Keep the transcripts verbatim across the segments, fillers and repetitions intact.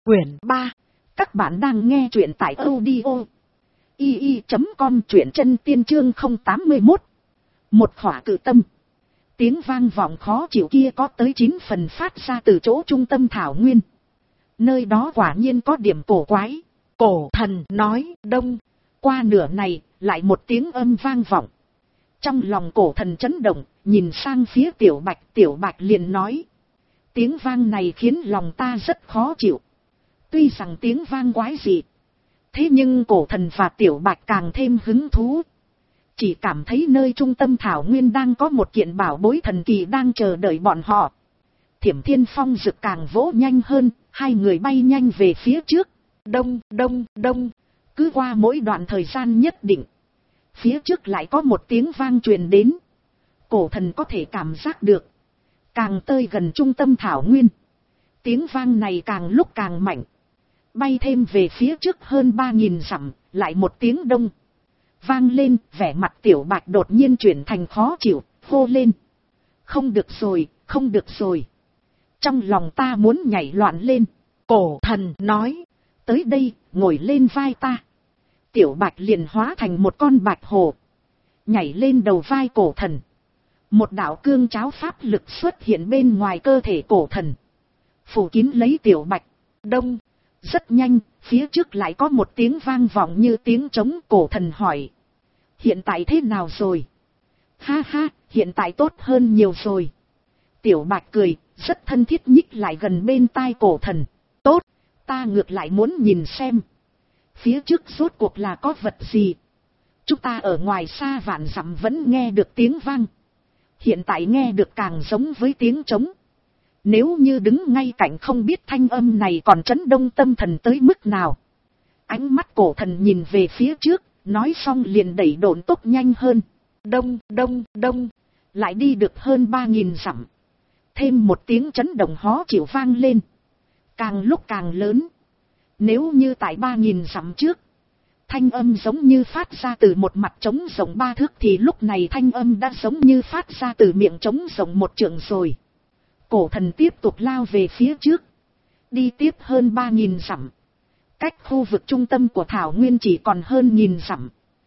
Quyển ba. Các bạn đang nghe truyện tại audio i i chấm com, truyện chân tiên chương không tám mươi mốt. Một khỏa cự tâm. Tiếng vang vọng khó chịu kia có tới chín phần phát ra từ chỗ trung tâm thảo nguyên. Nơi đó quả nhiên có điểm cổ quái. Cổ thần nói đông. Qua nửa này, lại một tiếng âm vang vọng. Trong lòng cổ thần chấn động, nhìn sang phía Tiểu Bạch. Tiểu Bạch liền nói: tiếng vang này khiến lòng ta rất khó chịu. Tuy rằng tiếng vang quái dị, thế nhưng cổ thần và Tiểu Bạch càng thêm hứng thú. Chỉ cảm thấy nơi trung tâm thảo nguyên đang có một kiện bảo bối thần kỳ đang chờ đợi bọn họ. Thiểm Thiên Phong rực càng vỗ nhanh hơn, hai người bay nhanh về phía trước. Đông, đông, đông. Cứ qua mỗi đoạn thời gian nhất định, phía trước lại có một tiếng vang truyền đến. Cổ thần có thể cảm giác được, càng tới gần trung tâm thảo nguyên, tiếng vang này càng lúc càng mạnh. Bay thêm về phía trước hơn ba nghìn dặm, lại một tiếng đông vang lên. Vẻ mặt Tiểu Bạch đột nhiên chuyển thành khó chịu, hô lên: không được rồi, không được rồi. Trong lòng ta muốn nhảy loạn lên. Cổ thần nói: tới đây, ngồi lên vai ta. Tiểu Bạch liền hóa thành một con bạch hổ, nhảy lên đầu vai cổ thần. Một đạo cương cháo pháp lực xuất hiện bên ngoài cơ thể cổ thần, phủ kín lấy Tiểu Bạch. Đông. Rất nhanh, phía trước lại có một tiếng vang vọng như tiếng trống. Cổ thần hỏi: hiện tại thế nào rồi? Ha ha, hiện tại tốt hơn nhiều rồi. Tiểu Bạch cười, rất thân thiết nhích lại gần bên tai cổ thần. Tốt, ta ngược lại muốn nhìn xem, phía trước rốt cuộc là có vật gì. Chúng ta ở ngoài xa vạn dặm vẫn nghe được tiếng vang, hiện tại nghe được càng giống với tiếng trống. Nếu như đứng ngay cạnh không biết thanh âm này còn chấn động tâm thần tới mức nào. Ánh mắt cổ thần nhìn về phía trước, nói xong liền đẩy độn tốc nhanh hơn. Đông, đông, đông. Lại đi được hơn ba nghìn dặm. Thêm một tiếng chấn động hó chịu vang lên, càng lúc càng lớn. Nếu như tại ba nghìn dặm trước, thanh âm giống như phát ra từ một mặt trống rộng ba thước, thì lúc này thanh âm đã giống như phát ra từ miệng trống rộng một trượng rồi. Cổ thần tiếp tục lao về phía trước, đi tiếp hơn ba nghìn dặm. Cách khu vực trung tâm của thảo nguyên chỉ còn hơn nghìn dặm.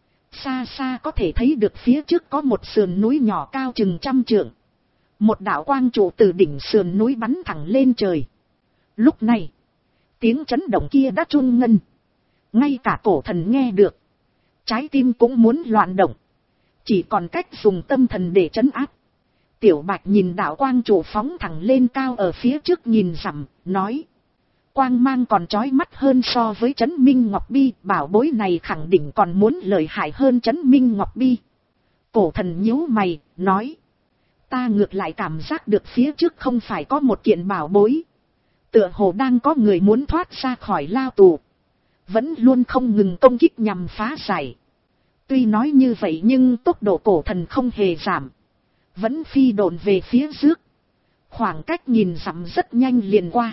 Xa xa có thể thấy được phía trước có một sườn núi nhỏ cao chừng trăm trượng. Một đạo quang trụ từ đỉnh sườn núi bắn thẳng lên trời. Lúc này, tiếng chấn động kia đã trung ngân. Ngay cả cổ thần nghe được, trái tim cũng muốn loạn động. Chỉ còn cách dùng tâm thần để trấn áp. Tiểu Bạch nhìn đạo quang trụ phóng thẳng lên cao ở phía trước nghìn dặm, nói: quang mang còn chói mắt hơn so với Trấn Minh Ngọc Bi, bảo bối này khẳng định còn muốn lợi hại hơn Trấn Minh Ngọc Bi. Cổ thần nhíu mày, nói: ta ngược lại cảm giác được phía trước không phải có một kiện bảo bối. Tựa hồ đang có người muốn thoát ra khỏi lao tù, vẫn luôn không ngừng công kích nhằm phá giải. Tuy nói như vậy nhưng tốc độ cổ thần không hề giảm, vẫn phi độn về phía trước. Khoảng cách nghìn dặm rất nhanh liền qua.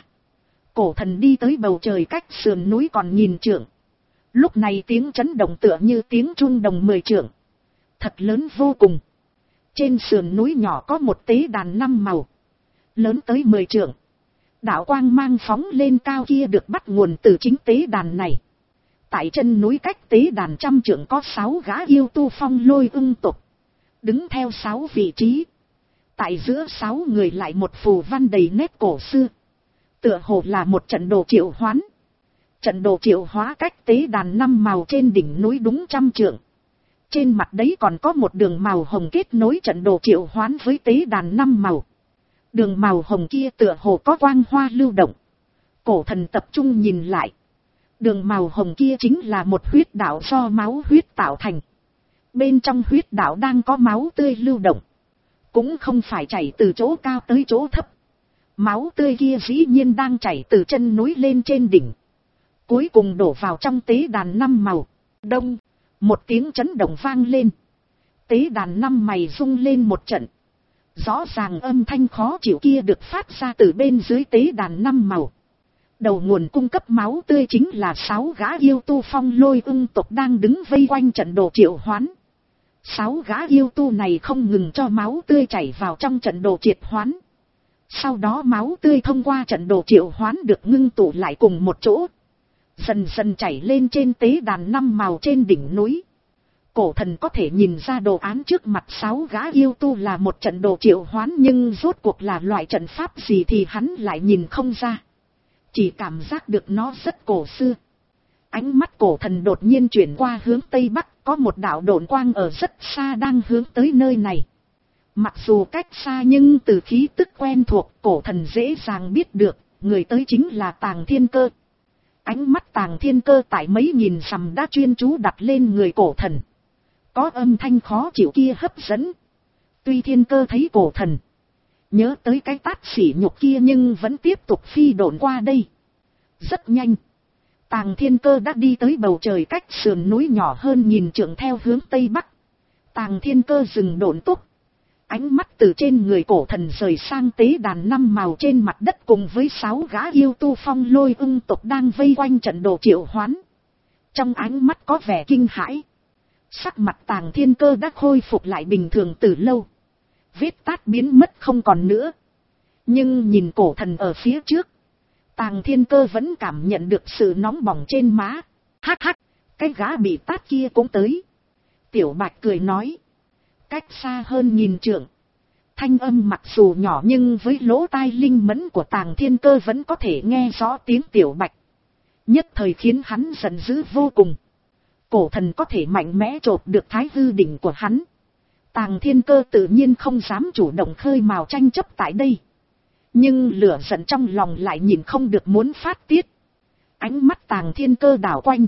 Cổ thần đi tới bầu trời cách sườn núi còn nghìn trượng. Lúc này tiếng chấn động tựa như tiếng chuông đồng mười trượng, thật lớn vô cùng. Trên sườn núi nhỏ có một tế đàn năm màu, lớn tới mười trượng. Đạo quang mang phóng lên cao kia được bắt nguồn từ chính tế đàn này. Tại chân núi cách tế đàn trăm trượng có sáu gã yêu tu phong lôi ưng tộc, đứng theo sáu vị trí. Tại giữa sáu người lại một phù văn đầy nét cổ xưa, tựa hồ là một trận đồ triệu hoán. Trận đồ triệu hóa cách tế đàn năm màu trên đỉnh núi đúng trăm trượng. Trên mặt đấy còn có một đường màu hồng kết nối trận đồ triệu hoán với tế đàn năm màu. Đường màu hồng kia tựa hồ có quang hoa lưu động. Cổ thần tập trung nhìn lại. Đường màu hồng kia chính là một huyết đạo do máu huyết tạo thành. Bên trong huyết đạo đang có máu tươi lưu động. Cũng không phải chảy từ chỗ cao tới chỗ thấp. Máu tươi kia dĩ nhiên đang chảy từ chân núi lên trên đỉnh, cuối cùng đổ vào trong tế đàn năm màu. Đông. Một tiếng chấn động vang lên. Tế đàn năm mày rung lên một trận. Rõ ràng âm thanh khó chịu kia được phát ra từ bên dưới tế đàn năm màu. Đầu nguồn cung cấp máu tươi chính là sáu gã yêu tu phong lôi ưng tộc đang đứng vây quanh trận đồ triệu hoán. Sáu gã yêu tu này không ngừng cho máu tươi chảy vào trong trận đồ triệt hoán. Sau đó máu tươi thông qua trận đồ triệu hoán được ngưng tụ lại cùng một chỗ. Dần dần chảy lên trên tế đàn năm màu trên đỉnh núi. Cổ thần có thể nhìn ra đồ án trước mặt sáu gã yêu tu là một trận đồ triệu hoán, nhưng rốt cuộc là loại trận pháp gì thì hắn lại nhìn không ra. Chỉ cảm giác được nó rất cổ xưa. Ánh mắt cổ thần đột nhiên chuyển qua hướng tây bắc, có một đạo độn quang ở rất xa đang hướng tới nơi này. Mặc dù cách xa nhưng từ khí tức quen thuộc, cổ thần dễ dàng biết được, người tới chính là Tàng Thiên Cơ. Ánh mắt Tàng Thiên Cơ tại mấy nghìn sầm đã chuyên chú đặt lên người cổ thần. Có âm thanh khó chịu kia hấp dẫn. Tuy Thiên Cơ thấy cổ thần, nhớ tới cái tát sỉ nhục kia nhưng vẫn tiếp tục phi độn qua đây. Rất nhanh. Tàng Thiên Cơ đã đi tới bầu trời cách sườn núi nhỏ hơn nghìn trượng theo hướng tây bắc. Tàng Thiên Cơ dừng độn túc. Ánh mắt từ trên người cổ thần rời sang tế đàn năm màu trên mặt đất cùng với sáu gã yêu tu phong lôi ưng tộc đang vây quanh trận đồ triệu hoán. Trong ánh mắt có vẻ kinh hãi. Sắc mặt Tàng Thiên Cơ đã khôi phục lại bình thường từ lâu. Vết tát biến mất không còn nữa. Nhưng nhìn cổ thần ở phía trước, Tàng Thiên Cơ vẫn cảm nhận được sự nóng bỏng trên má. Hắc hắc, cái gã bị tát kia cũng tới. Tiểu Bạch cười nói. Cách xa hơn nghìn trượng. Thanh âm mặc dù nhỏ nhưng với lỗ tai linh mẫn của Tàng Thiên Cơ vẫn có thể nghe rõ tiếng Tiểu Bạch. Nhất thời khiến hắn giận dữ vô cùng. Cổ thần có thể mạnh mẽ chộp được thái hư đỉnh của hắn. Tàng Thiên Cơ tự nhiên không dám chủ động khơi mào tranh chấp tại đây. Nhưng lửa giận trong lòng lại nhìn không được muốn phát tiết. Ánh mắt Tàng Thiên Cơ đảo quanh,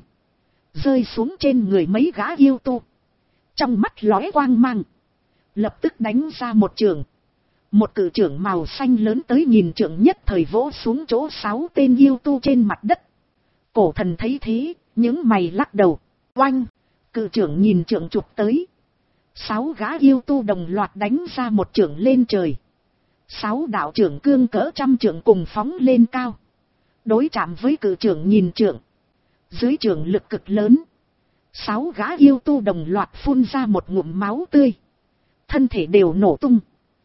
rơi xuống trên người mấy gã yêu tu. Trong mắt lóe quang mang, lập tức đánh ra một trường. Một cự trưởng màu xanh lớn tới nghìn trượng nhất thời vỗ xuống chỗ sáu tên yêu tu trên mặt đất. Cổ thần thấy thế, những mày lắc đầu. Oanh, cự trưởng nhìn trượng chụp tới. Sáu gã yêu tu đồng loạt đánh ra một trưởng lên trời. Sáu đạo trưởng cương cỡ trăm trượng cùng phóng lên cao. Đối chạm với cự trưởng nhìn trượng. Dưới trưởng lực cực lớn. Sáu gã yêu tu đồng loạt phun ra một ngụm máu tươi. Thân thể đều nổ tung.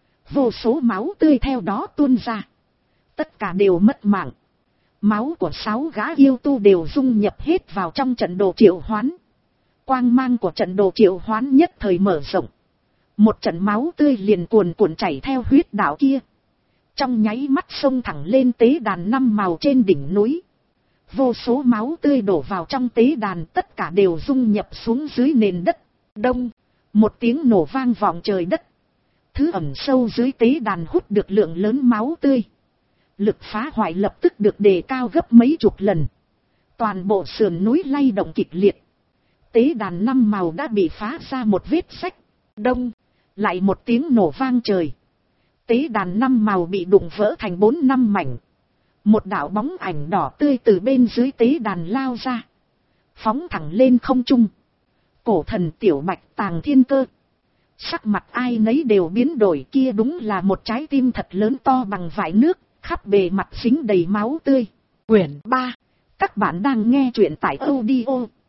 Vô số máu tươi theo đó tuôn ra. Tất cả đều mất mạng. Máu của sáu gã yêu tu đều dung nhập hết vào trong trận đồ triệu hoán. Quang mang của trận đồ triệu hoán nhất thời mở rộng. Một trận máu tươi liền cuồn cuộn chảy theo huyết đạo kia. Trong nháy mắt xông thẳng lên tế đàn năm màu trên đỉnh núi. Vô số máu tươi đổ vào trong tế đàn, tất cả đều dung nhập xuống dưới nền đất. Đông, một tiếng nổ vang vọng trời đất. Thứ ẩn sâu dưới tế đàn hút được lượng lớn máu tươi. Lực phá hoại lập tức được đề cao gấp mấy chục lần. Toàn bộ sườn núi lay động kịch liệt. Tế đàn năm màu đã bị phá ra một vết rách. Đông, lại một tiếng nổ vang trời. Tế đàn năm màu bị đụng vỡ thành bốn năm mảnh. Một đạo bóng ảnh đỏ tươi từ bên dưới tế đàn lao ra. Phóng thẳng lên không trung. Cổ thần, Tiểu Bạch, Tàng Thiên Cơ. Sắc mặt ai nấy đều biến đổi, kia đúng là một trái tim thật lớn to bằng vải nước, khắp bề mặt dính đầy máu tươi. Quyển ba. Các bạn đang nghe truyện tại audio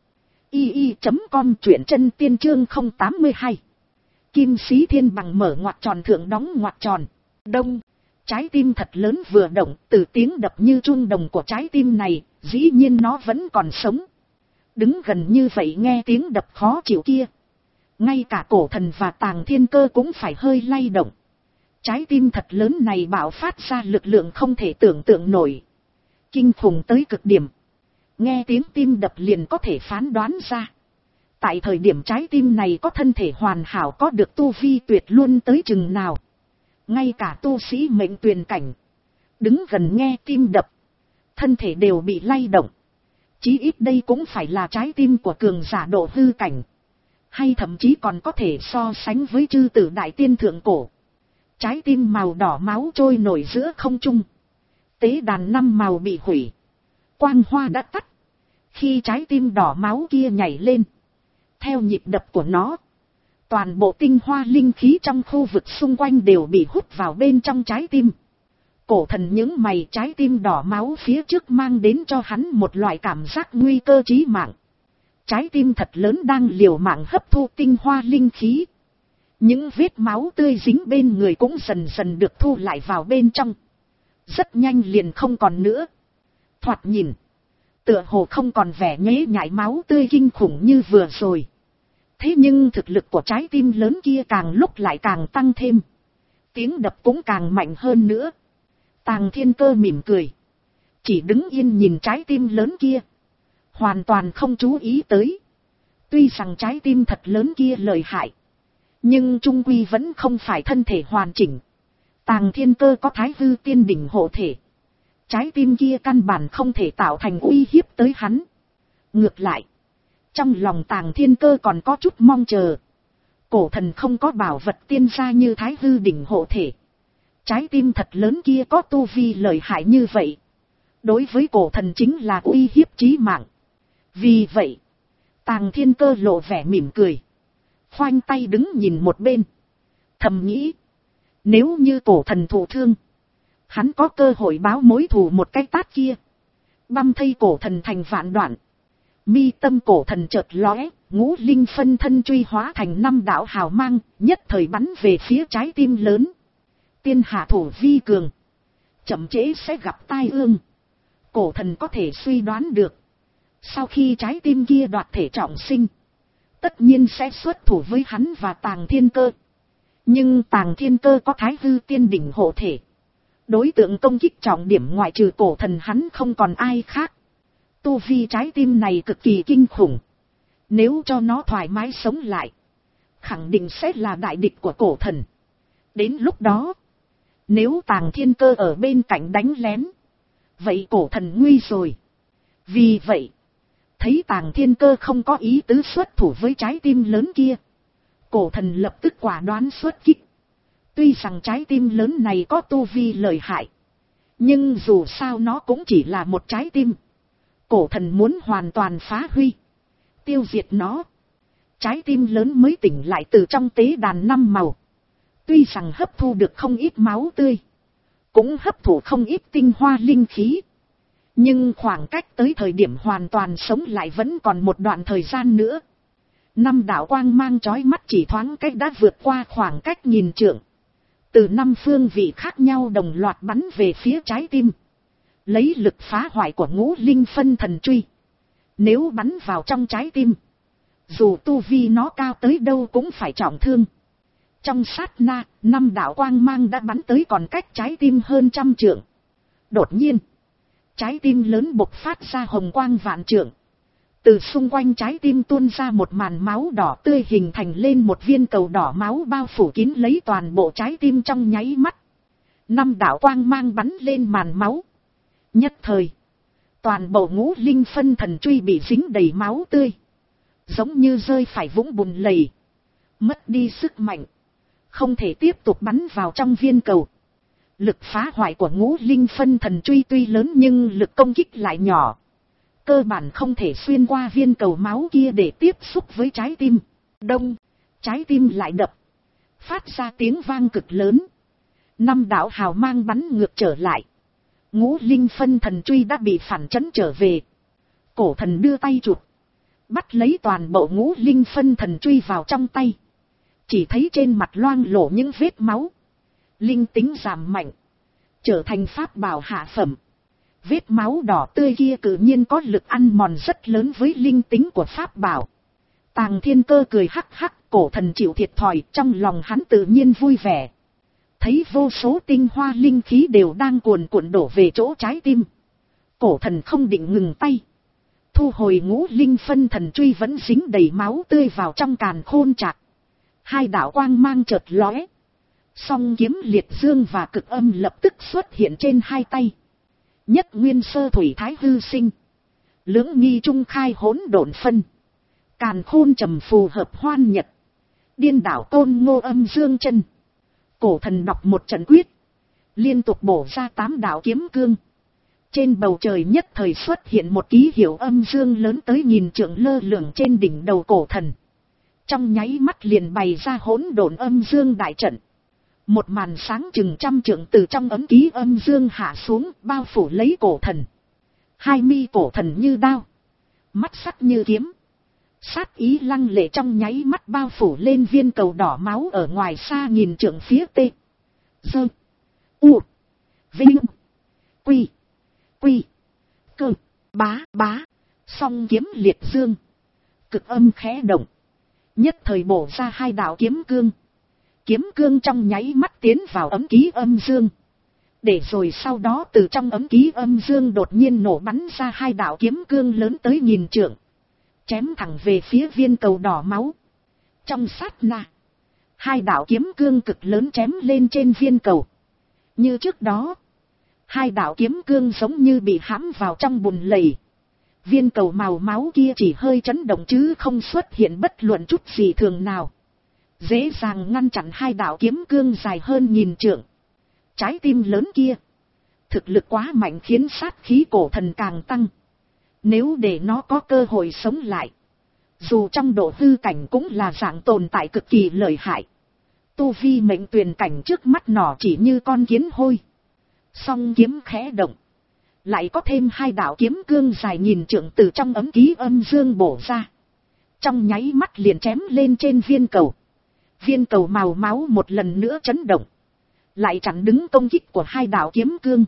i i chấm com, truyện chân tiên chương không tám hai. Kim sĩ thiên bằng mở ngoặc tròn thượng đóng ngoặc tròn. Đông. Trái tim thật lớn vừa động, từ tiếng đập như chuông đồng của trái tim này, dĩ nhiên nó vẫn còn sống. Đứng gần như vậy nghe tiếng đập khó chịu kia. Ngay cả cổ thần và Tàng Thiên Cơ cũng phải hơi lay động. Trái tim thật lớn này bạo phát ra lực lượng không thể tưởng tượng nổi. Kinh khủng tới cực điểm. Nghe tiếng tim đập liền có thể phán đoán ra. Tại thời điểm trái tim này có thân thể hoàn hảo, có được tu vi tuyệt luôn tới chừng nào. Ngay cả tu sĩ mệnh tuyền cảnh, đứng gần nghe tim đập, thân thể đều bị lay động. Chí ít đây cũng phải là trái tim của cường giả độ hư cảnh. Hay thậm chí còn có thể so sánh với chư tử đại tiên thượng cổ. Trái tim màu đỏ máu trôi nổi giữa không trung. Tế đàn năm màu bị hủy. Quang hoa đã tắt. Khi trái tim đỏ máu kia nhảy lên, theo nhịp đập của nó, toàn bộ tinh hoa linh khí trong khu vực xung quanh đều bị hút vào bên trong trái tim. Cổ thần những mày, trái tim đỏ máu phía trước mang đến cho hắn một loại cảm giác nguy cơ chí mạng. Trái tim thật lớn đang liều mạng hấp thu tinh hoa linh khí. Những vết máu tươi dính bên người cũng dần dần được thu lại vào bên trong. Rất nhanh liền không còn nữa. Thoạt nhìn, tựa hồ không còn vẻ nhễ nhại máu tươi kinh khủng như vừa rồi. Thế nhưng thực lực của trái tim lớn kia càng lúc lại càng tăng thêm. Tiếng đập cũng càng mạnh hơn nữa. Tàng Thiên Cơ mỉm cười. Chỉ đứng yên nhìn trái tim lớn kia. Hoàn toàn không chú ý tới. Tuy rằng trái tim thật lớn kia lợi hại. Nhưng trung quy vẫn không phải thân thể hoàn chỉnh. Tàng Thiên Cơ có Thái Hư Tiên Đỉnh hộ thể. Trái tim kia căn bản không thể tạo thành uy hiếp tới hắn. Ngược lại, trong lòng Tàng Thiên Cơ còn có chút mong chờ. Cổ thần không có bảo vật tiên gia như Thái Hư Đỉnh hộ thể. Trái tim thật lớn kia có tu vi lợi hại như vậy. Đối với cổ thần chính là uy hiếp chí mạng. Vì vậy, Tàng Thiên Cơ lộ vẻ mỉm cười. Khoanh tay đứng nhìn một bên. Thầm nghĩ, nếu như cổ thần thụ thương, hắn có cơ hội báo mối thù một cái tát kia. Băm thây cổ thần thành vạn đoạn. Mi tâm cổ thần chợt lóe, ngũ linh phân thân truy hóa thành năm đạo hào mang, nhất thời bắn về phía trái tim lớn. Tiên hạ thủ vi cường. Chậm trễ sẽ gặp tai ương. Cổ thần có thể suy đoán được. Sau khi trái tim kia đoạt thể trọng sinh, tất nhiên sẽ xuất thủ với hắn và Tàng Thiên Cơ. Nhưng Tàng Thiên Cơ có Thái Hư Tiên Đỉnh hộ thể. Đối tượng công kích trọng điểm ngoại trừ cổ thần hắn không còn ai khác. Tu vi trái tim này cực kỳ kinh khủng. Nếu cho nó thoải mái sống lại, khẳng định sẽ là đại địch của cổ thần. Đến lúc đó, nếu Tàng Thiên Cơ ở bên cạnh đánh lén, vậy cổ thần nguy rồi. Vì vậy, thấy Tàng Thiên Cơ không có ý tứ xuất thủ với trái tim lớn kia, cổ thần lập tức quả đoán xuất kích. Tuy rằng trái tim lớn này có tu vi lợi hại, nhưng dù sao nó cũng chỉ là một trái tim. Cổ thần muốn hoàn toàn phá huy, tiêu diệt nó. Trái tim lớn mới tỉnh lại từ trong tế đàn năm màu. Tuy rằng hấp thu được không ít máu tươi, cũng hấp thụ không ít tinh hoa linh khí. Nhưng khoảng cách tới thời điểm hoàn toàn sống lại vẫn còn một đoạn thời gian nữa. Năm đạo quang mang chói mắt chỉ thoáng cách đã vượt qua khoảng cách nghìn trượng. Từ năm phương vị khác nhau đồng loạt bắn về phía trái tim. Lấy lực phá hoại của ngũ linh phân thần truy. Nếu bắn vào trong trái tim, dù tu vi nó cao tới đâu cũng phải trọng thương. Trong sát na, năm đạo quang mang đã bắn tới còn cách trái tim hơn trăm trượng. Đột nhiên, trái tim lớn bộc phát ra hồng quang vạn trượng. Từ xung quanh trái tim tuôn ra một màn máu đỏ tươi hình thành lên một viên cầu đỏ máu bao phủ kín lấy toàn bộ trái tim trong nháy mắt. Năm đạo quang mang bắn lên màn máu. Nhất thời, toàn bộ ngũ linh phân thần truy bị dính đầy máu tươi. Giống như rơi phải vũng bùn lầy. Mất đi sức mạnh. Không thể tiếp tục bắn vào trong viên cầu. Lực phá hoại của ngũ linh phân thần truy tuy lớn nhưng lực công kích lại nhỏ. Cơ bản không thể xuyên qua viên cầu máu kia để tiếp xúc với trái tim. Đông, trái tim lại đập. Phát ra tiếng vang cực lớn. Năm đạo hào mang bắn ngược trở lại. Ngũ linh phân thần truy đã bị phản chấn trở về. Cổ thần đưa tay chụp, bắt lấy toàn bộ ngũ linh phân thần truy vào trong tay. Chỉ thấy trên mặt loang lổ những vết máu. Linh tính giảm mạnh, trở thành pháp bảo hạ phẩm. Vết máu đỏ tươi kia tự nhiên có lực ăn mòn rất lớn với linh tính của pháp bảo. Tàng Thiên Cơ cười hắc hắc, cổ thần chịu thiệt thòi, trong lòng hắn tự nhiên vui vẻ. Thấy vô số tinh hoa linh khí đều đang cuồn cuộn đổ về chỗ trái tim. Cổ thần không định ngừng tay. Thu hồi ngũ linh phân thần truy vẫn dính đầy máu tươi vào trong càn khôn trạc. Hai đạo quang mang chợt lóe. Song kiếm liệt dương và cực âm lập tức xuất hiện trên hai tay. Nhất nguyên sơ thủy thái hư sinh. Lưỡng nghi trung khai hỗn độn phân. Càn khôn trầm phù hợp hoan nhật. Điên đảo tôn ngô âm dương chân. Cổ thần đọc một trận quyết. Liên tục bổ ra tám đạo kiếm cương. Trên bầu trời nhất thời xuất hiện một ký hiệu âm dương lớn tới nghìn trượng lơ lửng trên đỉnh đầu cổ thần. Trong nháy mắt liền bày ra hỗn độn âm dương đại trận. Một màn sáng chừng trăm trượng từ trong ấm ký âm dương hạ xuống, bao phủ lấy cổ thần. Hai mi cổ thần như đao, mắt sắc như kiếm. Sát ý lăng lệ trong nháy mắt bao phủ lên viên cầu đỏ máu ở ngoài xa nghìn trượng phía tây. Dơ. U. Vinh. Quy. Quy. Cơ. Bá. Bá. Song kiếm liệt dương. Cực âm khẽ động. Nhất thời bổ ra hai đạo kiếm cương. Kiếm cương trong nháy mắt tiến vào ấm ký âm dương. Để rồi sau đó từ trong ấm ký âm dương đột nhiên nổ bắn ra hai đạo kiếm cương lớn tới nghìn trượng. Chém thẳng về phía viên cầu đỏ máu. Trong sát na, hai đạo kiếm cương cực lớn chém lên trên viên cầu. Như trước đó, hai đạo kiếm cương giống như bị hãm vào trong bùn lầy. Viên cầu màu máu kia chỉ hơi chấn động chứ không xuất hiện bất luận chút gì thường nào. Dễ dàng ngăn chặn hai đạo kiếm cương dài hơn nghìn trượng. Trái tim lớn kia, thực lực quá mạnh khiến sát khí cổ thần càng tăng. Nếu để nó có cơ hội sống lại, dù trong độ hư cảnh cũng là dạng tồn tại cực kỳ lợi hại. Tu vi mệnh tuyền cảnh trước mắt nó chỉ như con kiến hôi. Song kiếm khẽ động, lại có thêm hai đạo kiếm cương dài nghìn trượng từ trong ấm ký âm dương bổ ra. Trong nháy mắt liền chém lên trên viên cầu. Viên cầu màu máu một lần nữa chấn động, lại chặn đứng công kích của hai đạo kiếm cương.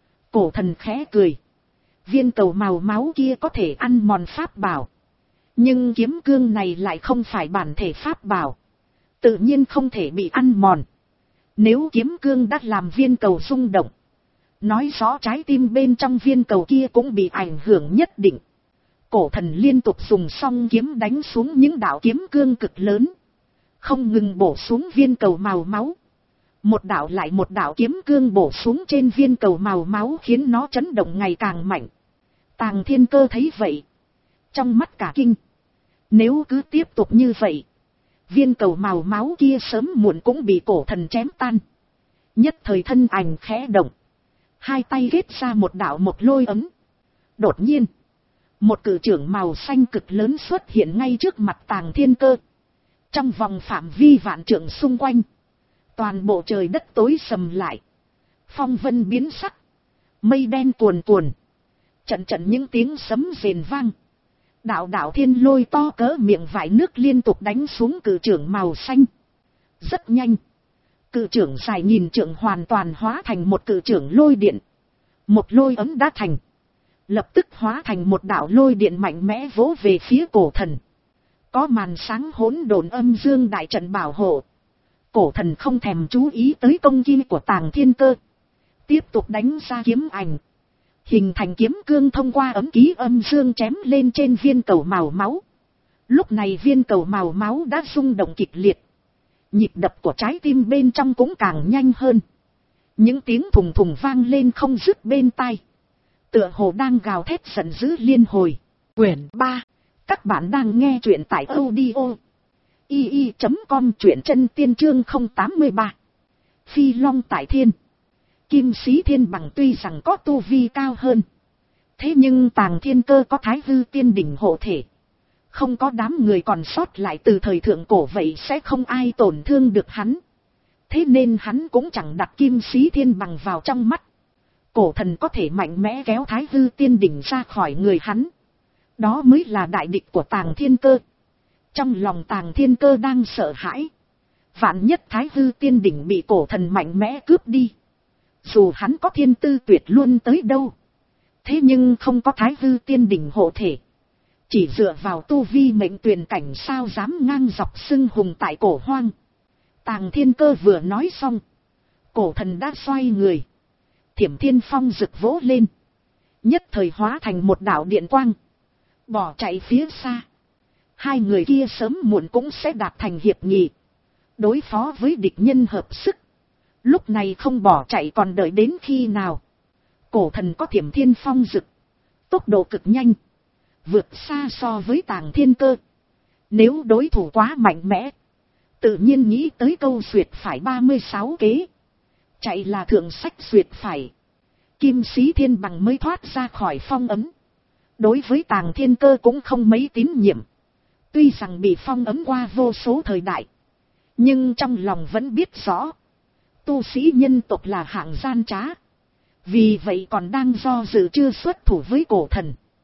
Cổ thần khẽ cười. Viên cầu màu máu kia có thể ăn mòn pháp bảo, nhưng kiếm cương này lại không phải bản thể pháp bảo, tự nhiên không thể bị ăn mòn. Nếu kiếm cương đã làm viên cầu rung động, nói rõ trái tim bên trong viên cầu kia cũng bị ảnh hưởng nhất định. Cổ thần liên tục dùng song kiếm đánh xuống những đạo kiếm cương cực lớn, không ngừng bổ xuống viên cầu màu máu. Một đạo lại một đạo kiếm cương bổ xuống trên viên cầu màu máu khiến nó chấn động ngày càng mạnh. Tàng Thiên Cơ thấy vậy, trong mắt cả kinh. Nếu cứ tiếp tục như vậy, viên cầu màu máu kia sớm muộn cũng bị cổ thần chém tan. Nhất thời thân ảnh khẽ động, hai tay ghét ra một đạo một lôi ấm. Đột nhiên, một cự trưởng màu xanh cực lớn xuất hiện ngay trước mặt Tàng Thiên Cơ. Trong vòng phạm vi vạn trượng xung quanh, toàn bộ trời đất tối sầm lại. Phong vân biến sắc, mây đen cuồn cuồn. Trận trận những tiếng sấm rền vang. Đạo đạo thiên lôi to cỡ miệng vải nước liên tục đánh xuống cự trưởng màu xanh. Rất nhanh, cự trưởng dài nghìn trượng hoàn toàn hóa thành một cự trưởng lôi điện. Một lôi ấm đã thành, lập tức hóa thành một đạo lôi điện mạnh mẽ vỗ về phía cổ thần. Có màn sáng hỗn độn âm dương đại trận bảo hộ. Cổ thần không thèm chú ý tới công kích của Tàng Thiên Cơ, tiếp tục đánh ra kiếm ảnh, hình thành kiếm cương thông qua ấm ký âm dương chém lên trên viên cầu màu máu. Lúc này viên cầu màu máu đã rung động kịch liệt, nhịp đập của trái tim bên trong cũng càng nhanh hơn. Những tiếng thùng thùng vang lên không dứt bên tai, tựa hồ đang gào thét giận dữ liên hồi. Quyển ba, các bạn đang nghe truyện tại audio i i chấm com, truyện chân tiên chương không tám mươi ba. Phi long tại thiên. Kim Sĩ Thiên Bằng tuy rằng có tu vi cao hơn, thế nhưng Tàng Thiên Cơ có Thái Hư Tiên Đỉnh hộ thể, không có đám người còn sót lại từ thời thượng cổ, vậy sẽ không ai tổn thương được hắn. Thế nên hắn cũng chẳng đặt Kim Sĩ Thiên Bằng vào trong mắt. Cổ thần có thể mạnh mẽ kéo Thái Hư Tiên Đỉnh ra khỏi người hắn, đó mới là đại địch của Tàng Thiên Cơ. Trong lòng Tàng Thiên Cơ đang sợ hãi, vạn nhất Thái Hư Tiên Đỉnh bị cổ thần mạnh mẽ cướp đi, dù hắn có thiên tư tuyệt luôn tới đâu, thế nhưng không có Thái Hư Tiên Đỉnh hộ thể, chỉ dựa vào tu vi mệnh tuyền cảnh sao dám ngang dọc xưng hùng tại cổ hoang. Tàng Thiên Cơ vừa nói xong, cổ thần đã xoay người, Thiểm Thiên Phong rực vỗ lên, nhất thời hóa thành một đạo điện quang, bỏ chạy phía xa. Hai người kia sớm muộn cũng sẽ đạt thành hiệp nghị, đối phó với địch nhân hợp sức. Lúc này không bỏ chạy còn đợi đến khi nào? Cổ thần có Thiểm Thiên Phong rực, tốc độ cực nhanh, vượt xa so với Tàng Thiên Cơ. Nếu đối thủ quá mạnh mẽ, tự nhiên nghĩ tới câu duyệt phải ba mươi sáu kế, chạy là thượng sách duyệt phải. Kim Sĩ Thiên Bằng mới thoát ra khỏi phong ấm, đối với Tàng Thiên Cơ cũng không mấy tín nhiệm. Tuy rằng bị phong ấm qua vô số thời đại, nhưng trong lòng vẫn biết rõ, tu sĩ nhân tộc là hạng gian trá, vì vậy còn đang do dự chưa xuất thủ với cổ thần.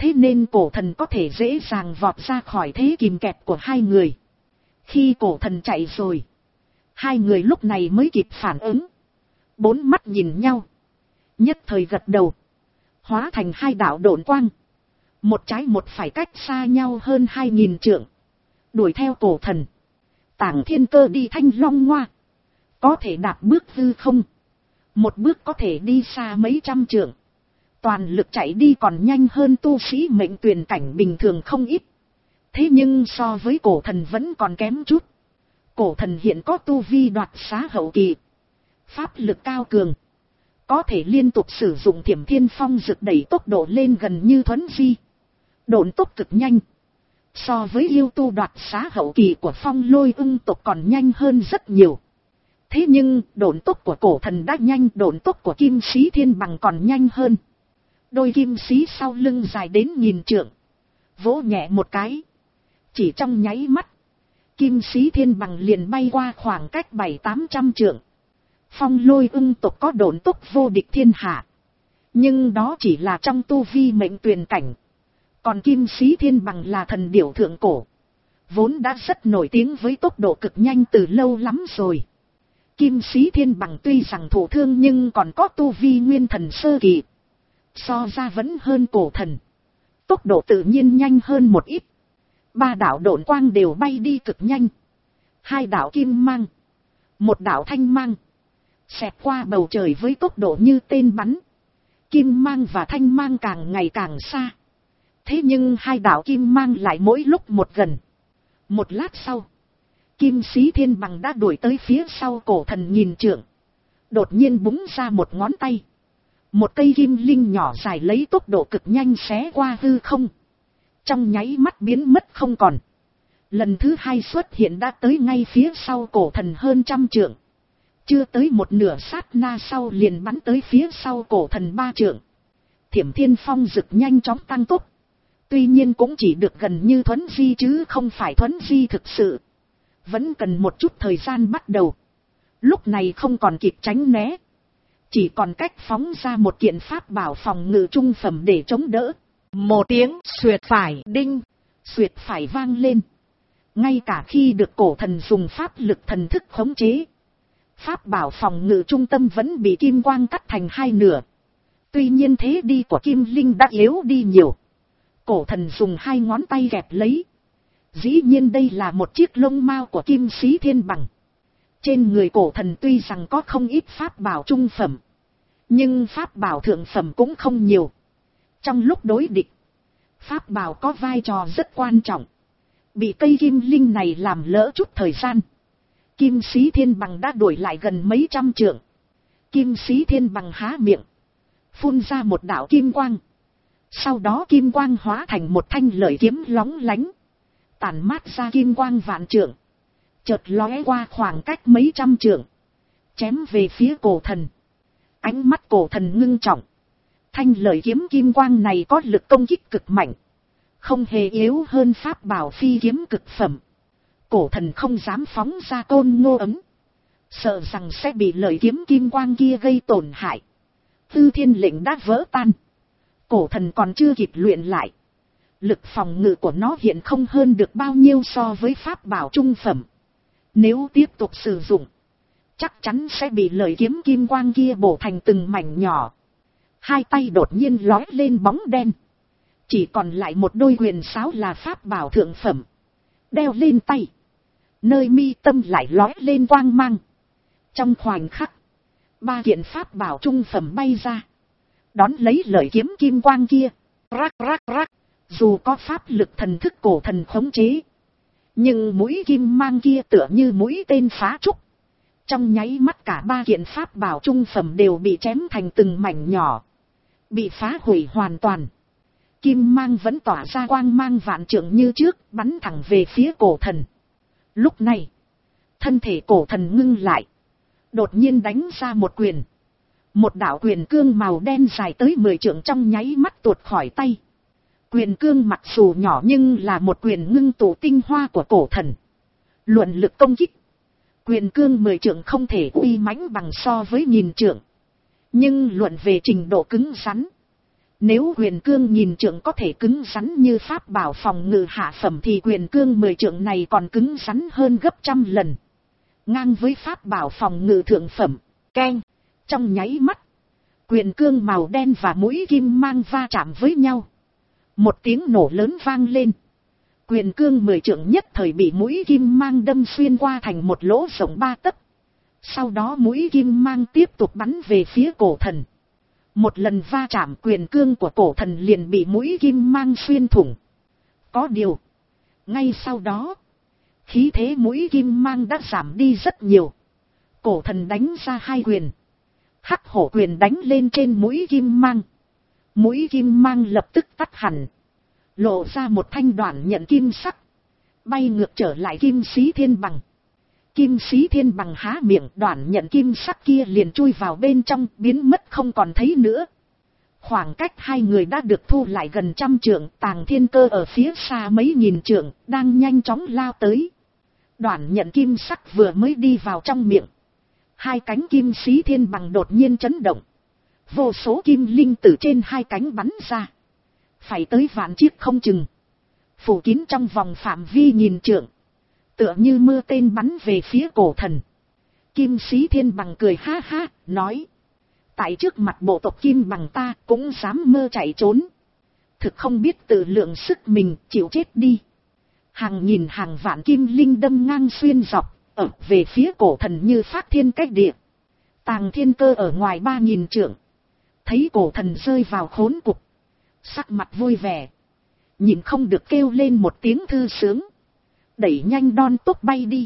Thế nên cổ thần có thể dễ dàng vọt ra khỏi thế kìm kẹp của hai người. Khi cổ thần chạy rồi, hai người lúc này mới kịp phản ứng. Bốn mắt nhìn nhau, nhất thời gật đầu, hóa thành hai đạo độn quang. Một trái một phải cách xa nhau hơn hai nghìn trượng, đuổi theo cổ thần. Tảng Thiên Cơ đi Thanh Long Ngoa, có thể đạp bước hư không, một bước có thể đi xa mấy trăm trượng. Toàn lực chạy đi còn nhanh hơn tu sĩ mệnh tuyển cảnh bình thường không ít. Thế nhưng so với cổ thần vẫn còn kém chút. Cổ thần hiện có tu vi đoạt xá hậu kỳ, pháp lực cao cường, có thể liên tục sử dụng Thiểm Thiên Phong rực đẩy tốc độ lên gần như thuấn di, độn tốc cực nhanh. So với yêu tu đoạt xá hậu kỳ của Phong Lôi Ưng tộc còn nhanh hơn rất nhiều. Thế nhưng độn tốc của cổ thần đã nhanh, độn tốc của Kim Sĩ Thiên Bằng còn nhanh hơn. Đôi kim sĩ sau lưng dài đến nghìn trượng, vỗ nhẹ một cái, chỉ trong nháy mắt, Kim Sĩ Thiên Bằng liền bay qua khoảng cách bảy tám trăm trượng. Phong Lôi Ưng tộc có độn tốc vô địch thiên hạ, nhưng đó chỉ là trong tu vi mệnh tuyền cảnh. Còn Kim Sĩ Thiên Bằng là thần điểu thượng cổ, vốn đã rất nổi tiếng với tốc độ cực nhanh từ lâu lắm rồi. Kim Sĩ Thiên Bằng tuy rằng thụ thương nhưng còn có tu vi nguyên thần sơ kỳ, so ra vẫn hơn cổ thần, tốc độ tự nhiên nhanh hơn một ít. Ba đạo độn quang đều bay đi cực nhanh, hai đạo kim mang, một đạo thanh mang, xẹt qua bầu trời với tốc độ như tên bắn. Kim mang và thanh mang càng ngày càng xa, thế nhưng hai đạo kim mang lại mỗi lúc một gần. Một lát sau, Kim Sĩ Thiên Bằng đã đuổi tới phía sau cổ thần nghìn trượng, đột nhiên búng ra một ngón tay, một cây kim linh nhỏ dài lấy tốc độ cực nhanh xé qua hư không, trong nháy mắt biến mất không còn. Lần thứ hai xuất hiện đã tới ngay phía sau cổ thần hơn trăm trượng, chưa tới một nửa sát na sau liền bắn tới phía sau cổ thần ba trượng. Thiểm Thiên Phong rực nhanh chóng tăng tốc, tuy nhiên cũng chỉ được gần như thuấn di chứ không phải thuấn di thực sự, vẫn cần một chút thời gian bắt đầu. Lúc này không còn kịp tránh né, chỉ còn cách phóng ra một kiện pháp bảo phòng ngự trung phẩm để chống đỡ. Một tiếng xuyệt phải đinh, xuyệt phải vang lên. Ngay cả khi được cổ thần dùng pháp lực thần thức khống chế, pháp bảo phòng ngự trung tâm vẫn bị kim quang cắt thành hai nửa. Tuy nhiên thế đi của kim linh đã yếu đi nhiều. Cổ thần dùng hai ngón tay gẹp lấy. Dĩ nhiên đây là một chiếc lông mao của Kim Sĩ Thiên Bằng. Trên người cổ thần tuy rằng có không ít pháp bảo trung phẩm, nhưng pháp bảo thượng phẩm cũng không nhiều. Trong lúc đối địch, pháp bảo có vai trò rất quan trọng. Bị cây kim linh này làm lỡ chút thời gian, Kim Sĩ Thiên Bằng đã đuổi lại gần mấy trăm trượng. Kim Sĩ Thiên Bằng há miệng, phun ra một đạo kim quang. Sau đó kim quang hóa thành một thanh lợi kiếm lóng lánh, tản mát ra kim quang vạn trượng, chợt lóe qua khoảng cách mấy trăm trượng, chém về phía cổ thần. Ánh mắt cổ thần ngưng trọng, thanh lợi kiếm kim quang này có lực công kích cực mạnh, không hề yếu hơn pháp bảo phi kiếm cực phẩm. Cổ thần không dám phóng ra côn ngô ấm, sợ rằng sẽ bị lợi kiếm kim quang kia gây tổn hại. Tư thiên lệnh đã vỡ tan, cổ thần còn chưa kịp luyện lại, lực phòng ngự của nó hiện không hơn được bao nhiêu so với pháp bảo trung phẩm. Nếu tiếp tục sử dụng, chắc chắn sẽ bị lợi kiếm kim quang kia bổ thành từng mảnh nhỏ. Hai tay đột nhiên lói lên bóng đen, chỉ còn lại một đôi quyền sáo là pháp bảo thượng phẩm, đeo lên tay. Nơi mi tâm lại lói lên quang mang. Trong khoảnh khắc, ba kiện pháp bảo trung phẩm bay ra, đón lấy lợi kiếm kim quang kia. Rắc rắc rắc, dù có pháp lực thần thức cổ thần khống chế, nhưng mũi kim mang kia tựa như mũi tên phá trúc. Trong nháy mắt cả ba kiện pháp bảo trung phẩm đều bị chém thành từng mảnh nhỏ, bị phá hủy hoàn toàn. Kim mang vẫn tỏa ra quang mang vạn trượng như trước, bắn thẳng về phía cổ thần. Lúc này, thân thể cổ thần ngưng lại, đột nhiên đánh ra một quyền. Một đạo quyền cương màu đen dài tới mười trượng trong nháy mắt tuột khỏi tay. Quyền cương mặc dù nhỏ nhưng là một quyền ngưng tụ tinh hoa của cổ thần. Luận lực công kích, quyền cương mười trượng không thể uy mãnh bằng so với nghìn trượng. Nhưng luận về trình độ cứng rắn, Nếu quyền cương nhìn trượng có thể cứng rắn như pháp bảo phòng ngự hạ phẩm thì quyền cương mười trượng này còn cứng rắn hơn gấp trăm lần. Ngang với pháp bảo phòng ngự thượng phẩm. Keng. Trong nháy mắt, quyền cương màu đen và mũi kim mang va chạm với nhau. Một tiếng nổ lớn vang lên. Quyền cương mười trượng nhất thời bị mũi kim mang đâm xuyên qua thành một lỗ rộng ba tấc. Sau đó mũi kim mang tiếp tục bắn về phía cổ thần. Một lần va chạm quyền cương của cổ thần liền bị mũi kim mang xuyên thủng. Có điều, ngay sau đó, khí thế mũi kim mang đã giảm đi rất nhiều. Cổ thần đánh ra hai quyền. Hắc hổ quyền đánh lên trên mũi kim mang. Mũi kim mang lập tức tắt hẳn. Lộ ra một thanh đoạn nhận kim sắc. Bay ngược trở lại kim sĩ thiên bằng. Kim sĩ thiên bằng há miệng, đoạn nhận kim sắc kia liền chui vào bên trong, biến mất không còn thấy nữa. Khoảng cách hai người đã được thu lại gần trăm trượng. Tàng Thiên Cơ ở phía xa mấy nghìn trượng, đang nhanh chóng lao tới. Đoạn nhận kim sắc vừa mới đi vào trong miệng, hai cánh kim sĩ thiên bằng đột nhiên chấn động. Vô số kim linh từ trên hai cánh bắn ra. Phải tới vạn chiếc không chừng. Phủ kín trong vòng phạm vi nghìn trượng. Tựa như mưa tên bắn về phía cổ thần. Kim sĩ thiên bằng cười ha ha, nói. Tại trước mặt bộ tộc kim bằng ta cũng dám mơ chạy trốn. Thực không biết tự lượng sức mình, chịu chết đi. Hàng nghìn hàng vạn kim linh đâm ngang xuyên dọc, ở về phía cổ thần như phát thiên cách địa. Tàng Thiên Cơ ở ngoài ba nghìn trượng. Thấy cổ thần rơi vào khốn cục. Sắc mặt vui vẻ. Nhìn không được kêu lên một tiếng thư sướng. Đẩy nhanh đon tốc bay đi.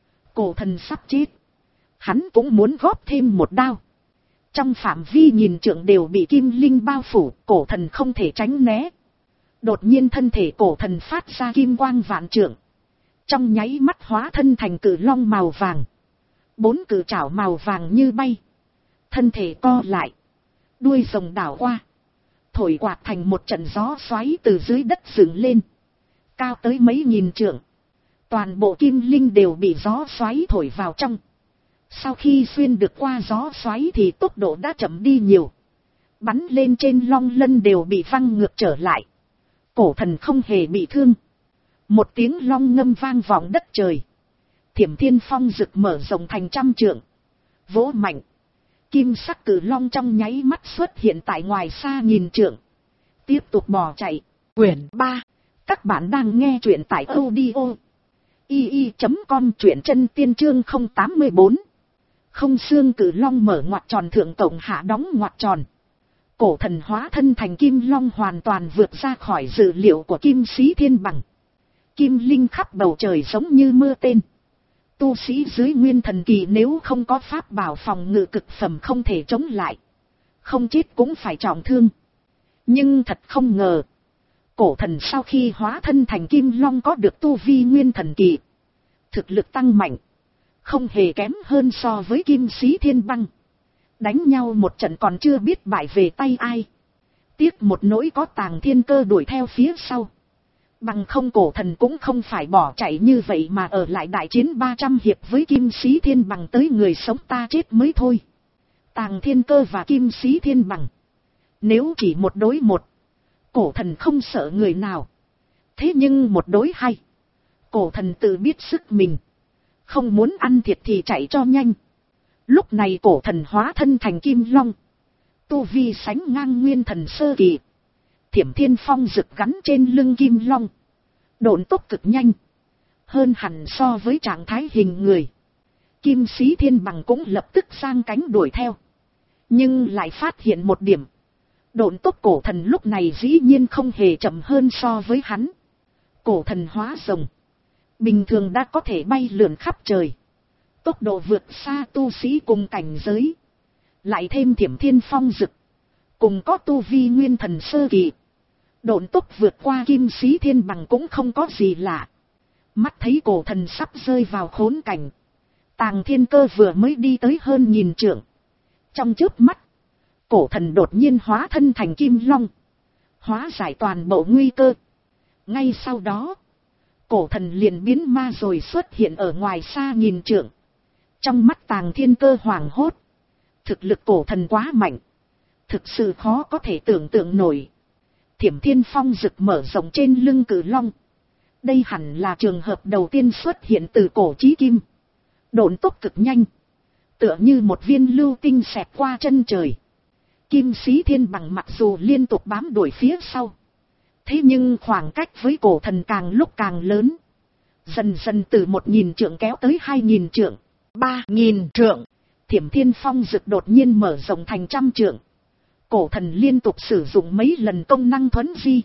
Cổ thần sắp chết. Hắn cũng muốn góp thêm một đao. Trong phạm vi nghìn trượng đều bị kim linh bao phủ. Cổ thần không thể tránh né. Đột nhiên thân thể cổ thần phát ra kim quang vạn trượng. Trong nháy mắt hóa thân thành cự long màu vàng. Bốn cự trảo màu vàng như bay. Thân thể co lại. Đuôi rồng đảo qua. Thổi quạt thành một trận gió xoáy từ dưới đất dựng lên. Cao tới mấy nghìn trượng. Toàn bộ kim linh đều bị gió xoáy thổi vào trong. Sau khi xuyên được qua gió xoáy thì tốc độ đã chậm đi nhiều. Bắn lên trên long lân đều bị văng ngược trở lại. Cổ thần không hề bị thương. Một tiếng long ngâm vang vọng đất trời. Thiểm Thiên Phong rực mở rộng thành trăm trượng. Vỗ mạnh. Kim sắc cử long trong nháy mắt xuất hiện tại ngoài xa nghìn trượng. Tiếp tục bỏ chạy. Quyển ba. Các bạn đang nghe truyện tại audio i i chấm com, truyện chân tiên chương không tám bốn. Không xương cử long mở ngoặc tròn thượng cộng hạ đóng ngoặc tròn. Cổ thần hóa thân thành kim long hoàn toàn vượt ra khỏi dự liệu của kim sĩ thiên bằng. Kim linh khắp bầu trời giống như mưa tên. Tu sĩ dưới nguyên thần kỳ nếu không có pháp bảo phòng ngự cực phẩm không thể chống lại. Không chết cũng phải trọng thương. Nhưng thật không ngờ. Cổ thần sau khi hóa thân thành kim long có được tu vi nguyên thần kỳ. Thực lực tăng mạnh. Không hề kém hơn so với kim sĩ thiên băng. Đánh nhau một trận còn chưa biết bại về tay ai. Tiếc một nỗi có Tàng Thiên Cơ đuổi theo phía sau. Bằng không cổ thần cũng không phải bỏ chạy như vậy mà ở lại đại chiến ba trăm hiệp với kim sĩ thiên bằng tới người sống ta chết mới thôi. Tàng Thiên Cơ và kim sĩ thiên bằng. Nếu chỉ một đối một, cổ thần không sợ người nào. Thế nhưng một đối hai, cổ thần tự biết sức mình. Không muốn ăn thiệt thì chạy cho nhanh. Lúc này cổ thần hóa thân thành kim long. Tu vi sánh ngang nguyên thần sơ kỳ. Thiểm Thiên Phong rực gắn trên lưng kim long. Độn tốc cực nhanh. Hơn hẳn so với trạng thái hình người. Kim sĩ thiên bằng cũng lập tức sang cánh đuổi theo. Nhưng lại phát hiện một điểm. Độn tốc cổ thần lúc này dĩ nhiên không hề chậm hơn so với hắn. Cổ thần hóa rồng. Bình thường đã có thể bay lượn khắp trời. Tốc độ vượt xa tu sĩ cùng cảnh giới. Lại thêm Thiểm Thiên Phong rực. Cùng có tu vi nguyên thần sơ kỳ. Độn tốc vượt qua kim sĩ thiên bằng cũng không có gì lạ. Mắt thấy cổ thần sắp rơi vào khốn cảnh. Tàng Thiên Cơ vừa mới đi tới hơn nghìn trượng. Trong chớp mắt, cổ thần đột nhiên hóa thân thành kim long. Hóa giải toàn bộ nguy cơ. Ngay sau đó, cổ thần liền biến ma rồi xuất hiện ở ngoài xa nghìn trượng. Trong mắt Tàng Thiên Cơ hoảng hốt. Thực lực cổ thần quá mạnh. thực sự khó có thể tưởng tượng nổi. Thiểm Thiên Phong rực mở rộng trên lưng cự long. Đây hẳn là trường hợp đầu tiên xuất hiện từ cổ chí kim. Độn tốc cực nhanh, tựa như một viên lưu tinh xẹt qua chân trời. Kim Sĩ Thiên Bằng mặc dù liên tục bám đuổi phía sau, thế nhưng khoảng cách với cổ thần càng lúc càng lớn. Dần dần từ một nghìn trượng kéo tới hai nghìn trượng, ba nghìn trượng. Thiểm Thiên Phong rực đột nhiên mở rộng thành trăm trượng. Cổ thần liên tục sử dụng mấy lần công năng thuấn di,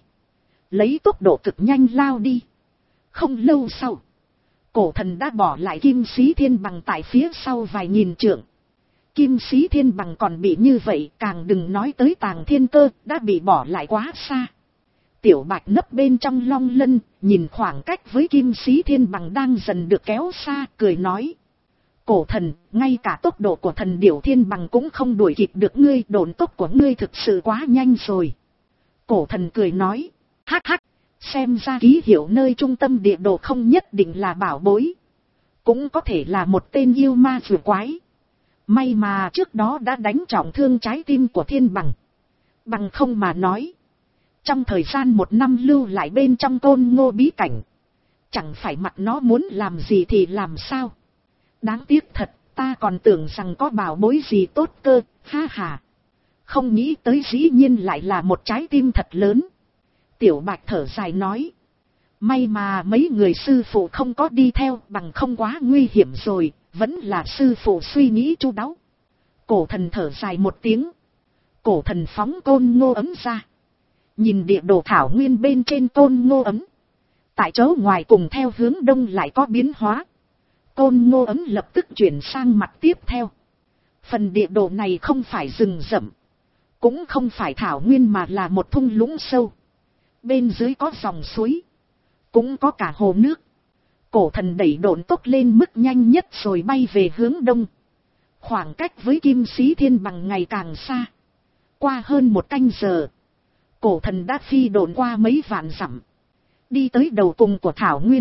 lấy tốc độ cực nhanh lao đi. Không lâu sau, cổ thần đã bỏ lại Kim Sĩ Thiên Bằng tại phía sau vài nghìn trượng. Kim Sĩ Thiên Bằng còn bị như vậy, càng đừng nói tới Tàng Thiên Cơ đã bị bỏ lại quá xa. Tiểu Bạch nấp bên trong long lân, nhìn khoảng cách với Kim Sĩ Thiên Bằng đang dần được kéo xa, cười nói: cổ thần, ngay cả tốc độ của thần điểu thiên bằng cũng không đuổi kịp được ngươi, độn tốc của ngươi thực sự quá nhanh rồi. Cổ thần cười nói: hắc hắc, xem ra ký hiệu nơi trung tâm địa đồ không nhất định là bảo bối, cũng có thể là một tên yêu ma vừa quái. May mà trước đó đã đánh trọng thương trái tim của thiên bằng. Bằng không mà nói, trong thời gian một năm lưu lại bên trong Côn Ngô bí cảnh, chẳng phải mặt nó muốn làm gì thì làm sao. Đáng tiếc thật, ta còn tưởng rằng có bảo bối gì tốt cơ, ha ha. Không nghĩ tới dĩ nhiên lại là một trái tim thật lớn. Tiểu Bạch thở dài nói: may mà mấy người sư phụ không có đi theo, bằng không quá nguy hiểm rồi, vẫn là sư phụ suy nghĩ chu đáo. Cổ thần thở dài một tiếng. Cổ thần phóng Côn Ngô ấm ra, nhìn địa đồ thảo nguyên bên trên Côn Ngô ấm. Tại chỗ ngoài cùng theo hướng đông lại có biến hóa. Côn Ngô ấm lập tức chuyển sang mặt tiếp theo. Phần địa đồ này không phải rừng rậm, cũng không phải thảo nguyên, mà là một thung lũng sâu. Bên dưới có dòng suối, cũng có cả hồ nước. Cổ thần đẩy độn tốc lên mức nhanh nhất rồi bay về hướng đông. Khoảng cách với Kim Sĩ Thiên Bằng ngày càng xa. Qua hơn một canh giờ, cổ thần đã phi độn qua mấy vạn dặm, đi tới đầu cùng của thảo nguyên.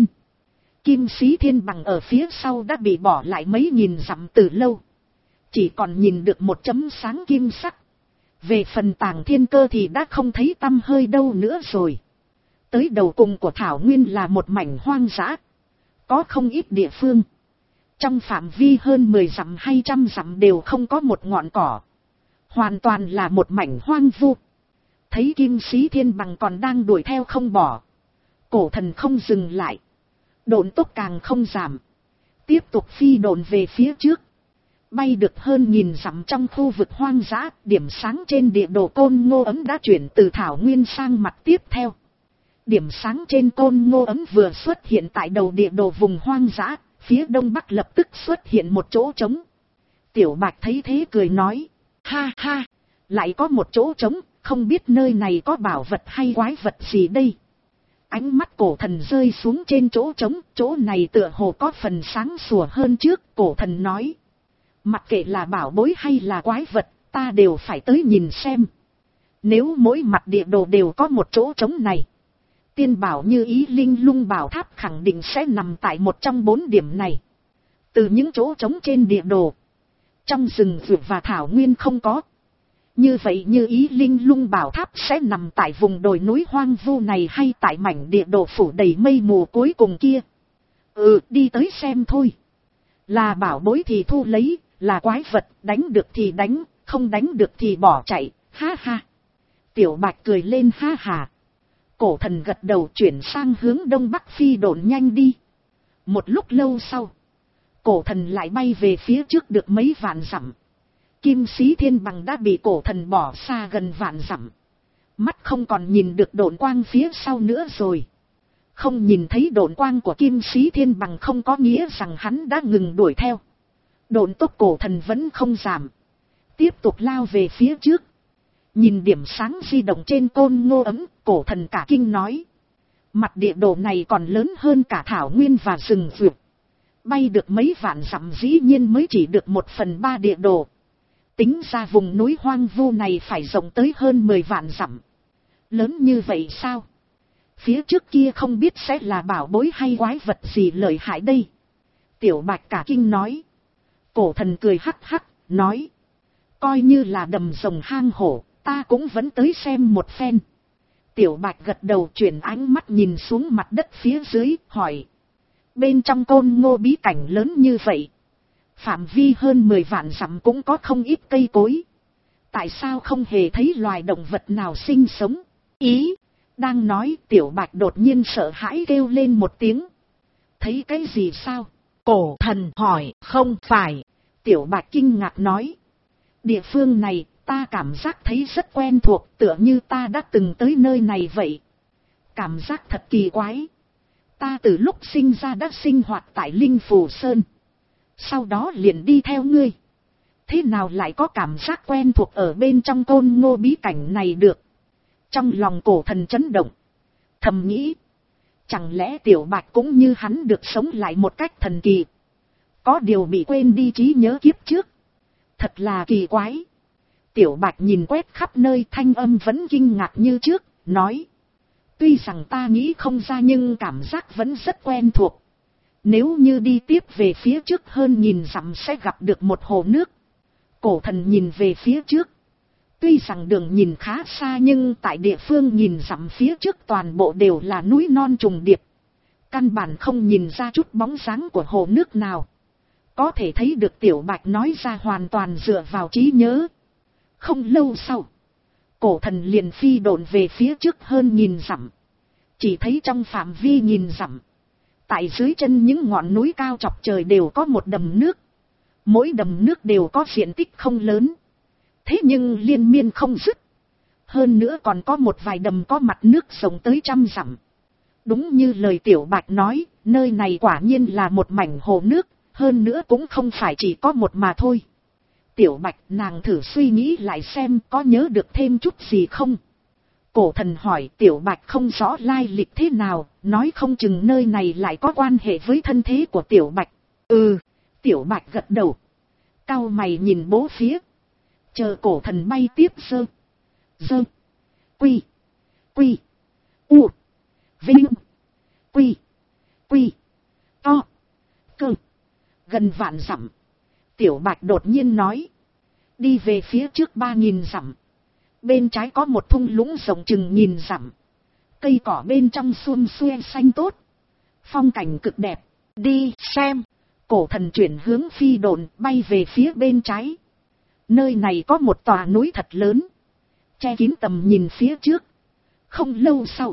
Kim Sĩ Thiên Bằng ở phía sau đã bị bỏ lại mấy nghìn dặm từ lâu, chỉ còn nhìn được một chấm sáng kim sắc. Về phần Tàng Thiên Cơ thì đã không thấy tăm hơi đâu nữa rồi. Tới đầu cùng của thảo nguyên là một mảnh hoang dã, có không ít địa phương trong phạm vi hơn mười dặm hay trăm dặm đều không có một ngọn cỏ, hoàn toàn là một mảnh hoang vu. Thấy Kim Sĩ Thiên Bằng còn đang đuổi theo không bỏ, cổ thần không dừng lại, độn tốc càng không giảm, tiếp tục phi độn về phía trước. Bay được hơn nghìn dặm trong khu vực hoang dã, điểm sáng trên địa đồ Côn Ngô ấm đã chuyển từ thảo nguyên sang mặt tiếp theo. Điểm sáng trên Côn Ngô ấm vừa xuất hiện tại đầu địa đồ vùng hoang dã, phía đông bắc lập tức xuất hiện một chỗ trống. Tiểu Bạch thấy thế cười nói: ha ha, lại có một chỗ trống, không biết nơi này có bảo vật hay quái vật gì đây. Ánh mắt cổ thần rơi xuống trên chỗ trống, chỗ này tựa hồ có phần sáng sủa hơn trước. Cổ thần nói: mặc kệ là bảo bối hay là quái vật, ta đều phải tới nhìn xem. Nếu mỗi mặt địa đồ đều có một chỗ trống này, tiên bảo như Ý Linh Lung Bảo Tháp khẳng định sẽ nằm tại một trong bốn điểm này. Từ những chỗ trống trên địa đồ, trong rừng rực và thảo nguyên không có. Như vậy như Ý Linh Lung Bảo Tháp sẽ nằm tại vùng đồi núi hoang vu này, hay tại mảnh địa đồ phủ đầy mây mù cuối cùng kia? Ừ, đi tới xem thôi. Là bảo bối thì thu lấy, là quái vật đánh được thì đánh, không đánh được thì bỏ chạy, ha ha. Tiểu Bạch cười lên ha hà. Cổ thần gật đầu chuyển sang hướng đông bắc phi độn nhanh đi. Một lúc lâu sau, cổ thần lại bay về phía trước được mấy vạn dặm. Kim Sĩ Thiên Bằng đã bị cổ thần bỏ xa gần vạn dặm. Mắt không còn nhìn được độn quang phía sau nữa rồi. Không nhìn thấy độn quang của Kim Sĩ Thiên Bằng không có nghĩa rằng hắn đã ngừng đuổi theo. Độn tốc cổ thần vẫn không giảm, tiếp tục lao về phía trước. Nhìn điểm sáng di động trên Côn Ngô ấm, cổ thần cả kinh nói: mặt địa đồ này còn lớn hơn cả thảo nguyên và rừng rực. Bay được mấy vạn dặm dĩ nhiên mới chỉ được một phần ba địa đồ. Tính ra vùng núi hoang vu này phải rộng tới hơn mười vạn dặm. Lớn như vậy sao? Phía trước kia không biết sẽ là bảo bối hay quái vật gì lợi hại đây. Tiểu Bạch cả kinh nói. Cổ thần cười hắc hắc, nói: coi như là đầm rồng hang hổ, ta cũng vẫn tới xem một phen. Tiểu Bạch gật đầu, chuyển ánh mắt nhìn xuống mặt đất phía dưới, hỏi. Bên trong Côn Ngô bí cảnh lớn như vậy, phạm vi hơn mười vạn dặm cũng có không ít cây cối. Tại sao không hề thấy loài động vật nào sinh sống? Ý, đang nói, Tiểu Bạch đột nhiên sợ hãi kêu lên một tiếng. Thấy cái gì sao? Cổ thần hỏi. Không phải. Tiểu Bạch kinh ngạc nói. Địa phương này, ta cảm giác thấy rất quen thuộc, tựa như ta đã từng tới nơi này vậy. Cảm giác thật kỳ quái. Ta từ lúc sinh ra đã sinh hoạt tại Linh Phù Sơn. Sau đó liền đi theo ngươi. Thế nào lại có cảm giác quen thuộc ở bên trong Côn Ngô bí cảnh này được? Trong lòng cổ thần chấn động. Thầm nghĩ. Chẳng lẽ Tiểu Bạch cũng như hắn được sống lại một cách thần kỳ? Có điều bị quên đi trí nhớ kiếp trước. Thật là kỳ quái. Tiểu Bạch nhìn quét khắp nơi, thanh âm vẫn kinh ngạc như trước, nói. Tuy rằng ta nghĩ không ra nhưng cảm giác vẫn rất quen thuộc. Nếu như đi tiếp về phía trước hơn nghìn dặm sẽ gặp được một hồ nước. Cổ thần nhìn về phía trước. Tuy rằng đường nhìn khá xa nhưng tại địa phương nhìn dặm phía trước toàn bộ đều là núi non trùng điệp. Căn bản không nhìn ra chút bóng dáng của hồ nước nào. Có thể thấy được Tiểu Bạch nói ra hoàn toàn dựa vào trí nhớ. Không lâu sau, cổ thần liền phi độn về phía trước hơn nghìn dặm. Chỉ thấy trong phạm vi nghìn dặm, tại dưới chân những ngọn núi cao chọc trời đều có một đầm nước. Mỗi đầm nước đều có diện tích không lớn. Thế nhưng liên miên không dứt. Hơn nữa còn có một vài đầm có mặt nước rộng tới trăm dặm. Đúng như lời Tiểu Bạch nói, nơi này quả nhiên là một mảnh hồ nước, hơn nữa cũng không phải chỉ có một mà thôi. Tiểu Bạch, nàng thử suy nghĩ lại xem có nhớ được thêm chút gì không? Cổ thần hỏi. Tiểu Bạch không rõ lai lịch thế nào, nói không chừng nơi này lại có quan hệ với thân thế của Tiểu Bạch. Ừ, Tiểu Bạch gật đầu. Cau mày nhìn bố phía. Chờ cổ thần bay tiếp sơ. Dơ. Quy. Quy. U. Vinh. Quy. Quy. To. Cơ. Gần vạn dặm. Tiểu Bạch đột nhiên nói. Đi về phía trước ba nghìn dặm. Bên trái có một thung lũng rộng chừng nghìn dặm. Cây cỏ bên trong xuân xuê xanh tốt. Phong cảnh cực đẹp. Đi xem. Cổ thần chuyển hướng phi độn bay về phía bên trái. Nơi này có một tòa núi thật lớn. Che kín tầm nhìn phía trước. Không lâu sau.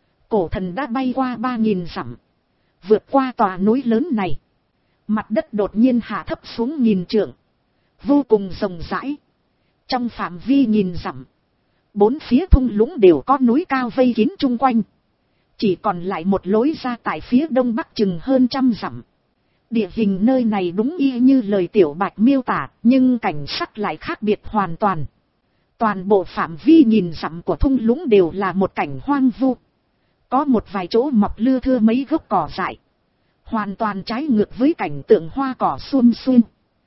Cổ thần đã bay qua ba nghìn dặm. Vượt qua tòa núi lớn này. Mặt đất đột nhiên hạ thấp xuống nghìn trượng. Vô cùng rộng rãi. Trong phạm vi nghìn dặm. Bốn phía thung lũng đều có núi cao vây kín chung quanh. Chỉ còn lại một lối ra tại phía đông bắc chừng hơn trăm dặm. Địa hình nơi này đúng y như lời Tiểu Bạch miêu tả, nhưng cảnh sắc lại khác biệt hoàn toàn. Toàn bộ phạm vi nghìn dặm của thung lũng đều là một cảnh hoang vu. Có một vài chỗ mọc lưa thưa mấy gốc cỏ dại. Hoàn toàn trái ngược với cảnh tượng hoa cỏ xuân xuân.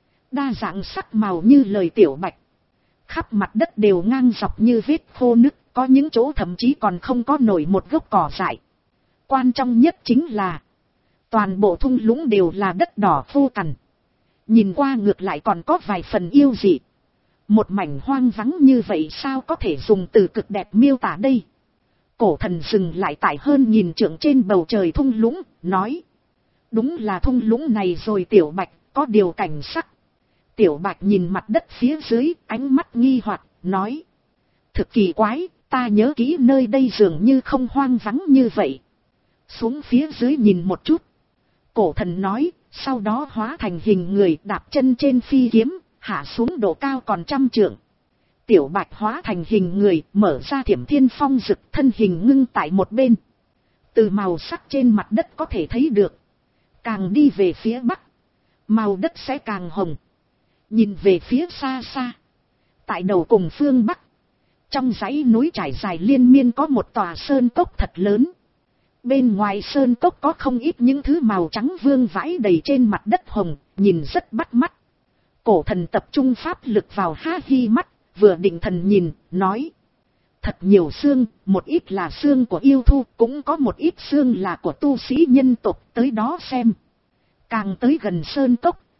Đa dạng sắc màu như lời Tiểu Bạch. Khắp mặt đất đều ngang dọc như vết khô nứt, có những chỗ thậm chí còn không có nổi một gốc cỏ dại. Quan trọng nhất chính là toàn bộ thung lũng đều là đất đỏ khô cằn. Nhìn qua ngược lại còn có vài phần yêu dị. Một mảnh hoang vắng như vậy sao có thể dùng từ cực đẹp miêu tả đây? Cổ thần dừng lại tại hơn nghìn trượng trên bầu trời thung lũng, nói. Đúng là thung lũng này rồi Tiểu Bạch, có điều cảnh sắc. Tiểu Bạch nhìn mặt đất phía dưới, ánh mắt nghi hoặc, nói. Thực kỳ quái, ta nhớ kỹ nơi đây dường như không hoang vắng như vậy. Xuống phía dưới nhìn một chút. Cổ thần nói, sau đó hóa thành hình người đạp chân trên phi kiếm, hạ xuống độ cao còn trăm trượng. Tiểu Bạch hóa thành hình người, mở ra Thiểm Thiên Phong rực, thân hình ngưng tại một bên. Từ màu sắc trên mặt đất có thể thấy được. Càng đi về phía bắc, màu đất sẽ càng hồng. Nhìn về phía xa xa, tại đầu cùng phương bắc, trong dãy núi trải dài liên miên có một tòa sơn cốc thật lớn. Bên ngoài sơn cốc có không ít những thứ màu trắng vương vãi đầy trên mặt đất hồng, nhìn rất bắt mắt. Cổ thần tập trung pháp lực vào ha hi mắt, vừa định thần nhìn, nói. Thật nhiều xương, một ít là xương của yêu thú, cũng có một ít xương là của tu sĩ nhân tộc, tới đó xem. Càng tới gần sơn cốc,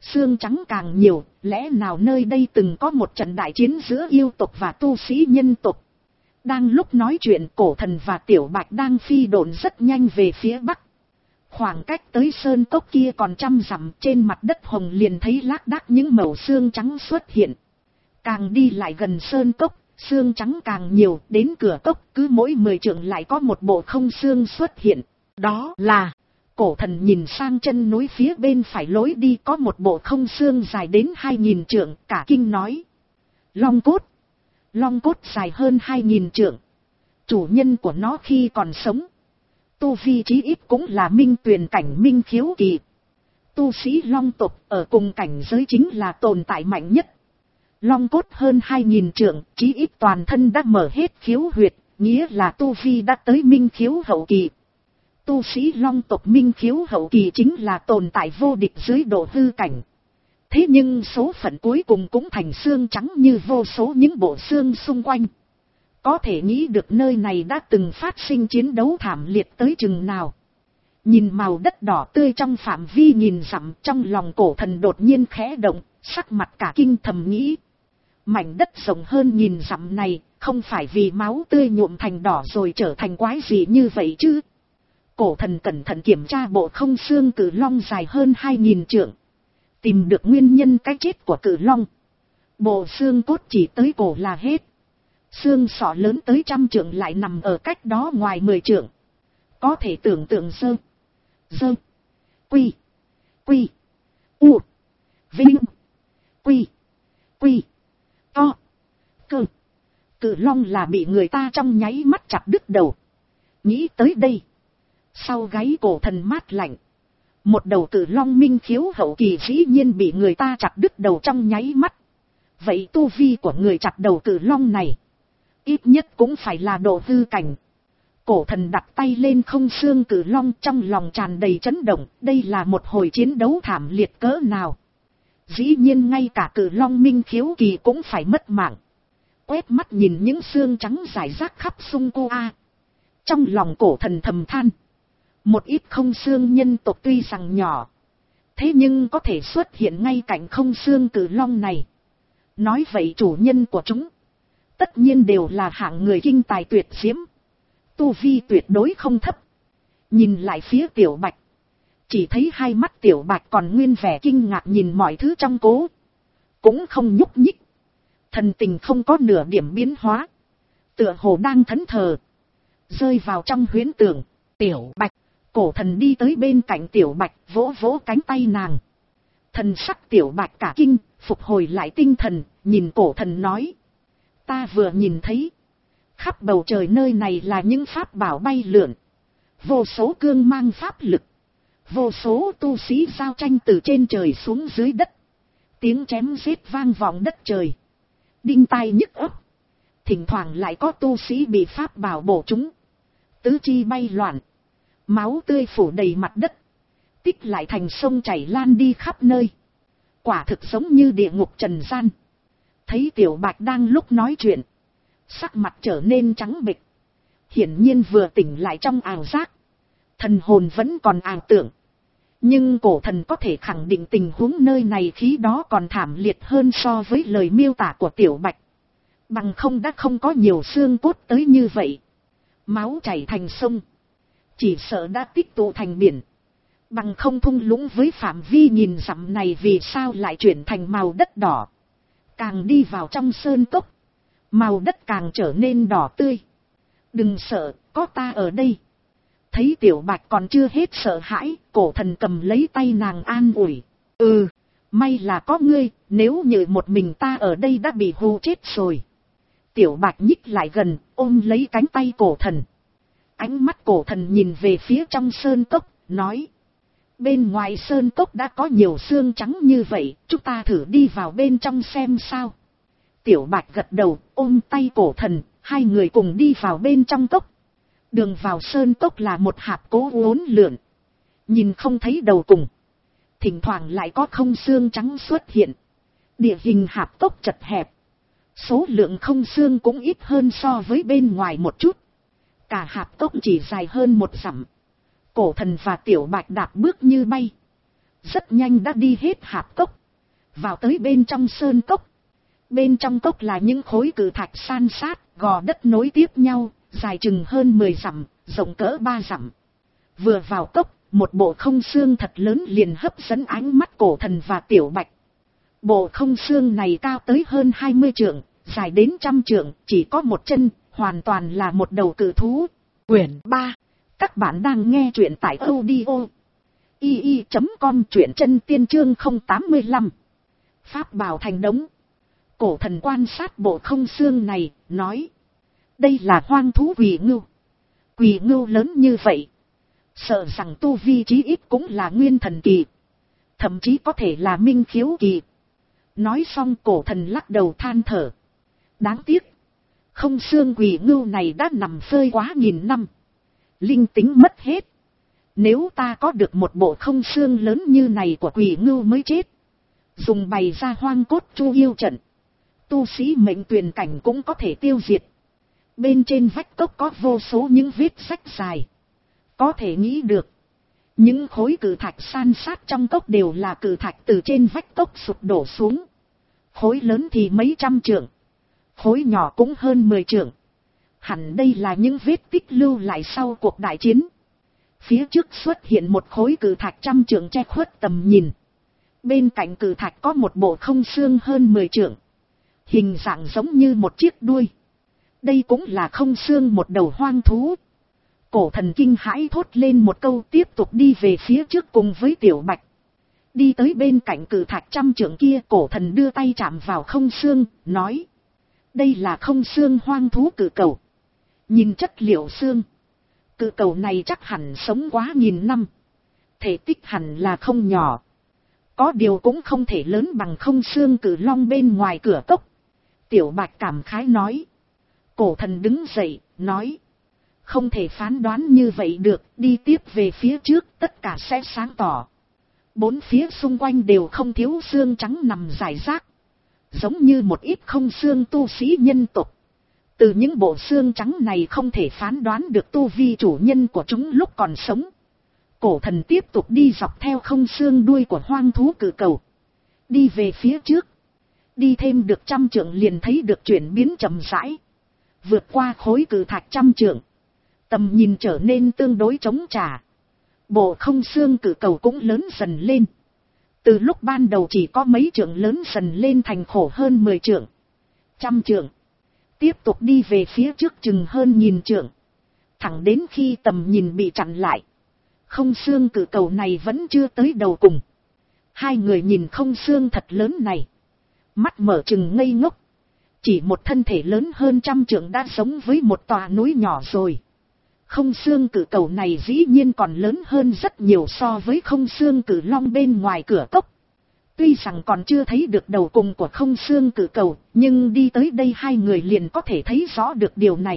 xương trắng càng nhiều, lẽ nào nơi đây từng có một trận đại chiến giữa yêu tộc và tu sĩ nhân tộc. Đang lúc nói chuyện, Cổ Thần và Tiểu Bạch đang phi độn rất nhanh về phía bắc. Khoảng cách tới sơn cốc kia còn trăm dặm, trên mặt đất hồng liền thấy lác đác những mẩu xương trắng xuất hiện. Càng đi lại gần sơn cốc, xương trắng càng nhiều, đến cửa cốc cứ mỗi mười trượng lại có một bộ không xương xuất hiện. Đó là, Cổ Thần nhìn sang chân núi phía bên phải lối đi có một bộ không xương dài đến hai nghìn trượng, cả kinh nói. Long cốt. Long cốt dài hơn hai nghìn trượng. Chủ nhân của nó khi còn sống, tu vi chí ít cũng là minh tuyền cảnh minh khiếu kỳ. Tu sĩ long tộc ở cùng cảnh giới chính là tồn tại mạnh nhất. Long cốt hơn hai nghìn trượng, chí ít toàn thân đã mở hết khiếu huyệt, nghĩa là tu vi đã tới minh khiếu hậu kỳ. Tu sĩ long tộc minh khiếu hậu kỳ chính là tồn tại vô địch dưới độ hư cảnh. Thế nhưng số phận cuối cùng cũng thành xương trắng như vô số những bộ xương xung quanh. Có thể nghĩ được nơi này đã từng phát sinh chiến đấu thảm liệt tới chừng nào. Nhìn màu đất đỏ tươi trong phạm vi nghìn dặm, trong lòng Cổ Thần đột nhiên khẽ động, sắc mặt cả kinh thầm nghĩ. Mảnh đất rộng hơn nghìn dặm này, không phải vì máu tươi nhuộm thành đỏ rồi trở thành quái gì như vậy chứ. Cổ Thần cẩn thận kiểm tra bộ không xương cự long dài hơn hai nghìn trượng. Tìm được nguyên nhân cái chết của cự long. Bộ xương cốt chỉ tới cổ là hết. Xương sọ lớn tới trăm trượng lại nằm ở cách đó ngoài mười trượng. Có thể tưởng tượng sơ. Dơ. Quy. Quy. U. Vinh. Quy. Quy. To. Cơ. Cự long là bị người ta trong nháy mắt chặt đứt đầu. Nghĩ tới đây. Sau gáy Cổ Thần mát lạnh. Một đầu cự long minh khiếu hậu kỳ dĩ nhiên bị người ta chặt đứt đầu trong nháy mắt. Vậy tu vi của người chặt đầu cự long này, ít nhất cũng phải là độ hư cảnh. Cổ Thần đặt tay lên không xương cự long, trong lòng tràn đầy chấn động. Đây là một hồi chiến đấu thảm liệt cỡ nào. Dĩ nhiên ngay cả cự long minh khiếu kỳ cũng phải mất mạng. Quét mắt nhìn những xương trắng rải rác khắp xung cô a. Trong lòng Cổ Thần thầm than. Một ít không xương nhân tộc tuy rằng nhỏ, thế nhưng có thể xuất hiện ngay cạnh không xương cự long này. Nói vậy chủ nhân của chúng tất nhiên đều là hạng người kinh tài tuyệt diễm, tu vi tuyệt đối không thấp. Nhìn lại phía Tiểu Bạch, chỉ thấy hai mắt Tiểu Bạch còn nguyên vẻ kinh ngạc nhìn mọi thứ trong cố, cũng không nhúc nhích, thần tình không có nửa điểm biến hóa, tựa hồ đang thẫn thờ, rơi vào trong huyễn tưởng. Tiểu Bạch. Cổ Thần đi tới bên cạnh Tiểu Bạch, vỗ vỗ cánh tay nàng. Thần sắc Tiểu Bạch cả kinh, phục hồi lại tinh thần, nhìn Cổ Thần nói. Ta vừa nhìn thấy, khắp bầu trời nơi này là những pháp bảo bay lượn. Vô số cương mang pháp lực. Vô số tu sĩ giao tranh từ trên trời xuống dưới đất. Tiếng chém giết vang vọng đất trời. Đinh tai nhức óc. Thỉnh thoảng lại có tu sĩ bị pháp bảo bổ trúng. Tứ chi bay loạn. Máu tươi phủ đầy mặt đất. Tích lại thành sông chảy lan đi khắp nơi. Quả thực giống như địa ngục trần gian. Thấy Tiểu Bạch đang lúc nói chuyện, sắc mặt trở nên trắng bệch. Hiển nhiên vừa tỉnh lại trong ảo giác. Thần hồn vẫn còn ảo tưởng. Nhưng Cổ Thần có thể khẳng định tình huống nơi này khí đó còn thảm liệt hơn so với lời miêu tả của Tiểu Bạch. Bằng không đã không có nhiều xương cốt tới như vậy. Máu chảy thành sông. Chỉ sợ đã tích tụ thành biển. Bằng không thung lũng với phạm vi nghìn dặm này vì sao lại chuyển thành màu đất đỏ. Càng đi vào trong sơn cốc, màu đất càng trở nên đỏ tươi. Đừng sợ, có ta ở đây. Thấy Tiểu Bạch còn chưa hết sợ hãi, Cổ Thần cầm lấy tay nàng an ủi. Ừ, may là có ngươi, nếu như một mình ta ở đây đã bị hù chết rồi. Tiểu Bạch nhích lại gần, ôm lấy cánh tay Cổ Thần. Ánh mắt Cổ Thần nhìn về phía trong sơn cốc, nói. Bên ngoài sơn cốc đã có nhiều xương trắng như vậy, chúng ta thử đi vào bên trong xem sao. Tiểu Bạch gật đầu, ôm tay Cổ Thần, hai người cùng đi vào bên trong cốc. Đường vào sơn cốc là một hạp cố uốn lượn. Nhìn không thấy đầu cùng. Thỉnh thoảng lại có không xương trắng xuất hiện. Địa hình hạp cốc chật hẹp. Số lượng không xương cũng ít hơn so với bên ngoài một chút. Cả hạp cốc chỉ dài hơn một dặm. Cổ Thần và Tiểu Bạch đạp bước như bay. rất nhanh đã đi hết hạp cốc, vào tới bên trong sơn cốc. Bên trong cốc là những khối cự thạch san sát, gò đất nối tiếp nhau, dài chừng hơn mười dặm, rộng cỡ ba dặm. Vừa vào cốc, một bộ không xương thật lớn liền hấp dẫn ánh mắt Cổ Thần và Tiểu Bạch. Bộ không xương này cao tới hơn hai mươi trượng, dài đến trăm trượng, chỉ có một chân, hoàn toàn là một đầu cự thú. Quyển ba. Các bạn đang nghe truyện tại audio i i chấm com, truyện chân tiên chương không tám mươi lăm. Pháp bảo thành đống. Cổ Thần quan sát bộ không xương này, nói. Đây là hoang thú quỷ ngưu. Quỷ ngưu lớn như vậy, sợ rằng tu vi chí ít cũng là nguyên thần kỳ, thậm chí có thể là minh khiếu kỳ. Nói xong Cổ Thần lắc đầu than thở. Đáng tiếc, không xương quỷ ngưu này đã nằm phơi quá nghìn năm, linh tính mất hết. Nếu ta có được một bộ không xương lớn như này của quỷ ngưu mới chết, dùng bày ra hoang cốt chu yêu trận, tu sĩ mệnh tuyền cảnh cũng có thể tiêu diệt. Bên trên vách cốc có vô số những vết rách dài, có thể nghĩ được, những khối cự thạch san sát trong cốc đều là cự thạch từ trên vách cốc sụp đổ xuống. Khối lớn thì mấy trăm trượng, khối nhỏ cũng hơn mười trượng. Hẳn đây là những vết tích lưu lại sau cuộc đại chiến. Phía trước xuất hiện một khối cự thạch trăm trượng che khuất tầm nhìn. Bên cạnh cự thạch có một bộ không xương hơn mười trượng, hình dạng giống như một chiếc đuôi. Đây cũng là không xương một đầu hoang thú. Cổ Thần kinh hãi thốt lên một câu, tiếp tục đi về phía trước cùng với Tiểu Bạch. Đi tới bên cạnh cự thạch trăm trượng kia, Cổ Thần đưa tay chạm vào không xương, nói. Đây là không xương hoang thú cự cầu. Nhìn chất liệu xương, cự cầu này chắc hẳn sống quá nghìn năm, thể tích hẳn là không nhỏ. Có điều cũng không thể lớn bằng không xương cự long bên ngoài cửa cốc. Tiểu Bạch cảm khái nói. Cổ Thần đứng dậy, nói. Không thể phán đoán như vậy được, đi tiếp về phía trước tất cả sẽ sáng tỏ. Bốn phía xung quanh đều không thiếu xương trắng nằm rải rác, giống như một ít không xương tu sĩ nhân tộc. Từ những bộ xương trắng này không thể phán đoán được tu vi chủ nhân của chúng lúc còn sống. Cổ Thần tiếp tục đi dọc theo không xương đuôi của hoang thú cự cầu, đi về phía trước. Đi thêm được trăm trượng liền thấy được chuyển biến chậm rãi, vượt qua khối cự thạch trăm trượng, tầm nhìn trở nên tương đối trống trải. Bộ không xương cự cầu cũng lớn dần lên, từ lúc ban đầu chỉ có mấy trượng lớn dần lên thành khổ hơn mười trượng, trăm trượng. Tiếp tục đi về phía trước chừng hơn nghìn trượng, thẳng đến khi tầm nhìn bị chặn lại. Không xương cự cầu này vẫn chưa tới đầu cùng. Hai người nhìn không xương thật lớn này, mắt mở chừng ngây ngốc. Chỉ một thân thể lớn hơn trăm trượng đã giống với một tòa núi nhỏ rồi. Không xương cự cầu này dĩ nhiên còn lớn hơn rất nhiều so với không xương cự long bên ngoài cửa cốc. Tuy rằng còn chưa thấy được đầu cùng của không xương cự cầu, nhưng đi tới đây hai người liền có thể thấy rõ được điều này.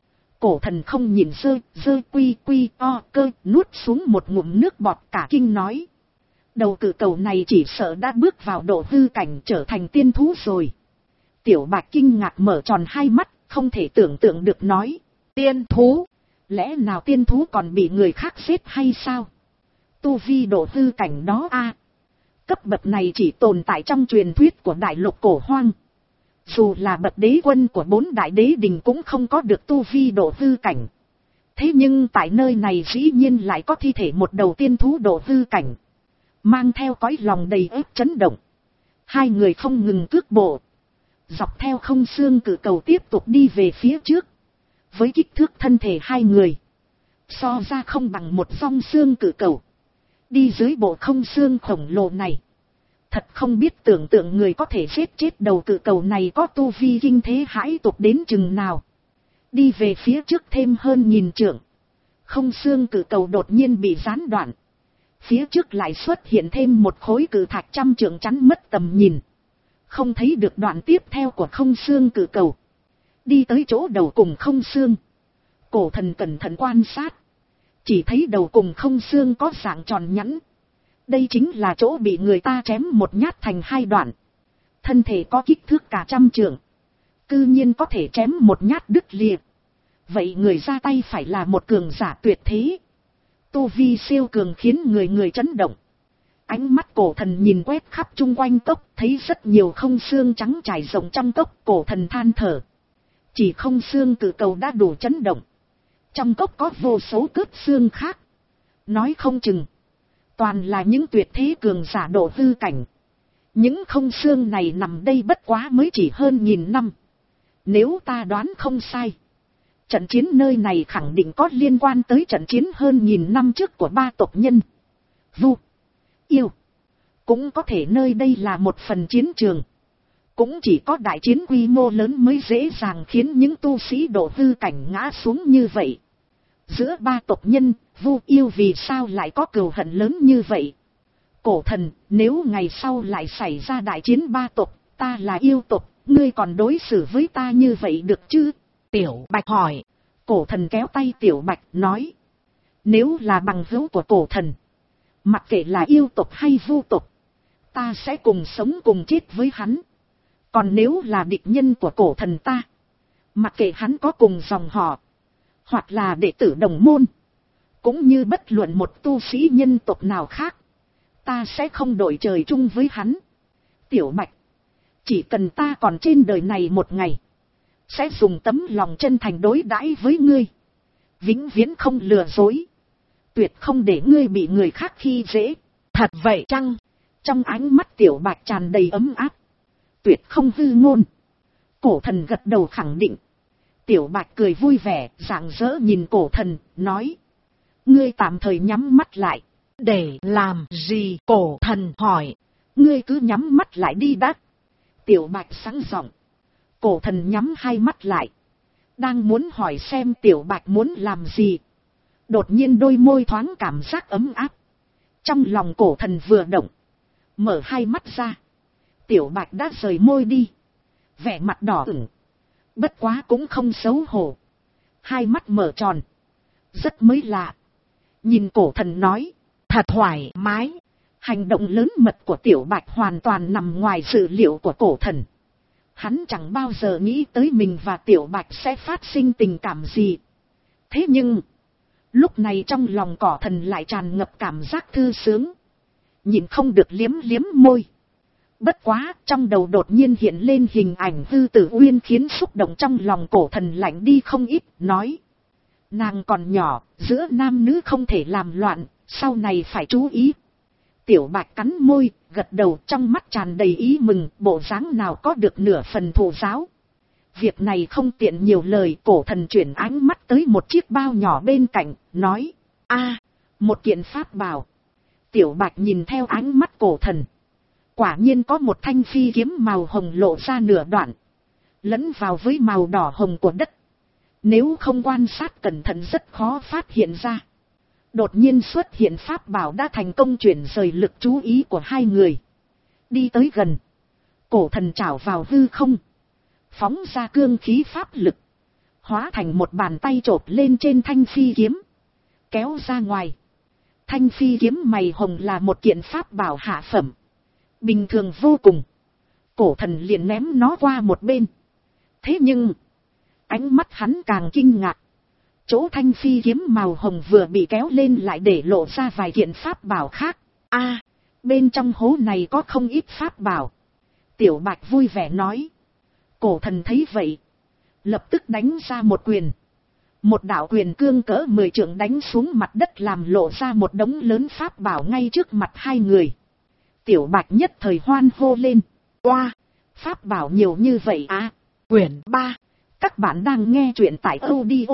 Cổ Thần không nhìn dơ, dơ quy quy o cơ, nuốt xuống một ngụm nước bọt, cả kinh nói. Đầu cự cầu này chỉ sợ đã bước vào độ hư cảnh, trở thành tiên thú rồi. Tiểu Bạch kinh ngạc mở tròn hai mắt, không thể tưởng tượng được, nói. Tiên thú? Lẽ nào tiên thú còn bị người khác giết hay sao? Tu vi độ hư cảnh đó a à, cấp bậc này chỉ tồn tại trong truyền thuyết của đại lục cổ hoang. Dù là bậc đế quân của bốn đại đế đình cũng không có được tu vi độ hư cảnh. Thế nhưng tại nơi này dĩ nhiên lại có thi thể một đầu tiên thú độ hư cảnh, mang theo cõi lòng đầy ếp chấn động. Hai người không ngừng cước bộ, dọc theo không xương cự cầu tiếp tục đi về phía trước. Với kích thước thân thể hai người, so ra không bằng một song xương cự cầu. Đi dưới bộ không xương khổng lồ này, thật không biết tưởng tượng người có thể giết chết đầu cự cầu này có tu vi kinh thế hãi tục đến chừng nào. Đi về phía trước thêm hơn nghìn trượng, không xương cự cầu đột nhiên bị gián đoạn. Phía trước lại xuất hiện thêm một khối cự thạch trăm trượng chắn mất tầm nhìn, không thấy được đoạn tiếp theo của không xương cự cầu. Đi tới chỗ đầu cùng không xương, Cổ Thần cẩn thận quan sát, chỉ thấy đầu cùng không xương có dạng tròn nhẵn. Đây chính là chỗ bị người ta chém một nhát thành hai đoạn. Thân thể có kích thước cả trăm trượng, cư nhiên có thể chém một nhát đứt lìa. Vậy người ra tay phải là một cường giả tuyệt thế, tu vi siêu cường khiến người người chấn động. Ánh mắt cổ thần nhìn quét khắp chung quanh cốc, thấy rất nhiều không xương trắng trải rộng trong cốc, cổ thần than thở. Chỉ không xương cự cầu đã đủ chấn động. Trong cốc có vô số cướp xương khác. Nói không chừng, toàn là những tuyệt thế cường giả độ hư cảnh. Những không xương này nằm đây bất quá mới chỉ hơn nghìn năm. Nếu ta đoán không sai, trận chiến nơi này khẳng định có liên quan tới trận chiến hơn nghìn năm trước của ba tộc nhân. Vu, Yêu. Cũng có thể nơi đây là một phần chiến trường. Cũng chỉ có đại chiến quy mô lớn mới dễ dàng khiến những tu sĩ độ hư cảnh ngã xuống như vậy. Giữa ba tộc nhân, Vu Yêu vì sao lại có cừu hận lớn như vậy? Cổ thần, nếu ngày sau lại xảy ra đại chiến ba tộc, ta là yêu tộc, ngươi còn đối xử với ta như vậy được chứ? Tiểu Bạch hỏi. Cổ thần kéo tay Tiểu Bạch nói. Nếu là bằng hữu của cổ thần, mặc kệ là yêu tộc hay Vu tộc, ta sẽ cùng sống cùng chết với hắn. Còn nếu là địch nhân của cổ thần ta, mặc kệ hắn có cùng dòng họ, hoặc là đệ tử đồng môn, cũng như bất luận một tu sĩ nhân tộc nào khác, ta sẽ không đổi trời chung với hắn. Tiểu Bạch, chỉ cần ta còn trên đời này một ngày, sẽ dùng tấm lòng chân thành đối đãi với ngươi, vĩnh viễn không lừa dối, tuyệt không để ngươi bị người khác khi dễ. Thật vậy chăng? Trong ánh mắt Tiểu Bạch tràn đầy ấm áp, tuyệt không hư ngôn. Cổ thần gật đầu khẳng định. Tiểu Bạch cười vui vẻ, rạng rỡ nhìn cổ thần, nói. Ngươi tạm thời nhắm mắt lại. Để làm gì? Cổ thần hỏi. Ngươi cứ nhắm mắt lại đi đã. Tiểu Bạch sáng giọng. Cổ thần nhắm hai mắt lại. Đang muốn hỏi xem Tiểu Bạch muốn làm gì. Đột nhiên đôi môi thoáng cảm giác ấm áp. Trong lòng cổ thần vừa động, mở hai mắt ra. Tiểu Bạch đã rời môi đi, vẻ mặt đỏ ửng, bất quá cũng không xấu hổ, hai mắt mở tròn, rất mới lạ. Nhìn cổ thần nói, thật thoải mái. Hành động lớn mật của Tiểu Bạch hoàn toàn nằm ngoài dự liệu của cổ thần. Hắn chẳng bao giờ nghĩ tới mình và Tiểu Bạch sẽ phát sinh tình cảm gì. Thế nhưng, lúc này trong lòng cổ thần lại tràn ngập cảm giác thư sướng, nhìn không được liếm liếm môi. Bất quá, trong đầu đột nhiên hiện lên hình ảnh Hư Tử Uyên khiến xúc động trong lòng cổ thần lạnh đi không ít, nói. Nàng còn nhỏ, giữa nam nữ không thể làm loạn, sau này phải chú ý. Tiểu Bạch cắn môi, gật đầu, trong mắt tràn đầy ý mừng, bộ dáng nào có được nửa phần thụ giáo. Việc này không tiện nhiều lời, cổ thần chuyển ánh mắt tới một chiếc bao nhỏ bên cạnh, nói. A, một kiện pháp bảo. Tiểu Bạch nhìn theo ánh mắt cổ thần. Quả nhiên có một thanh phi kiếm màu hồng lộ ra nửa đoạn, lẫn vào với màu đỏ hồng của đất. Nếu không quan sát cẩn thận rất khó phát hiện ra. Đột nhiên xuất hiện pháp bảo đã thành công chuyển rời lực chú ý của hai người. Đi tới gần, cổ thần chảo vào hư không, phóng ra cương khí pháp lực, hóa thành một bàn tay chộp lên trên thanh phi kiếm, kéo ra ngoài. Thanh phi kiếm mày hồng là một kiện pháp bảo hạ phẩm, bình thường vô cùng. Cổ thần liền ném nó qua một bên. Thế nhưng, ánh mắt hắn càng kinh ngạc. Chỗ thanh phi kiếm màu hồng vừa bị kéo lên lại để lộ ra vài kiện pháp bảo khác. A, à, bên trong hố này có không ít pháp bảo. Tiểu Bạch vui vẻ nói. Cổ thần thấy vậy, lập tức đánh ra một quyền. Một đạo quyền cương cỡ mười trượng đánh xuống mặt đất, làm lộ ra một đống lớn pháp bảo ngay trước mặt hai người. Tiểu Bạch nhất thời hoan hô lên. Oa, pháp bảo nhiều như vậy à. Quyển ba. Các bạn đang nghe truyện tại audio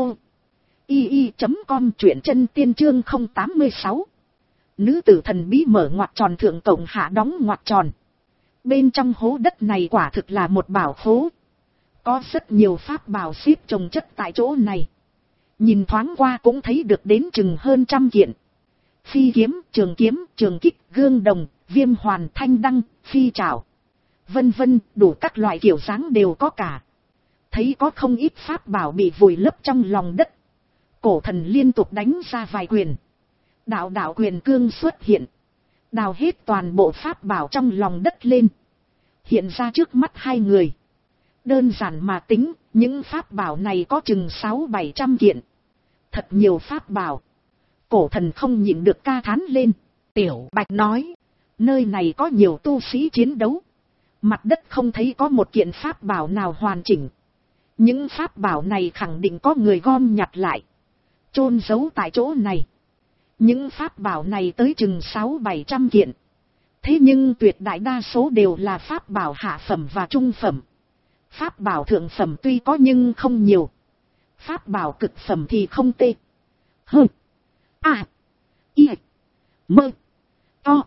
i i chấm com, truyện chân tiên chương không tám sáu. Nữ tử thần bí mở ngoặc tròn thượng cộng hạ đóng ngoặc tròn. Bên trong hố đất này quả thực là một bảo khố. Có rất nhiều pháp bảo xếp chồng chất tại chỗ này. Nhìn thoáng qua cũng thấy được đến chừng hơn trăm kiện. Phi kiếm, trường kiếm, trường kích, gương đồng, viêm hoàn, thanh đăng, phi trảo, vân vân, đủ các loại kiểu dáng đều có cả. Thấy có không ít pháp bảo bị vùi lấp trong lòng đất. Cổ thần liên tục đánh ra vài quyền. Đạo đạo quyền cương xuất hiện, đào hết toàn bộ pháp bảo trong lòng đất lên, hiện ra trước mắt hai người. Đơn giản mà tính, những pháp bảo này có chừng sáu bảy trăm kiện. Thật nhiều pháp bảo. Cổ thần không nhịn được ca thán lên. Tiểu Bạch nói, Nơi này có nhiều tu sĩ chiến đấu. Mặt đất không thấy có một kiện pháp bảo nào hoàn chỉnh. Những pháp bảo này khẳng định có người gom nhặt lại, chôn giấu tại chỗ này. Những pháp bảo này tới chừng sáu bảy trăm kiện. Thế nhưng tuyệt đại đa số đều là pháp bảo hạ phẩm và trung phẩm. Pháp bảo thượng phẩm tuy có nhưng không nhiều. Pháp bảo cực phẩm thì không tệ. Hơ. À. Y. Mơ. To.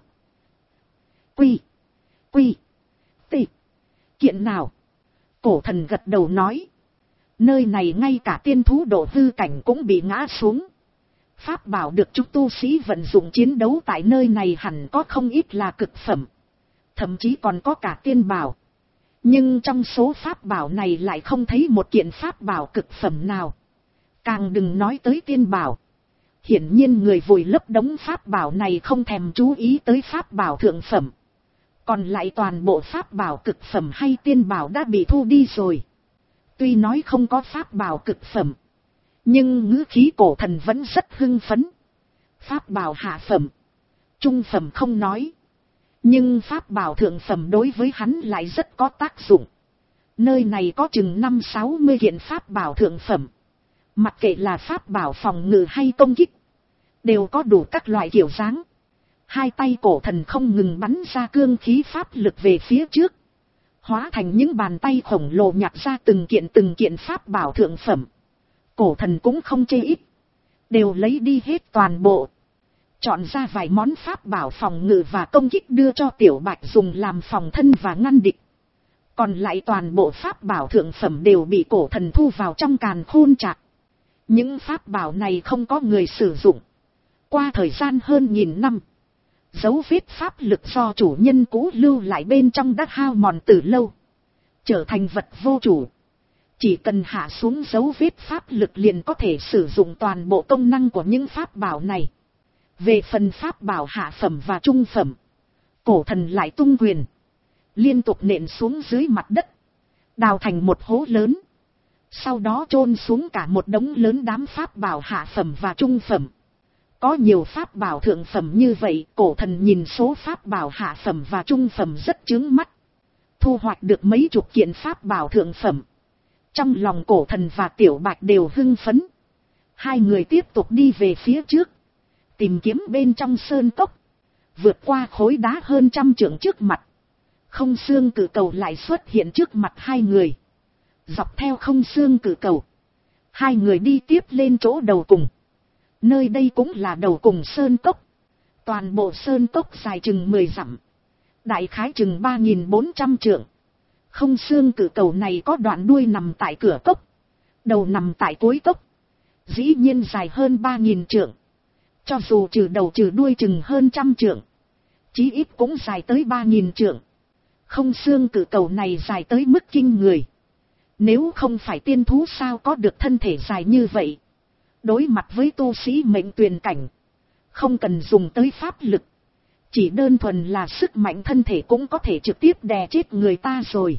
Quy. Quy. Tị. Kiện nào? Cổ thần gật đầu nói. Nơi này ngay cả tiên thú độ hư cảnh cũng bị ngã xuống. Pháp bảo được chúng tu sĩ vận dụng chiến đấu tại nơi này hẳn có không ít là cực phẩm. Thậm chí còn có cả tiên bảo. Nhưng trong số pháp bảo này lại không thấy một kiện pháp bảo cực phẩm nào. Càng đừng nói tới tiên bảo. Hiển nhiên người vùi lấp đống pháp bảo này không thèm chú ý tới pháp bảo thượng phẩm. Còn lại toàn bộ pháp bảo cực phẩm hay tiên bảo đã bị thu đi rồi. Tuy nói không có pháp bảo cực phẩm, nhưng ngữ khí cổ thần vẫn rất hưng phấn. Pháp bảo hạ phẩm, trung phẩm không nói, nhưng pháp bảo thượng phẩm đối với hắn lại rất có tác dụng. Nơi này có chừng năm sáu mươi kiện pháp bảo thượng phẩm. Mặc kệ là pháp bảo phòng ngự hay công kích, đều có đủ các loại kiểu dáng. Hai tay cổ thần không ngừng bắn ra cương khí pháp lực về phía trước, hóa thành những bàn tay khổng lồ nhặt ra từng kiện từng kiện pháp bảo thượng phẩm. Cổ thần cũng không chê ít, đều lấy đi hết toàn bộ. Chọn ra vài món pháp bảo phòng ngự và công kích đưa cho Tiểu Bạch dùng làm phòng thân và ngăn địch. Còn lại toàn bộ pháp bảo thượng phẩm đều bị cổ thần thu vào trong càn khôn trạc. Những pháp bảo này không có người sử dụng. Qua thời gian hơn nghìn năm, dấu vết pháp lực do chủ nhân cũ lưu lại bên trong đã hao mòn từ lâu, trở thành vật vô chủ. Chỉ cần hạ xuống dấu vết pháp lực liền có thể sử dụng toàn bộ công năng của những pháp bảo này. Về phần pháp bảo hạ phẩm và trung phẩm, cổ thần lại tung quyền, liên tục nện xuống dưới mặt đất, đào thành một hố lớn. Sau đó chôn xuống cả một đống lớn đám pháp bảo hạ phẩm và trung phẩm. Có nhiều pháp bảo thượng phẩm như vậy, cổ thần nhìn số pháp bảo hạ phẩm và trung phẩm rất chướng mắt. Thu hoạch được mấy chục kiện pháp bảo thượng phẩm. Trong lòng cổ thần và Tiểu Bạch đều hưng phấn. Hai người tiếp tục đi về phía trước, tìm kiếm bên trong sơn cốc. Vượt qua khối đá hơn trăm trượng trước mặt, không xương cự cầu lại xuất hiện trước mặt hai người. Dọc theo không xương cự cầu, hai người đi tiếp lên chỗ đầu cùng. Nơi đây cũng là đầu cùng sơn cốc. Toàn bộ sơn cốc dài chừng mười dặm, đại khái chừng ba nghìn bốn trăm trượng. Không xương cự cầu này có đoạn đuôi nằm tại cửa cốc, đầu nằm tại cuối cốc. Dĩ nhiên dài hơn ba nghìn trượng. Cho dù trừ đầu trừ đuôi chừng hơn trăm trượng, chí ít cũng dài tới ba nghìn trượng. Không xương cự cầu này dài tới mức kinh người. Nếu không phải tiên thú sao có được thân thể dài như vậy. Đối mặt với tu sĩ mệnh tuyền cảnh, không cần dùng tới pháp lực, chỉ đơn thuần là sức mạnh thân thể cũng có thể trực tiếp đè chết người ta rồi.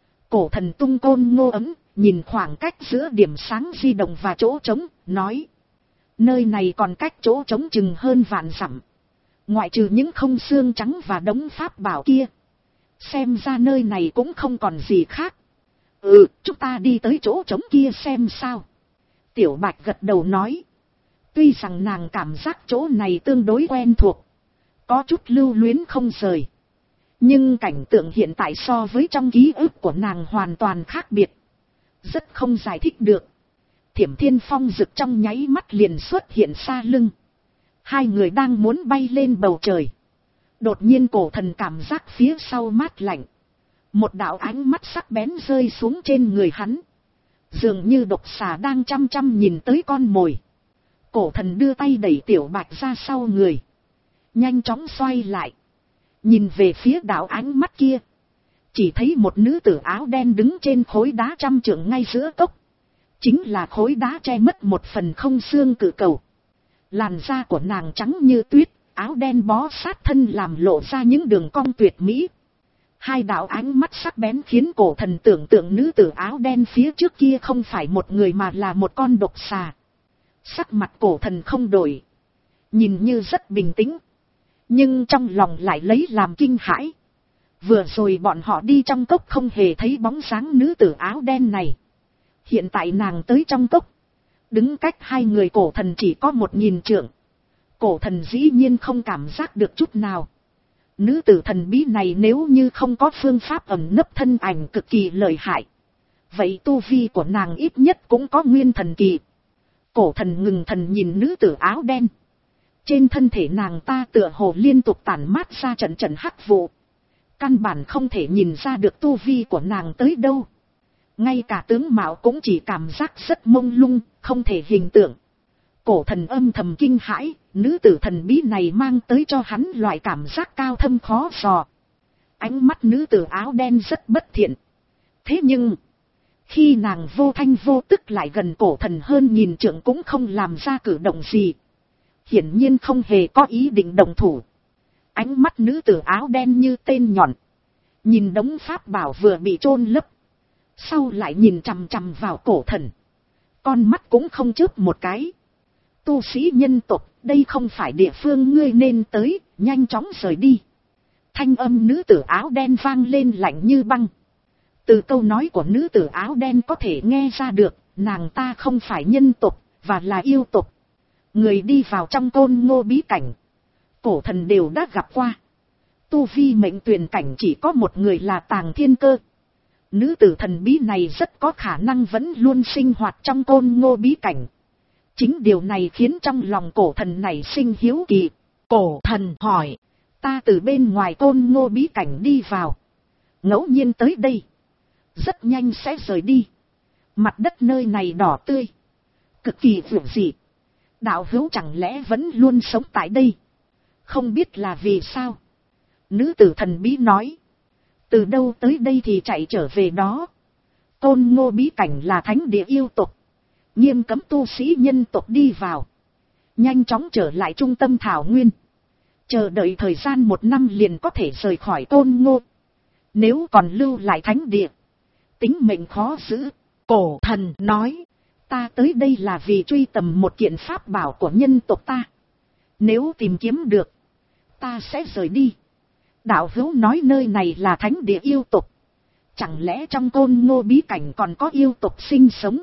Cổ thần tung côn ngô ấm, nhìn khoảng cách giữa điểm sáng di động và chỗ trống, nói. Nơi này còn cách chỗ trống chừng hơn vạn dặm. Ngoại trừ những không xương trắng và đống pháp bảo kia, xem ra nơi này cũng không còn gì khác. Ừ, chúng ta đi tới chỗ trống kia xem sao. Tiểu Bạch gật đầu nói. Tuy rằng nàng cảm giác chỗ này tương đối quen thuộc, có chút lưu luyến không rời, nhưng cảnh tượng hiện tại so với trong ký ức của nàng hoàn toàn khác biệt. Rất không giải thích được. Thiểm Thiên Phong rực trong nháy mắt liền xuất hiện xa lưng. Hai người đang muốn bay lên bầu trời. Đột nhiên cổ thần cảm giác phía sau mát lạnh. Một đạo ánh mắt sắc bén rơi xuống trên người hắn. Dường như độc xà đang chăm chăm nhìn tới con mồi. Cổ thần đưa tay đẩy Tiểu Bạch ra sau người, nhanh chóng xoay lại, nhìn về phía đạo ánh mắt kia. Chỉ thấy một nữ tử áo đen đứng trên khối đá trăm trượng ngay giữa cốc. Chính là khối đá che mất một phần không xương cự cầu. Làn da của nàng trắng như tuyết, áo đen bó sát thân làm lộ ra những đường cong tuyệt mỹ. Hai đạo ánh mắt sắc bén khiến cổ thần tưởng tượng nữ tử áo đen phía trước kia không phải một người mà là một con độc xà. Sắc mặt cổ thần không đổi, nhìn như rất bình tĩnh, Nhưng trong lòng lại lấy làm kinh hãi. Vừa rồi bọn họ đi trong cốc không hề thấy bóng dáng nữ tử áo đen này. Hiện tại nàng tới trong cốc. Đứng cách hai người cổ thần chỉ có một nghìn trượng. Cổ thần dĩ nhiên không cảm giác được chút nào. Nữ tử thần bí này nếu như không có phương pháp ẩn nấp thân ảnh cực kỳ lợi hại. Vậy tu vi của nàng ít nhất cũng có nguyên thần kỳ. Cổ thần ngừng thần nhìn nữ tử áo đen. Trên thân thể nàng ta tựa hồ liên tục tản mát ra trận trận hắc vụ. Căn bản không thể nhìn ra được tu vi của nàng tới đâu. Ngay cả tướng mạo cũng chỉ cảm giác rất mông lung, không thể hình tượng. Cổ thần âm thầm kinh hãi, nữ tử thần bí này mang tới cho hắn loại cảm giác cao thâm khó dò. Ánh mắt nữ tử áo đen rất bất thiện. Thế nhưng, khi nàng vô thanh vô tức lại gần cổ thần hơn nghìn trượng cũng không làm ra cử động gì. Hiển nhiên không hề có ý định động thủ. Ánh mắt nữ tử áo đen như tên nhọn. Nhìn đống pháp bảo vừa bị chôn lấp. Sau lại nhìn chằm chằm vào cổ thần. Con mắt cũng không chớp một cái. Tu sĩ nhân tộc, đây không phải địa phương ngươi nên tới, nhanh chóng rời đi. Thanh âm nữ tử áo đen vang lên lạnh như băng. Từ câu nói của nữ tử áo đen có thể nghe ra được, nàng ta không phải nhân tộc, và là yêu tộc. Người đi vào trong Côn Ngô bí cảnh. Cổ thần đều đã gặp qua. Tu vi mệnh tuyển cảnh chỉ có một người là Tàng Thiên Cơ. Nữ tử thần bí này rất có khả năng vẫn luôn sinh hoạt trong Côn Ngô bí cảnh. Chính điều này khiến trong lòng cổ thần này sinh hiếu kỳ. Cổ thần hỏi, ta từ bên ngoài Côn Ngô bí cảnh đi vào. Ngẫu nhiên tới đây. Rất nhanh sẽ rời đi. Mặt đất nơi này đỏ tươi. Cực kỳ vượng dị. Đạo hữu chẳng lẽ vẫn luôn sống tại đây? Không biết là vì sao? Nữ tử thần bí nói. Từ đâu tới đây thì chạy trở về đó. Côn Ngô bí cảnh là thánh địa yêu tộc. Nghiêm cấm tu sĩ nhân tộc đi vào. Nhanh chóng trở lại trung tâm thảo nguyên. Chờ đợi thời gian một năm liền có thể rời khỏi Côn Ngô. Nếu còn lưu lại thánh địa, tính mệnh khó giữ. Cổ thần nói. Ta tới đây là vì truy tầm một kiện pháp bảo của nhân tộc ta. Nếu tìm kiếm được, ta sẽ rời đi. Đạo hữu nói nơi này là thánh địa yêu tộc. Chẳng lẽ trong Côn Ngô bí cảnh còn có yêu tộc sinh sống?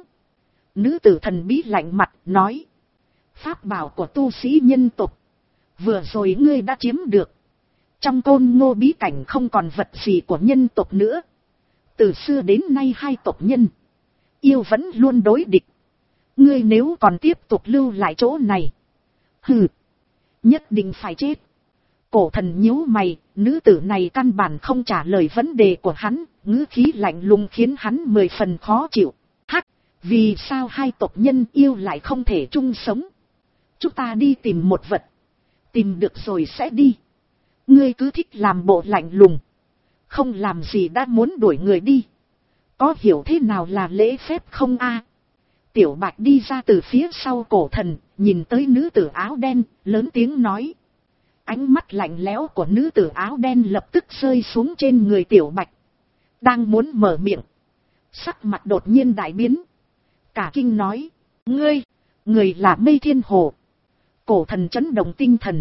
Nữ tử thần bí lạnh mặt nói. Pháp bảo của tu sĩ nhân tộc. Vừa rồi ngươi đã chiếm được. Trong Côn Ngô bí cảnh không còn vật gì của nhân tộc nữa. Từ xưa đến nay hai tộc nhân, yêu vẫn luôn đối địch. Ngươi nếu còn tiếp tục lưu lại chỗ này, hừ, nhất định phải chết. Cổ thần nhíu mày, nữ tử này căn bản không trả lời vấn đề của hắn, ngữ khí lạnh lùng khiến hắn mười phần khó chịu. Hắc, vì sao hai tộc nhân yêu lại không thể chung sống? Chúng ta đi tìm một vật, tìm được rồi sẽ đi. Ngươi cứ thích làm bộ lạnh lùng, không làm gì đã muốn đuổi người đi. Có hiểu thế nào là lễ phép không a? Tiểu Bạch đi ra từ phía sau cổ thần, nhìn tới nữ tử áo đen, lớn tiếng nói. Ánh mắt lạnh lẽo của nữ tử áo đen lập tức rơi xuống trên người Tiểu Bạch. Đang muốn mở miệng, sắc mặt đột nhiên đại biến. Cả kinh nói, ngươi, người là Mây Thiên Hồ. Cổ thần chấn động tinh thần.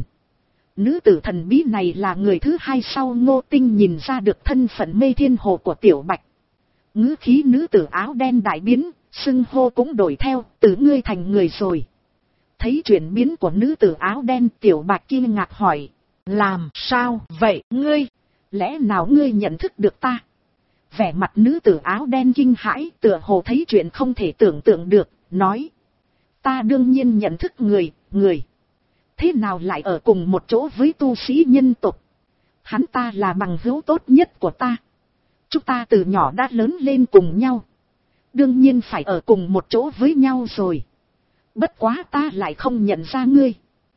Nữ tử thần bí này là người thứ hai sau Ngô Tinh nhìn ra được thân phận Mây Thiên Hồ của Tiểu Bạch. Ngữ khí nữ tử áo đen đại biến, xưng hô cũng đổi theo, từ ngươi thành người rồi. Thấy chuyển biến của nữ tử áo đen, Tiểu Bạch kinh ngạc hỏi, làm sao vậy ngươi? Lẽ nào ngươi nhận thức được ta? Vẻ mặt nữ tử áo đen kinh hãi, tựa hồ thấy chuyện không thể tưởng tượng được, nói. Ta đương nhiên nhận thức người, người. Thế nào lại ở cùng một chỗ với tu sĩ nhân tộc? Hắn ta là bằng hữu tốt nhất của ta. Chúng ta từ nhỏ đã lớn lên cùng nhau. Đương nhiên phải ở cùng một chỗ với nhau rồi. Bất quá ta lại không nhận ra ngươi.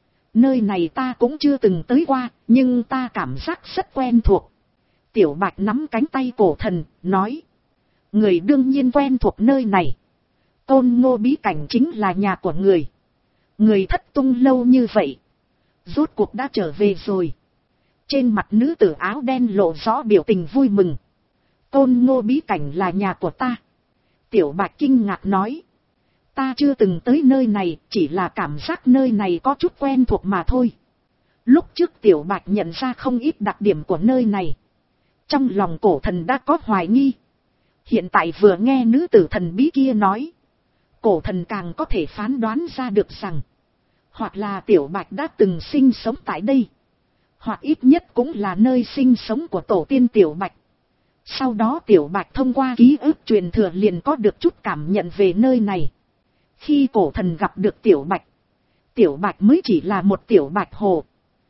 Nơi này ta cũng chưa từng tới qua, nhưng ta cảm giác rất quen thuộc. Tiểu Bạch nắm cánh tay cổ thần, nói. Người đương nhiên quen thuộc nơi này. Côn Ngô bí cảnh chính là nhà của người. Người thất tung lâu như vậy, rốt cuộc đã trở về rồi. Trên mặt nữ tử áo đen lộ rõ biểu tình vui mừng. Côn Ngô bí cảnh là nhà của ta. Tiểu Bạch kinh ngạc nói. Ta chưa từng tới nơi này, chỉ là cảm giác nơi này có chút quen thuộc mà thôi. Lúc trước Tiểu Bạch nhận ra không ít đặc điểm của nơi này. Trong lòng cổ thần đã có hoài nghi. Hiện tại vừa nghe nữ tử thần bí kia nói. Cổ thần càng có thể phán đoán ra được rằng. Hoặc là Tiểu Bạch đã từng sinh sống tại đây. Hoặc ít nhất cũng là nơi sinh sống của tổ tiên Tiểu Bạch. Sau đó Tiểu Bạch thông qua ký ức truyền thừa liền có được chút cảm nhận về nơi này. Khi cổ thần gặp được Tiểu Bạch. Tiểu Bạch mới chỉ là một Tiểu Bạch hồ.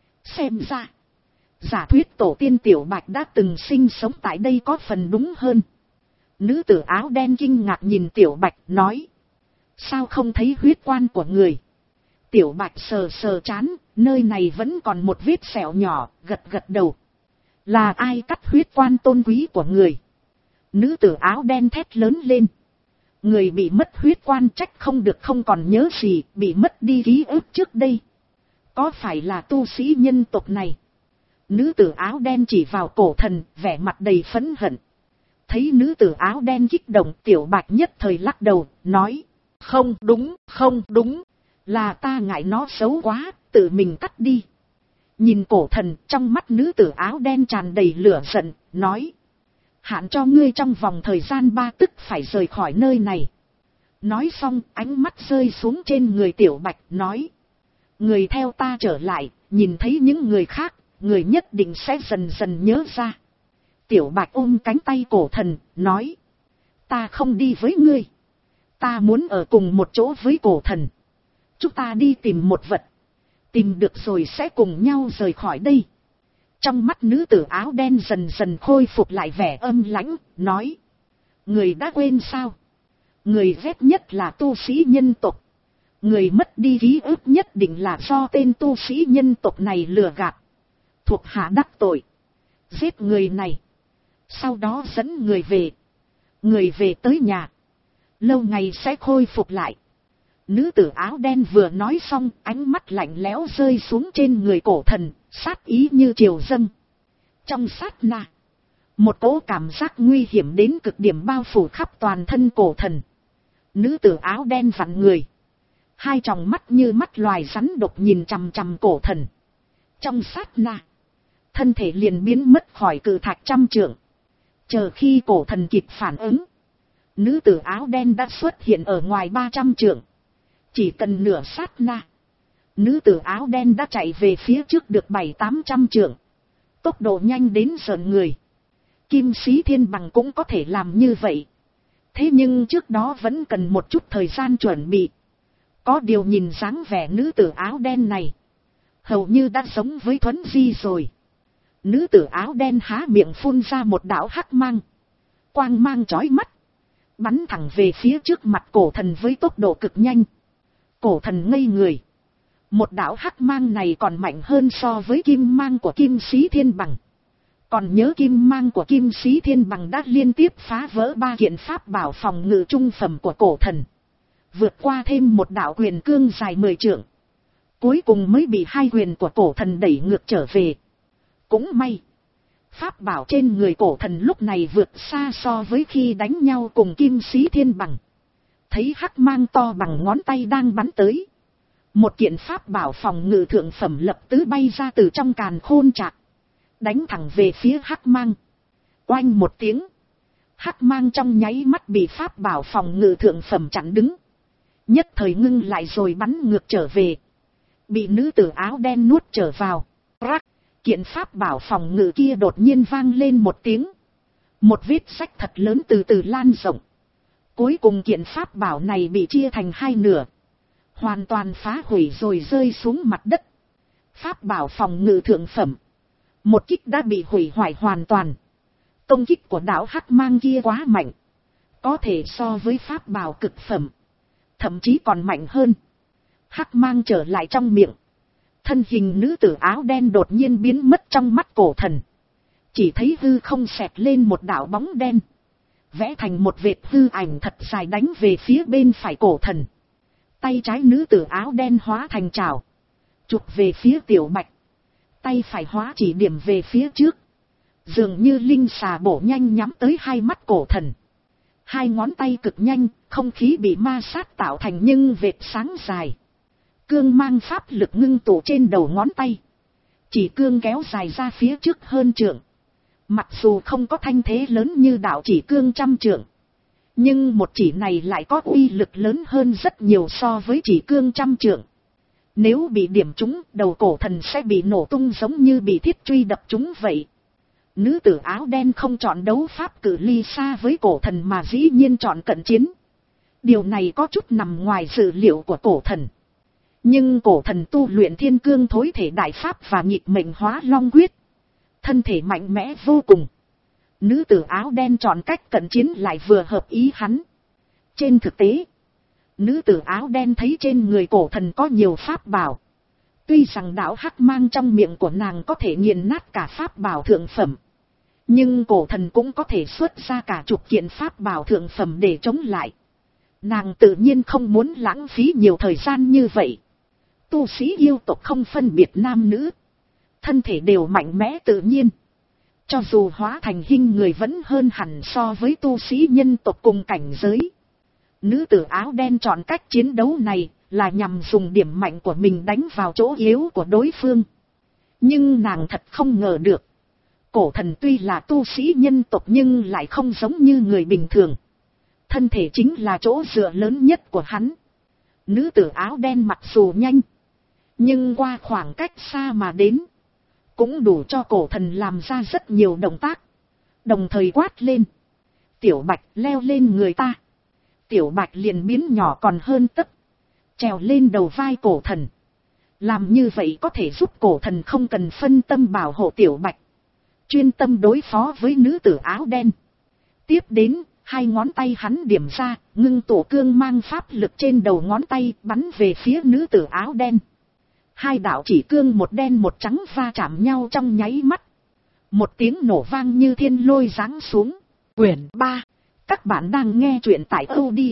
Xem ra. Giả thuyết tổ tiên Tiểu Bạch đã từng sinh sống tại đây có phần đúng hơn. Nữ tử áo đen kinh ngạc nhìn Tiểu Bạch nói. Sao không thấy huyết quan của người? Tiểu Bạch sờ sờ chán, nơi này vẫn còn một vết sẹo nhỏ, gật gật đầu. Là ai cắt huyết quan tôn quý của người? Nữ tử áo đen thét lớn lên. Người bị mất huyết quan trách không được không còn nhớ gì, bị mất đi ký ức trước đây. Có phải là tu sĩ nhân tộc này? Nữ tử áo đen chỉ vào cổ thần, vẻ mặt đầy phẫn hận. Thấy nữ tử áo đen kích động, Tiểu Bạch nhất thời lắc đầu, nói. Không đúng, không đúng. Là ta ngại nó xấu quá, tự mình cắt đi. Nhìn cổ thần, trong mắt nữ tử áo đen tràn đầy lửa giận, nói. Hạn cho ngươi trong vòng thời gian ba tức phải rời khỏi nơi này. Nói xong, ánh mắt rơi xuống trên người Tiểu Bạch, nói. Người theo ta trở lại, nhìn thấy những người khác, người nhất định sẽ dần dần nhớ ra. Tiểu Bạch ôm cánh tay cổ thần, nói. Ta không đi với ngươi. Ta muốn ở cùng một chỗ với cổ thần. Chúng ta đi tìm một vật. Tìm được rồi sẽ cùng nhau rời khỏi đây. Trong mắt nữ tử áo đen dần dần khôi phục lại vẻ âm lãnh, nói. Người đã quên sao? Người ghét nhất là tu sĩ nhân tộc. Người mất đi ký ức nhất định là do tên tu sĩ nhân tộc này lừa gạt. Thuộc hạ đắc tội. Giết người này. Sau đó dẫn người về. Người về tới nhà. Lâu ngày sẽ khôi phục lại. Nữ tử áo đen vừa nói xong, ánh mắt lạnh lẽo rơi xuống trên người cổ thần, sát ý như triều dâng. Trong sát na, một cỗ cảm giác nguy hiểm đến cực điểm bao phủ khắp toàn thân cổ thần. Nữ tử áo đen vặn người. Hai tròng mắt như mắt loài rắn độc nhìn chằm chằm cổ thần. Trong sát na, thân thể liền biến mất khỏi cự thạch trăm trượng. Chờ khi cổ thần kịp phản ứng, nữ tử áo đen đã xuất hiện ở ngoài ba trăm trượng. Chỉ cần nửa sát na, nữ tử áo đen đã chạy về phía trước được bảy tám trăm trượng. Tốc độ nhanh đến rợn người. Kim sĩ thiên bằng cũng có thể làm như vậy. Thế nhưng trước đó vẫn cần một chút thời gian chuẩn bị. Có điều nhìn dáng vẻ nữ tử áo đen này, hầu như đã sống với Thuấn Di rồi. Nữ tử áo đen há miệng phun ra một đạo hắc mang. Quang mang chói mắt. Bắn thẳng về phía trước mặt cổ thần với tốc độ cực nhanh. Cổ thần ngây người. Một đạo hắc mang này còn mạnh hơn so với kim mang của kim sĩ thiên bằng. Còn nhớ kim mang của kim sĩ thiên bằng đã liên tiếp phá vỡ ba kiện pháp bảo phòng ngự trung phẩm của cổ thần. Vượt qua thêm một đạo quyền cương dài mười trượng. Cuối cùng mới bị hai quyền của cổ thần đẩy ngược trở về. Cũng may. Pháp bảo trên người cổ thần lúc này vượt xa so với khi đánh nhau cùng kim sĩ thiên bằng. Thấy hắc mang to bằng ngón tay đang bắn tới. Một kiện pháp bảo phòng ngự thượng phẩm lập tứ bay ra từ trong càn khôn trạc. Đánh thẳng về phía hắc mang. Oanh một tiếng. Hắc mang trong nháy mắt bị pháp bảo phòng ngự thượng phẩm chặn đứng. Nhất thời ngưng lại rồi bắn ngược trở về. Bị nữ tử áo đen nuốt trở vào. Rắc. Kiện pháp bảo phòng ngự kia đột nhiên vang lên một tiếng. Một vết rách thật lớn từ từ lan rộng. Cuối cùng kiện pháp bảo này bị chia thành hai nửa. Hoàn toàn phá hủy rồi rơi xuống mặt đất. Pháp bảo phòng ngự thượng phẩm. Một kích đã bị hủy hoại hoàn toàn. Công kích của đạo hắc mang kia quá mạnh. Có thể so với pháp bảo cực phẩm. Thậm chí còn mạnh hơn. Hắc mang trở lại trong miệng. Thân hình nữ tử áo đen đột nhiên biến mất trong mắt cổ thần. Chỉ thấy hư không xẹt lên một đạo bóng đen. Vẽ thành một vệt hư ảnh thật dài đánh về phía bên phải cổ thần. Tay trái nữ tử áo đen hóa thành trảo. Chụp về phía Tiểu Bạch. Tay phải hóa chỉ điểm về phía trước. Dường như linh xà bổ nhanh nhắm tới hai mắt cổ thần. Hai ngón tay cực nhanh, không khí bị ma sát tạo thành nhưng vệt sáng dài. Cương mang pháp lực ngưng tụ trên đầu ngón tay. Chỉ cương kéo dài ra phía trước hơn trượng. Mặc dù không có thanh thế lớn như đạo chỉ cương trăm trượng, nhưng một chỉ này lại có uy lực lớn hơn rất nhiều so với chỉ cương trăm trượng. Nếu bị điểm trúng, đầu cổ thần sẽ bị nổ tung giống như bị thiết truy đập trúng vậy. Nữ tử áo đen không chọn đấu pháp cự ly xa với cổ thần mà dĩ nhiên chọn cận chiến. Điều này có chút nằm ngoài dự liệu của cổ thần. Nhưng cổ thần tu luyện thiên cương thối thể đại pháp và nhịp mệnh hóa long quyết, thân thể mạnh mẽ vô cùng. Nữ tử áo đen chọn cách cận chiến lại vừa hợp ý hắn. Trên thực tế, nữ tử áo đen thấy trên người cổ thần có nhiều pháp bảo. Tuy rằng đạo hắc mang trong miệng của nàng có thể nghiền nát cả pháp bảo thượng phẩm, nhưng cổ thần cũng có thể xuất ra cả chục kiện pháp bảo thượng phẩm để chống lại. Nàng tự nhiên không muốn lãng phí nhiều thời gian như vậy. Tu sĩ yêu tộc không phân biệt nam nữ, thân thể đều mạnh mẽ tự nhiên. Cho dù hóa thành hình người vẫn hơn hẳn so với tu sĩ nhân tộc cùng cảnh giới. Nữ tử áo đen chọn cách chiến đấu này là nhằm dùng điểm mạnh của mình đánh vào chỗ yếu của đối phương. Nhưng nàng thật không ngờ được, cổ thần tuy là tu sĩ nhân tộc nhưng lại không giống như người bình thường. Thân thể chính là chỗ dựa lớn nhất của hắn. Nữ tử áo đen mặc dù nhanh, nhưng qua khoảng cách xa mà đến, cũng đủ cho cổ thần làm ra rất nhiều động tác. Đồng thời quát lên: Tiểu Bạch, leo lên người ta. Tiểu Bạch liền biến nhỏ còn hơn tấc, trèo lên đầu vai cổ thần. Làm như vậy có thể giúp cổ thần không cần phân tâm bảo hộ Tiểu Bạch, chuyên tâm đối phó với nữ tử áo đen. Tiếp đến, hai ngón tay hắn điểm ra, ngưng tụ cương mang pháp lực trên đầu ngón tay bắn về phía nữ tử áo đen. Hai đạo chỉ cương một đen một trắng va chạm nhau trong nháy mắt. Một tiếng nổ vang như thiên lôi giáng xuống. Quyển ba. Các bạn đang nghe truyện tại audio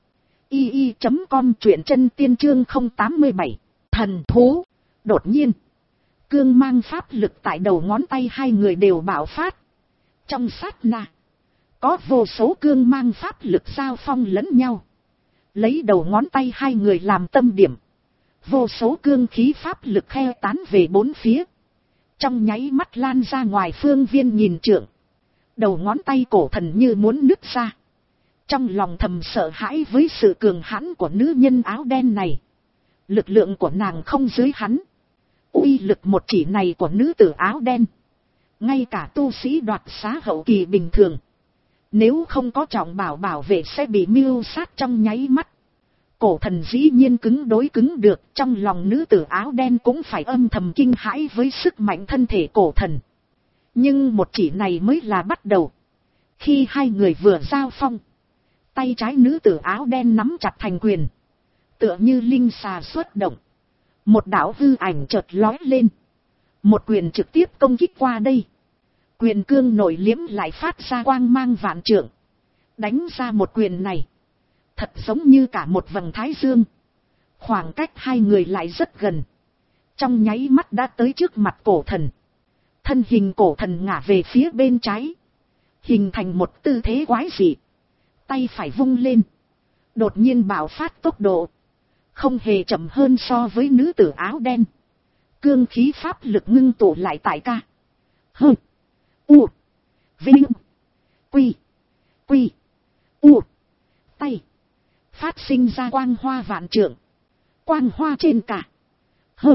i i chấm com, truyện chân tiên chương không tám bảy. Thần thú. Đột nhiên, cương mang pháp lực tại đầu ngón tay hai người đều bạo phát. Trong sát na, có vô số cương mang pháp lực giao phong lẫn nhau. Lấy đầu ngón tay hai người làm tâm điểm, vô số cương khí pháp lực khe tán về bốn phía, trong nháy mắt lan ra ngoài phương viên nghìn trượng. Đầu ngón tay cổ thần như muốn nứt ra. Trong lòng thầm sợ hãi với sự cường hãn của nữ nhân áo đen này. Lực lượng của nàng không dưới hắn. Uy lực một chỉ này của nữ tử áo đen, ngay cả tu sĩ đoạt xá hậu kỳ bình thường, nếu không có trọng bảo bảo vệ sẽ bị mưu sát trong nháy mắt. Cổ thần dĩ nhiên cứng đối cứng được, trong lòng nữ tử áo đen cũng phải âm thầm kinh hãi với sức mạnh thân thể cổ thần. Nhưng một chỉ này mới là bắt đầu. Khi hai người vừa giao phong, tay trái nữ tử áo đen nắm chặt thành quyền, tựa như linh xà xuất động. Một đạo hư ảnh chợt lói lên, một quyền trực tiếp công kích qua đây. Quyền cương nội liếm lại phát ra quang mang vạn trượng. Đánh ra một quyền này, thật giống như cả một vầng thái dương. Khoảng cách hai người lại rất gần, trong nháy mắt đã tới trước mặt cổ thần. Thân hình cổ thần ngả về phía bên trái, hình thành một tư thế quái dị. Tay phải vung lên, đột nhiên bạo phát tốc độ, không hề chậm hơn so với nữ tử áo đen. Cương khí pháp lực ngưng tụ lại tại ca, hơ, u, vinh, quy, quy, u, tay, phát sinh ra quang hoa vạn trượng. Quang hoa trên cả, hơ,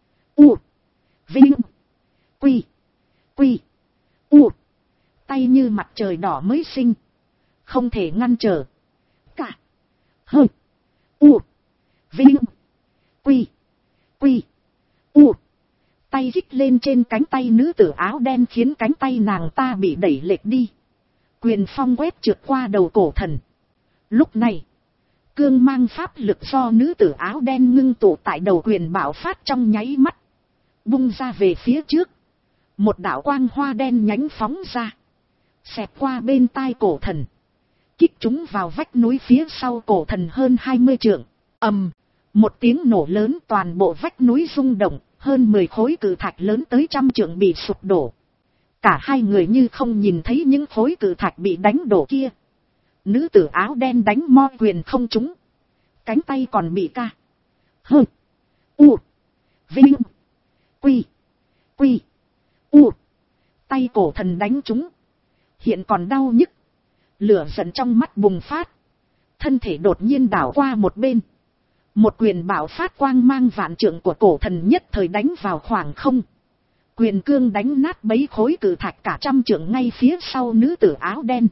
u, vinh, quy, quy, u, tay như mặt trời đỏ mới sinh, không thể ngăn trở. Cả, hơ, u, vinh, quy, quy, u, tay dích lên trên cánh tay nữ tử áo đen khiến cánh tay nàng ta bị đẩy lệch đi. Quyền phong quét trượt qua đầu cổ thần. Lúc này, cương mang pháp lực do nữ tử áo đen ngưng tụ tại đầu quyền bạo phát trong nháy mắt, bung ra về phía trước. Một đạo quang hoa đen nhánh phóng ra, xẹt qua bên tai cổ thần, kích chúng vào vách núi phía sau cổ thần hơn hai mươi trượng. Ầm, một tiếng nổ lớn, toàn bộ vách núi rung động, hơn mười khối cự thạch lớn tới trăm trượng bị sụp đổ. Cả hai người như không nhìn thấy những khối cự thạch bị đánh đổ kia. Nữ tử áo đen đánh mo quyền không trúng, cánh tay còn bị ca, hơ, u, vinh, quy, Quy. U. Tay cổ thần đánh trúng. Hiện còn đau nhức. Lửa giận trong mắt bùng phát. Thân thể đột nhiên đảo qua một bên. Một quyền bạo phát quang mang vạn trượng của cổ thần nhất thời đánh vào khoảng không. Quyền cương đánh nát bấy khối cử thạch cả trăm trượng ngay phía sau nữ tử áo đen.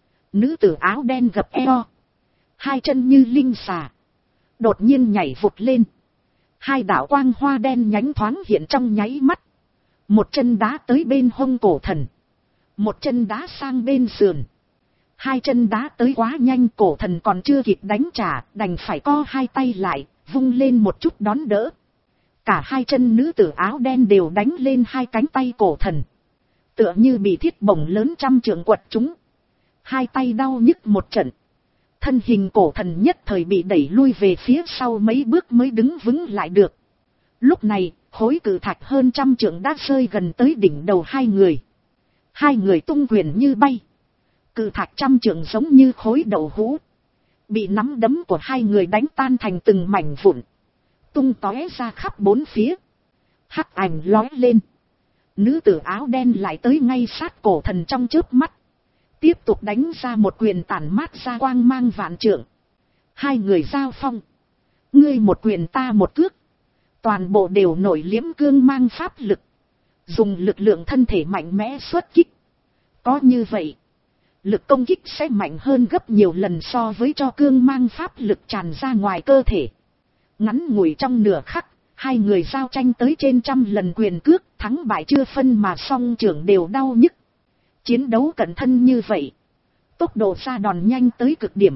Nữ tử áo đen gập eo. Hai chân như linh xà. Đột nhiên nhảy vụt lên. Hai đạo quang hoa đen nhánh thoáng hiện trong nháy mắt. Một chân đá tới bên hông cổ thần. Một chân đá sang bên sườn. Hai chân đá tới quá nhanh, cổ thần còn chưa kịp đánh trả, đành phải co hai tay lại, vung lên một chút đón đỡ. Cả hai chân nữ tử áo đen đều đánh lên hai cánh tay cổ thần. Tựa như bị thiết bổng lớn trăm trượng quật chúng. Hai tay đau nhức một trận. Thân hình cổ thần nhất thời bị đẩy lui về phía sau mấy bước mới đứng vững lại được. Lúc này, khối cử thạch hơn trăm trượng đã rơi gần tới đỉnh đầu hai người. Hai người tung quyền như bay. Cử thạch trăm trượng giống như khối đậu hũ. Bị nắm đấm của hai người đánh tan thành từng mảnh vụn. Tung tóe ra khắp bốn phía. Hắc ảnh lói lên. Nữ tử áo đen lại tới ngay sát cổ thần trong chớp mắt. Tiếp tục đánh ra một quyền tản mát ra quang mang vạn trượng. Hai người giao phong. Ngươi một quyền ta một cước. Toàn bộ đều nổi liếm cương mang pháp lực. Dùng lực lượng thân thể mạnh mẽ xuất kích. Có như vậy, lực công kích sẽ mạnh hơn gấp nhiều lần so với cho cương mang pháp lực tràn ra ngoài cơ thể. Ngắn ngủi trong nửa khắc, hai người giao tranh tới trên trăm lần quyền cước, thắng bại chưa phân mà song trưởng đều đau nhức. Chiến đấu cận thân như vậy, tốc độ ra đòn nhanh tới cực điểm.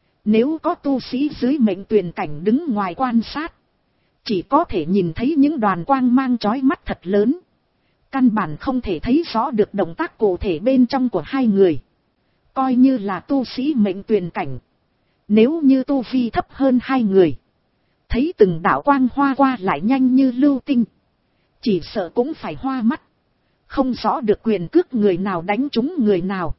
Nếu có tu sĩ dưới mệnh tuyền cảnh đứng ngoài quan sát, chỉ có thể nhìn thấy những đoàn quang mang chói mắt thật lớn. Căn bản không thể thấy rõ được động tác cụ thể bên trong của hai người. Coi như là tu sĩ mệnh tuyền cảnh, nếu như tu vi thấp hơn hai người, thấy từng đạo quang hoa qua lại nhanh như lưu tinh, chỉ sợ cũng phải hoa mắt, không rõ được quyền cước người nào đánh trúng người nào.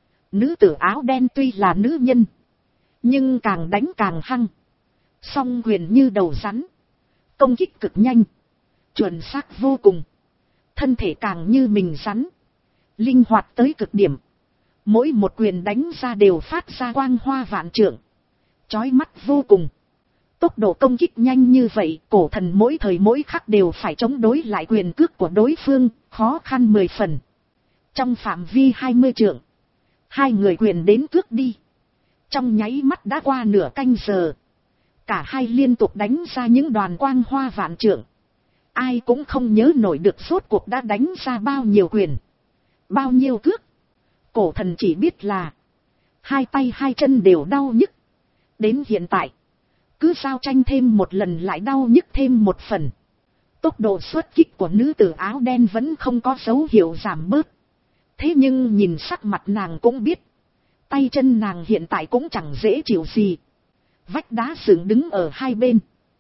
Nữ tử áo đen tuy là nữ nhân, nhưng càng đánh càng hăng, song quyền như đầu rắn, công kích cực nhanh, chuẩn xác vô cùng. Thân thể càng như mình rắn, linh hoạt tới cực điểm. Mỗi một quyền đánh ra đều phát ra quang hoa vạn trượng, chói mắt vô cùng. Tốc độ công kích nhanh như vậy, cổ thần mỗi thời mỗi khắc đều phải chống đối lại quyền cước của đối phương, khó khăn mười phần. Trong phạm vi hai mươi trượng, hai người quyền đến cước đi. Trong nháy mắt đã qua nửa canh giờ. Cả hai liên tục đánh ra những đoàn quang hoa vạn trượng. Ai cũng không nhớ nổi được rốt cuộc đã đánh ra bao nhiêu quyền, bao nhiêu cước. Cổ thần chỉ biết là hai tay hai chân đều đau nhức. Đến hiện tại, cứ giao tranh thêm một lần lại đau nhức thêm một phần. Tốc độ xuất kích của nữ tử áo đen vẫn không có dấu hiệu giảm bớt. Thế nhưng nhìn sắc mặt nàng cũng biết, tay chân nàng hiện tại cũng chẳng dễ chịu gì. Vách đá dựng đứng ở hai bên,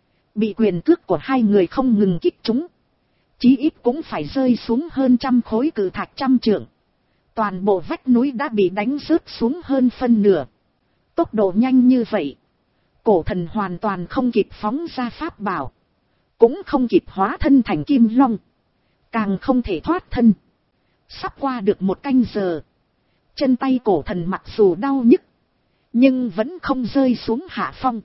bị quyền cước của hai người không ngừng kích trúng, chí ít cũng phải rơi xuống hơn trăm khối cử thạch trăm trượng. Toàn bộ vách núi đã bị đánh rớt xuống hơn phân nửa. Tốc độ nhanh như vậy, cổ thần hoàn toàn không kịp phóng ra pháp bảo, cũng không kịp hóa thân thành kim long, càng không thể thoát thân. Sắp qua được một canh giờ, chân tay cổ thần mặc dù đau nhức, nhưng vẫn không rơi xuống hạ phong.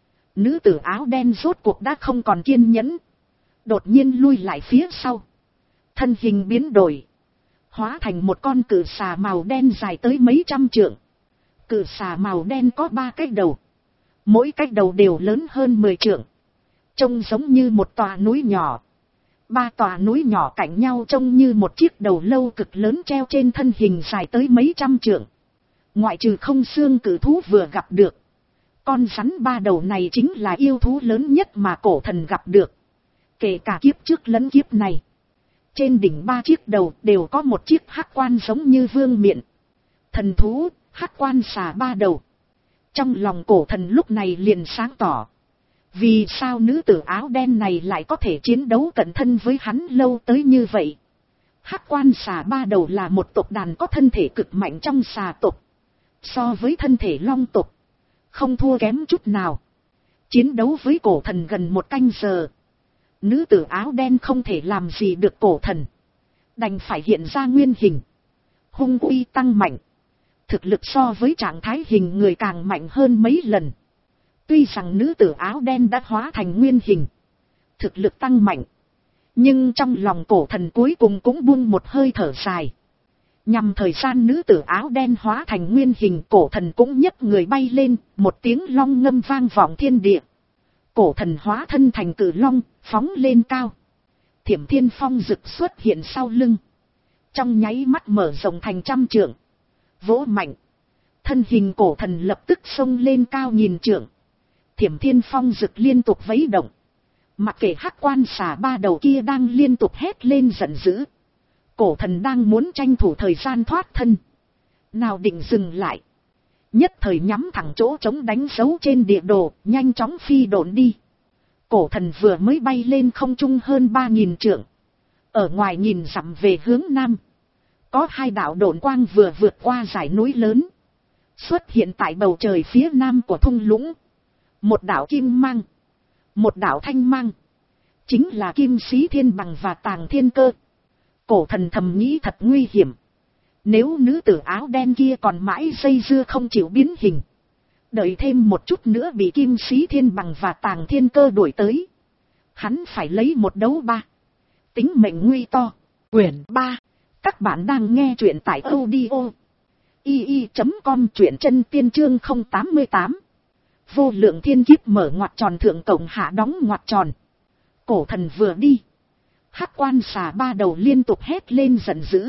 Nữ tử áo đen rốt cuộc đã không còn kiên nhẫn, đột nhiên lui lại phía sau, thân hình biến đổi, hóa thành một con cự xà màu đen dài tới mấy trăm trượng. Cự xà màu đen có ba cái đầu, mỗi cái đầu đều lớn hơn mười trượng, trông giống như một tòa núi nhỏ. Ba tòa núi nhỏ cạnh nhau trông như một chiếc đầu lâu cực lớn treo trên thân hình dài tới mấy trăm trượng. Ngoại trừ không xương cự thú vừa gặp được, con rắn ba đầu này chính là yêu thú lớn nhất mà cổ thần gặp được, kể cả kiếp trước lẫn kiếp này. Trên đỉnh ba chiếc đầu đều có một chiếc hắc quan giống như vương miện. Thần thú, hắc quan xà ba đầu. Trong lòng cổ thần lúc này liền sáng tỏ, vì sao nữ tử áo đen này lại có thể chiến đấu cận thân với hắn lâu tới như vậy. Hắc quan xà ba đầu là một tộc đàn có thân thể cực mạnh trong xà tộc, so với thân thể long tộc không thua kém chút nào. Chiến đấu với cổ thần gần một canh giờ, Nữ tử áo đen không thể làm gì được cổ thần, đành phải hiện ra nguyên hình, hung uy tăng mạnh, thực lực so với trạng thái hình người càng mạnh hơn mấy lần. Tuy rằng nữ tử áo đen đã hóa thành nguyên hình, thực lực tăng mạnh, nhưng trong lòng cổ thần cuối cùng cũng buông một hơi thở dài. Nhằm thời gian nữ tử áo đen hóa thành nguyên hình, cổ thần cũng nhấc người bay lên, một tiếng long ngâm vang vọng thiên địa. Cổ thần hóa thân thành cử long, phóng lên cao. Thiểm thiên phong rực xuất hiện sau lưng, trong nháy mắt mở rộng thành trăm trượng, vỗ mạnh. Thân hình cổ thần lập tức xông lên cao nghìn trượng. Thiểm thiên phong rực liên tục vấy động. Mặc kệ hắc quan xà ba đầu kia đang liên tục hét lên giận dữ, cổ thần đang muốn tranh thủ thời gian thoát thân, nào định dừng lại. Nhất thời nhắm thẳng chỗ trống đánh dấu trên địa đồ, nhanh chóng phi độn đi. Cổ thần vừa mới bay lên không trung hơn ba nghìn trượng. Ở ngoài nhìn dặm về hướng nam, có hai đạo độn quang vừa vượt qua dải núi lớn, xuất hiện tại bầu trời phía nam của thung lũng. Một đạo kim mang, một đạo thanh mang, chính là Kim Sĩ Thiên Bằng và Tàng Thiên Cơ. Cổ thần thầm nghĩ thật nguy hiểm. Nếu nữ tử áo đen kia còn mãi dây dưa không chịu biến hình, đợi thêm một chút nữa bị Kim Sĩ Thiên Bằng và Tàng Thiên Cơ đuổi tới, hắn phải lấy một đấu ba. Tính mệnh nguy to. Quyển ba. Các bạn đang nghe truyện tại audio i i chấm com, truyện chân tiên chương không tám mươi tám. Vô lượng thiên kiếp mở ngoặc tròn, thượng cộng hạ đóng ngoặc tròn. Cổ thần vừa đi, hắc quan xà ba đầu liên tục hét lên giận dữ.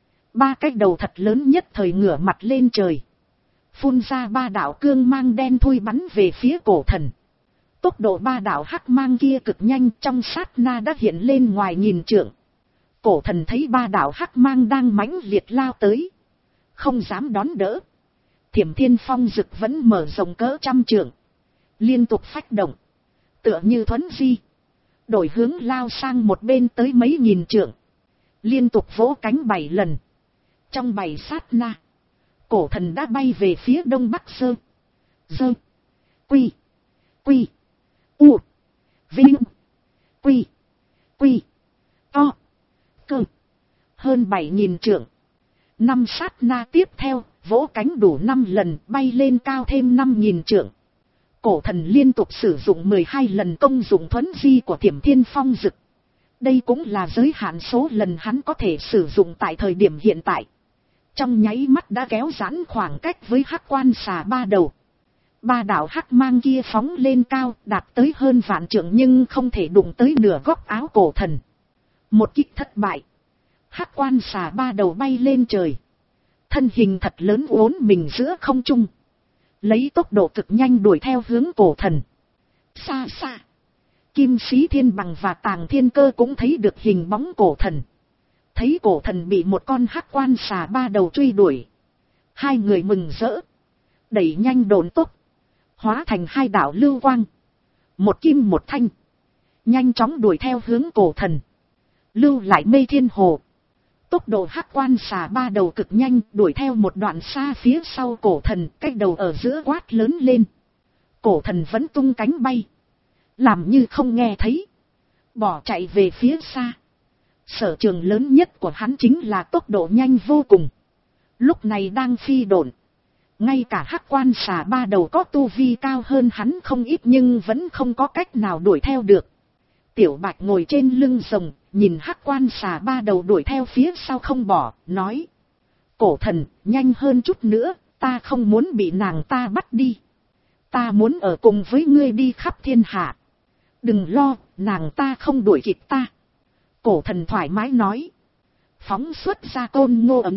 Ba cái đầu thật lớn nhất thời ngửa mặt lên trời, phun ra ba đạo cương mang đen thui bắn về phía cổ thần. Tốc độ ba đạo hắc mang kia cực nhanh, trong sát na đã hiện lên ngoài nghìn trượng. Cổ thần thấy ba đạo hắc mang đang mãnh liệt lao tới, không dám đón đỡ. Thiểm thiên phong rực vẫn mở rộng cỡ trăm trượng, liên tục phách động, tựa như thuấn di, đổi hướng lao sang một bên tới mấy nghìn trượng, liên tục vỗ cánh bảy lần. Trong bảy sát na, cổ thần đã bay về phía đông bắc sơ, dơ, quy, quy, u, vinh, quy, quy, to, cơ, hơn bảy nghìn trượng. Năm sát na tiếp theo, vỗ cánh đủ năm lần, bay lên cao thêm năm nghìn trượng. Cổ thần liên tục sử dụng mười hai lần công dụng thuấn di của Thiểm Thiên Phong Dực. Đây cũng là giới hạn số lần hắn có thể sử dụng tại thời điểm hiện tại. Trong nháy mắt đã kéo giãn khoảng cách với hắc quan xà ba đầu. Ba đạo hắc mang kia phóng lên cao, đạt tới hơn vạn trượng nhưng không thể đụng tới nửa góc áo cổ thần. Một kích thất bại, hắc quan xà ba đầu bay lên trời, thân hình thật lớn uốn mình giữa không trung, lấy tốc độ cực nhanh đuổi theo hướng cổ thần. Xa xa, Kim Sĩ Thiên Bằng và Tàng Thiên Cơ cũng thấy được hình bóng cổ thần. Thấy cổ thần bị một con hắc quan xà ba đầu truy đuổi, hai người mừng rỡ, đẩy nhanh độn tốc, hóa thành hai đạo lưu quang, một kim một thanh, nhanh chóng đuổi theo hướng cổ thần. Lưu lại mây thiên hồ, tốc độ hắc quan xà ba đầu cực nhanh, đuổi theo một đoạn xa phía sau cổ thần, cái đầu ở giữa quát lớn lên. Cổ thần vẫn tung cánh bay, làm như không nghe thấy, bỏ chạy về phía xa. Sở trường lớn nhất của hắn chính là tốc độ nhanh vô cùng. Lúc này đang phi độn, ngay cả hắc quan xà ba đầu có tu vi cao hơn hắn không ít nhưng vẫn không có cách nào đuổi theo được. Tiểu Bạch ngồi trên lưng rồng, nhìn hắc quan xà ba đầu đuổi theo phía sau không bỏ, nói: Cổ thần, nhanh hơn chút nữa, ta không muốn bị nàng ta bắt đi. Ta muốn ở cùng với ngươi đi khắp thiên hạ. Đừng lo, nàng ta không đuổi kịp ta. Cổ thần thoải mái nói. Phóng xuất ra côn ngô ấm.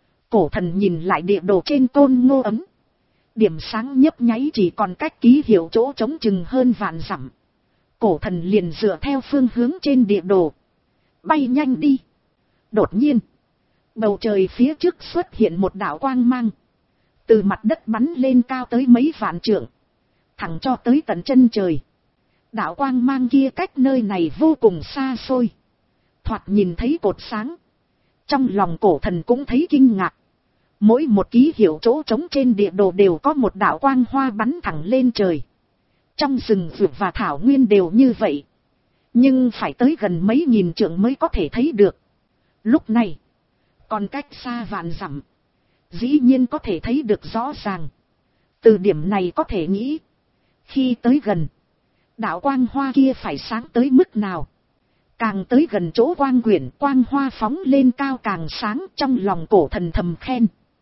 Cổ thần nhìn lại địa đồ trên côn ngô ấm. Điểm sáng nhấp nháy chỉ còn cách ký hiệu chỗ trống chừng hơn vạn dặm. Cổ thần liền dựa theo phương hướng trên địa đồ, bay nhanh đi. Đột nhiên, bầu trời phía trước xuất hiện một đạo quang mang, từ mặt đất bắn lên cao tới mấy vạn trượng, thẳng cho tới tận chân trời. Đạo quang mang kia cách nơi này vô cùng xa xôi, thoạt nhìn thấy cột sáng. Trong lòng cổ thần cũng thấy kinh ngạc. Mỗi một ký hiệu chỗ trống trên địa đồ đều có một đạo quang hoa bắn thẳng lên trời. Trong rừng vượt và thảo nguyên đều như vậy. nhưng phải tới gần mấy nghìn trượng mới có thể thấy được. Lúc này, còn cách xa vạn dặm, dĩ nhiên có thể thấy được rõ ràng. Từ điểm này có thể nghĩ, khi tới gần, đạo quang hoa kia phải sáng tới mức nào. Càng tới gần chỗ quang quyển, quang hoa phóng lên cao càng sáng, trong lòng cổ thần thầm khen.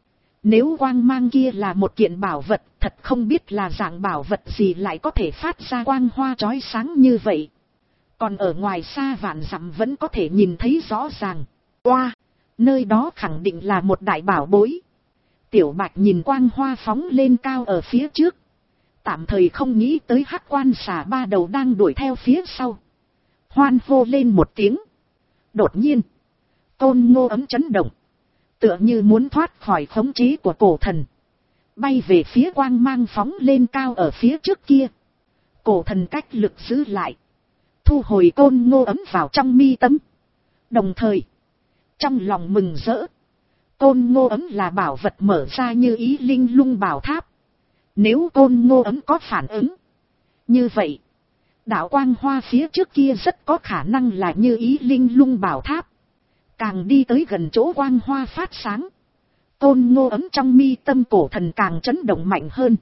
Nếu quang mang kia là một kiện bảo vật, thật không biết là dạng bảo vật gì lại có thể phát ra quang hoa chói sáng như vậy. Còn ở ngoài xa vạn dặm vẫn có thể nhìn thấy rõ ràng. Oa, nơi đó khẳng định là một đại bảo bối. Tiểu Bạch nhìn quang hoa phóng lên cao ở phía trước, tạm thời không nghĩ tới hắc quan xà ba đầu đang đuổi theo phía sau. Hoan hô lên một tiếng. Đột nhiên, Côn Ngô ấm chấn động, tựa như muốn thoát khỏi khống chế của cổ thần, bay về phía quang mang phóng lên cao ở phía trước kia. Cổ thần cách lực giữ lại, thu hồi Côn Ngô ấm vào trong mi tâm. Đồng thời, trong lòng mừng rỡ, Côn Ngô ấm là bảo vật mở ra như ý linh lung bảo tháp. Nếu Côn Ngô ấm có phản ứng, như vậy, đạo quang hoa phía trước kia rất có khả năng là như ý linh lung bảo tháp. Càng đi tới gần chỗ quang hoa phát sáng, Côn Ngô ấm trong mi tâm cổ thần càng chấn động mạnh hơn.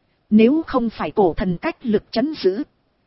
Nếu không phải cổ thần cách lực chấn giữ,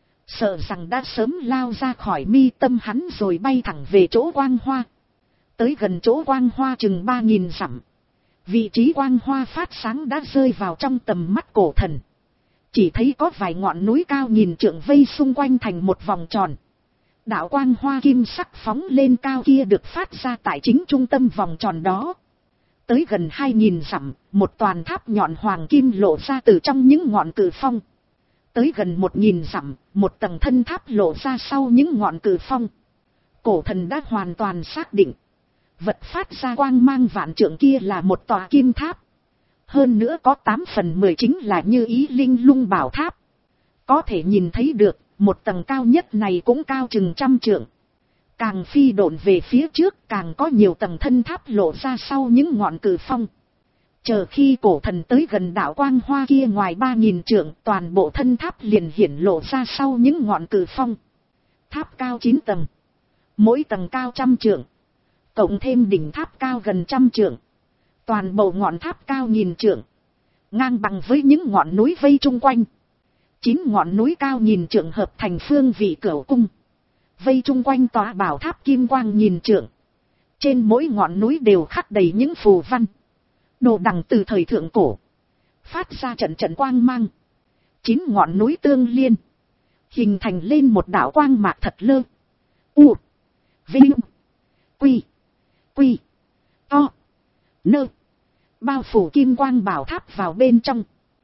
sợ rằng đã sớm lao ra khỏi mi tâm hắn rồi bay thẳng về chỗ quang hoa. Tới gần chỗ quang hoa chừng ba nghìn dặm, vị trí quang hoa phát sáng đã rơi vào trong tầm mắt cổ thần. Chỉ thấy có vài ngọn núi cao nghìn trượng vây xung quanh thành một vòng tròn. Đạo quang hoa kim sắc phóng lên cao kia được phát ra tại chính trung tâm vòng tròn đó. Tới gần hai nghìn dặm, một toàn tháp nhọn hoàng kim lộ ra từ trong những ngọn cự phong. Tới gần một nghìn dặm, một tầng thân tháp lộ ra sau những ngọn cự phong. Cổ thần đã hoàn toàn xác định, vật phát ra quang mang vạn trượng kia là một tòa kim tháp. Hơn nữa có tám phần mười chính là như ý linh lung bảo tháp. Có thể nhìn thấy được, một tầng cao nhất này cũng cao chừng trăm trượng. Càng phi độn về phía trước, càng có nhiều tầng thân tháp lộ ra sau những ngọn cự phong. Chờ khi cổ thần tới gần đạo quang hoa kia ngoài ba nghìn trượng, toàn bộ thân tháp liền hiển lộ ra sau những ngọn cự phong. Tháp cao chín tầng, mỗi tầng cao trăm trượng, cộng thêm đỉnh tháp cao gần trăm trượng. Toàn bộ ngọn tháp cao nghìn trượng, ngang bằng với những ngọn núi vây chung quanh. Chín ngọn núi cao nghìn trượng hợp thành phương vị cửu cung, vây chung quanh tòa bảo tháp kim quang nghìn trượng. Trên mỗi ngọn núi đều khắc đầy những phù văn, đồ đằng từ thời thượng cổ, phát ra trận trận quang mang. Chín ngọn núi tương liên, hình thành lên một đạo quang mạc thật lơ. U, Vinh, Quy, Quy, To, Nơ, bao phủ kim quang bảo tháp vào bên trong.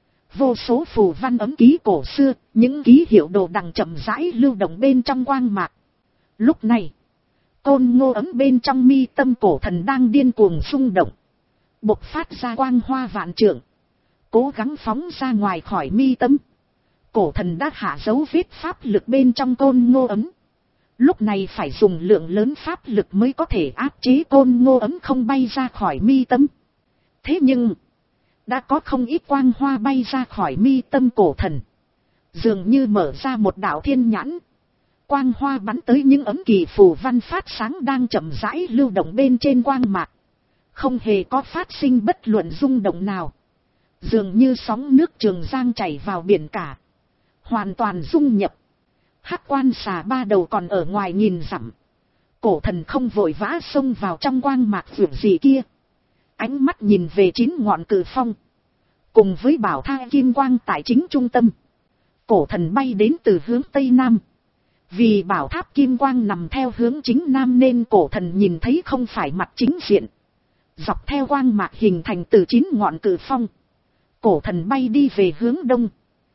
Vô số phù văn ấm ký cổ xưa, những ký hiệu đồ đằng chậm rãi lưu động bên trong quang mạc. Lúc này, Côn Ngô ấm bên trong mi tâm cổ thần đang điên cuồng rung động, bộc phát ra quang hoa vạn trượng, cố gắng phóng ra ngoài khỏi mi tâm. Cổ thần đã hạ dấu vết pháp lực bên trong Côn Ngô ấm. Lúc này phải dùng lượng lớn pháp lực mới có thể áp chế Côn Ngô ấm không bay ra khỏi mi tâm. Thế nhưng, đã có không ít quang hoa bay ra khỏi mi tâm cổ thần, dường như mở ra một đạo thiên nhãn. Quang hoa bắn tới những ấm kỳ phù văn phát sáng đang chậm rãi lưu động bên trên quang mạc, không hề có phát sinh bất luận rung động nào, dường như sóng nước Trường Giang chảy vào biển cả, hoàn toàn dung nhập. Hắc quan xà ba đầu còn ở ngoài nghìn dặm, cổ thần không vội vã xông vào trong quang mạc vượt gì kia, ánh mắt nhìn về chín ngọn cự phong, cùng với bảo tha kim quang tại chính trung tâm. Cổ thần bay đến từ hướng tây nam, vì bảo tháp kim quang nằm theo hướng chính nam nên cổ thần nhìn thấy không phải mặt chính diện. Dọc theo quang mạc hình thành từ chín ngọn cự phong, cổ thần bay đi về hướng đông,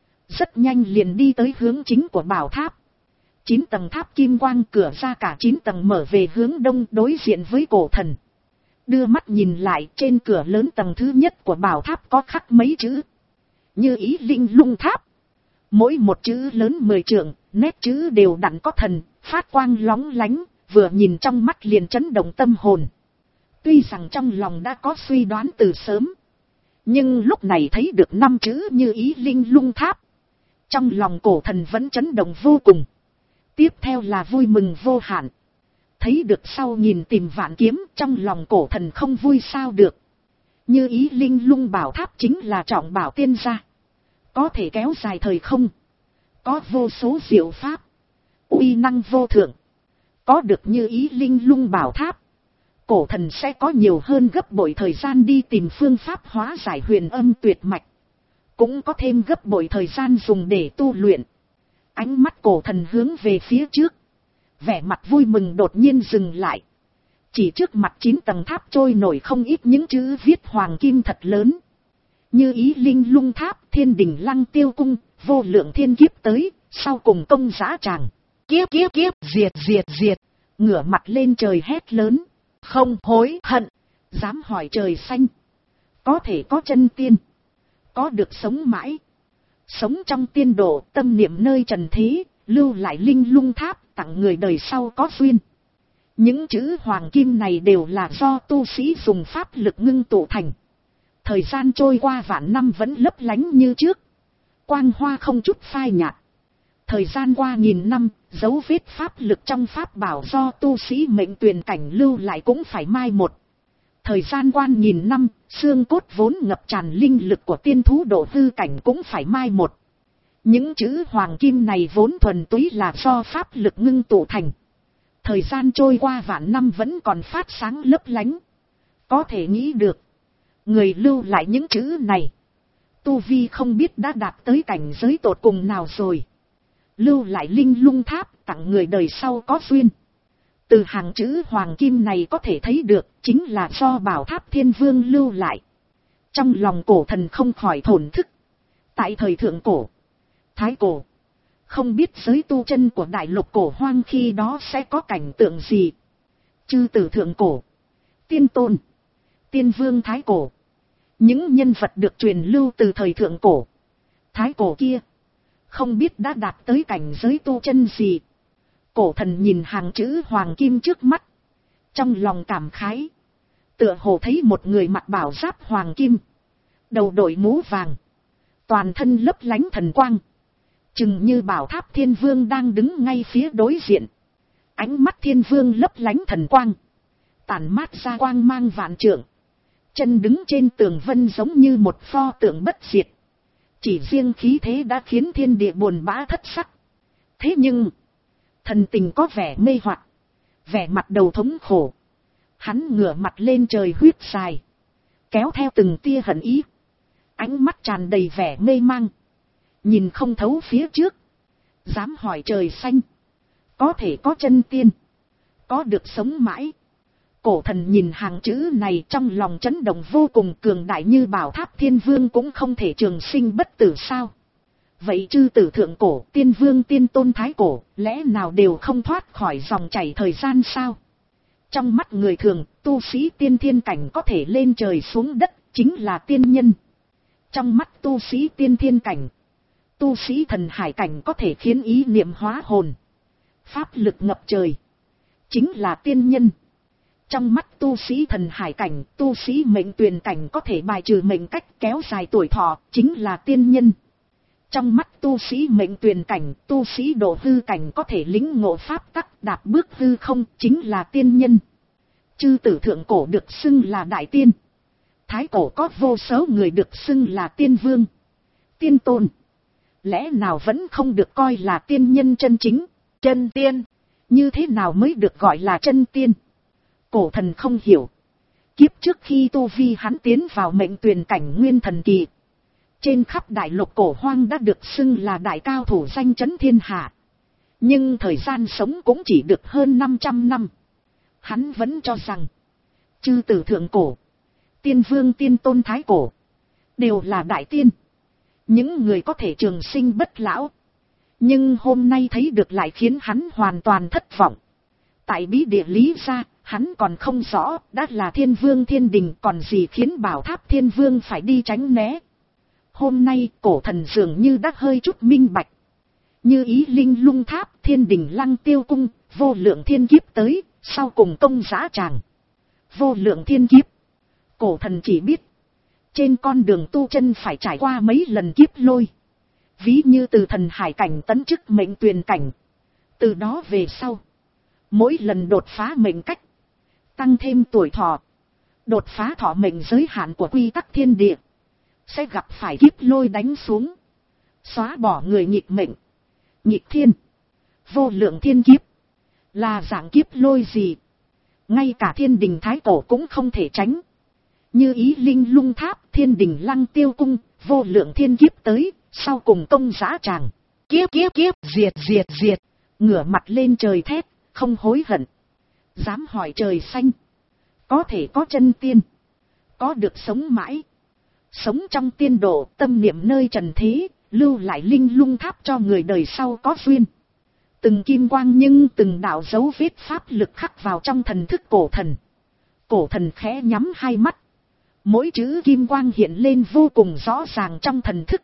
rất nhanh liền đi tới hướng chính của bảo tháp. Chín tầng tháp kim quang cửa ra cả chín tầng mở về hướng đông đối diện với cổ thần. Đưa mắt nhìn lại, trên cửa lớn tầng thứ nhất của bảo tháp có khắc mấy chữ như ý linh lung tháp. Mỗi một chữ lớn mười trượng, nét chữ đều đặn có thần, phát quang lóng lánh, vừa nhìn trong mắt liền chấn động tâm hồn. Tuy rằng trong lòng đã có suy đoán từ sớm, nhưng lúc này thấy được năm chữ như ý linh lung tháp, trong lòng cổ thần vẫn chấn động vô cùng. Tiếp theo là vui mừng vô hạn. Thấy được sau nhìn tìm vạn kiếm, trong lòng cổ thần không vui sao được. Như ý linh lung bảo tháp chính là trọng bảo tiên gia. Có thể kéo dài thời không. Có vô số diệu pháp. Uy năng vô thượng. Có được như ý linh lung bảo tháp. Cổ thần sẽ có nhiều hơn gấp bội thời gian đi tìm phương pháp hóa giải huyền âm tuyệt mạch. Cũng có thêm gấp bội thời gian dùng để tu luyện. Ánh mắt cổ thần hướng về phía trước. Vẻ mặt vui mừng đột nhiên dừng lại. Chỉ trước mặt chín tầng tháp trôi nổi không ít những chữ viết hoàng kim thật lớn. Như ý linh lung tháp, thiên đình lăng tiêu cung, vô lượng thiên kiếp tới, sau cùng công giã tràng. Kiếp kiếp kiếp, diệt diệt diệt, ngửa mặt lên trời hét lớn. Không hối hận, dám hỏi trời xanh. Có thể có chân tiên. Có được sống mãi. Sống trong tiên độ, tâm niệm nơi trần thế, lưu lại linh lung tháp, tặng người đời sau có duyên. Những chữ hoàng kim này đều là do tu sĩ dùng pháp lực ngưng tụ thành. Thời gian trôi qua vạn năm vẫn lấp lánh như trước. Quang hoa không chút phai nhạt. Thời gian qua nghìn năm, dấu vết pháp lực trong pháp bảo do tu sĩ mệnh tuyền cảnh lưu lại cũng phải mai một. Thời gian qua nghìn năm, xương cốt vốn ngập tràn linh lực của tiên thú độ hư cảnh cũng phải mai một. Những chữ hoàng kim này vốn thuần túy là do pháp lực ngưng tụ thành. Thời gian trôi qua vạn năm vẫn còn phát sáng lấp lánh. Có thể nghĩ được, người lưu lại những chữ này, tu vi không biết đã đạt tới cảnh giới tột cùng nào rồi. Lưu lại linh lung tháp, tặng người đời sau có duyên. Từ hàng chữ hoàng kim này có thể thấy được, chính là do bảo tháp thiên vương lưu lại. Trong lòng cổ thần không khỏi thổn thức. Tại thời thượng cổ, thái cổ, không biết giới tu chân của đại lục cổ hoang khi đó sẽ có cảnh tượng gì. Chư tử thượng cổ, tiên tôn, tiên vương thái cổ. Những nhân vật được truyền lưu từ thời thượng cổ, thái cổ kia, không biết đã đạt tới cảnh giới tu chân gì. Cổ thần nhìn hàng chữ hoàng kim trước mắt, trong lòng cảm khái. Tựa hồ thấy một người mặc bảo giáp hoàng kim, đầu đội mũ vàng, toàn thân lấp lánh thần quang. Chừng như bảo tháp thiên vương đang đứng ngay phía đối diện. Ánh mắt thiên vương lấp lánh thần quang, tản mát ra quang mang vạn trượng. Chân đứng trên tường vân giống như một pho tượng bất diệt. Chỉ riêng khí thế đã khiến thiên địa buồn bã thất sắc. Thế nhưng, thần tình có vẻ mê hoặc, vẻ mặt đầu thống khổ. Hắn ngửa mặt lên trời huyết dài, kéo theo từng tia hận ý. Ánh mắt tràn đầy vẻ mê mang, nhìn không thấu phía trước. Dám hỏi trời xanh, có thể có chân tiên, có được sống mãi. Cổ thần nhìn hàng chữ này trong lòng chấn động vô cùng, cường đại như bảo tháp thiên vương cũng không thể trường sinh bất tử sao. Vậy chư tử thượng cổ, tiên vương tiên tôn thái cổ, lẽ nào đều không thoát khỏi dòng chảy thời gian sao? Trong mắt người thường, tu sĩ tiên thiên cảnh có thể lên trời xuống đất, chính là tiên nhân. Trong mắt tu sĩ tiên thiên cảnh, tu sĩ thần hải cảnh có thể khiến ý niệm hóa hồn, pháp lực ngập trời, chính là tiên nhân. Trong mắt tu sĩ thần hải cảnh, tu sĩ mệnh tuyền cảnh có thể bài trừ mệnh cách kéo dài tuổi thọ, chính là tiên nhân. Trong mắt tu sĩ mệnh tuyền cảnh, tu sĩ độ hư cảnh có thể lĩnh ngộ pháp tắc đạp bước hư không, chính là tiên nhân. Chư tử thượng cổ được xưng là đại tiên. Thái cổ có vô số người được xưng là tiên vương, tiên tôn. Lẽ nào vẫn không được coi là tiên nhân chân chính, chân tiên? Như thế nào mới được gọi là chân tiên? Cổ thần không hiểu. Kiếp trước khi tu vi hắn tiến vào mệnh tuyền cảnh nguyên thần kỳ, trên khắp đại lục cổ hoang đã được xưng là đại cao thủ danh chấn thiên hạ. Nhưng thời gian sống cũng chỉ được hơn năm trăm năm. Hắn vẫn cho rằng, chư tử thượng cổ, tiên vương tiên tôn thái cổ, đều là đại tiên. Những người có thể trường sinh bất lão. Nhưng hôm nay thấy được lại khiến hắn hoàn toàn thất vọng. Tại bí địa lý ra, hắn còn không rõ, đã là thiên vương thiên đình còn gì khiến bảo tháp thiên vương phải đi tránh né. Hôm nay cổ thần dường như đã hơi chút minh bạch. Như ý linh lung tháp, thiên đình lăng tiêu cung, vô lượng thiên kiếp tới, sau cùng công giã tràng. Vô lượng thiên kiếp. Cổ thần chỉ biết, trên con đường tu chân phải trải qua mấy lần kiếp lôi. Ví như từ thần hải cảnh tấn chức mệnh tuyền cảnh, Từ đó về sau, mỗi lần đột phá mệnh cách, tăng thêm tuổi thọ, đột phá thọ mệnh giới hạn của quy tắc thiên địa, sẽ gặp phải kiếp lôi đánh xuống, xóa bỏ người nghịch mệnh, nghịch thiên, vô lượng thiên kiếp. Là dạng kiếp lôi gì, ngay cả thiên đình thái cổ cũng không thể tránh. Như Ý Linh Lung Tháp, thiên đình Lăng Tiêu Cung, vô lượng thiên kiếp tới, sau cùng công dã tràng. Kiếp kiếp kiếp, diệt diệt diệt, ngửa mặt lên trời thét, không hối hận. Dám hỏi trời xanh, có thể có chân tiên, có được sống mãi. Sống trong tiên độ, tâm niệm nơi trần thế, lưu lại Linh Lung Tháp cho người đời sau có duyên. Từng kim quang nhưng từng đạo dấu vết pháp lực khắc vào trong thần thức cổ thần. Cổ thần khẽ nhắm hai mắt. Mỗi chữ kim quang hiện lên vô cùng rõ ràng trong thần thức.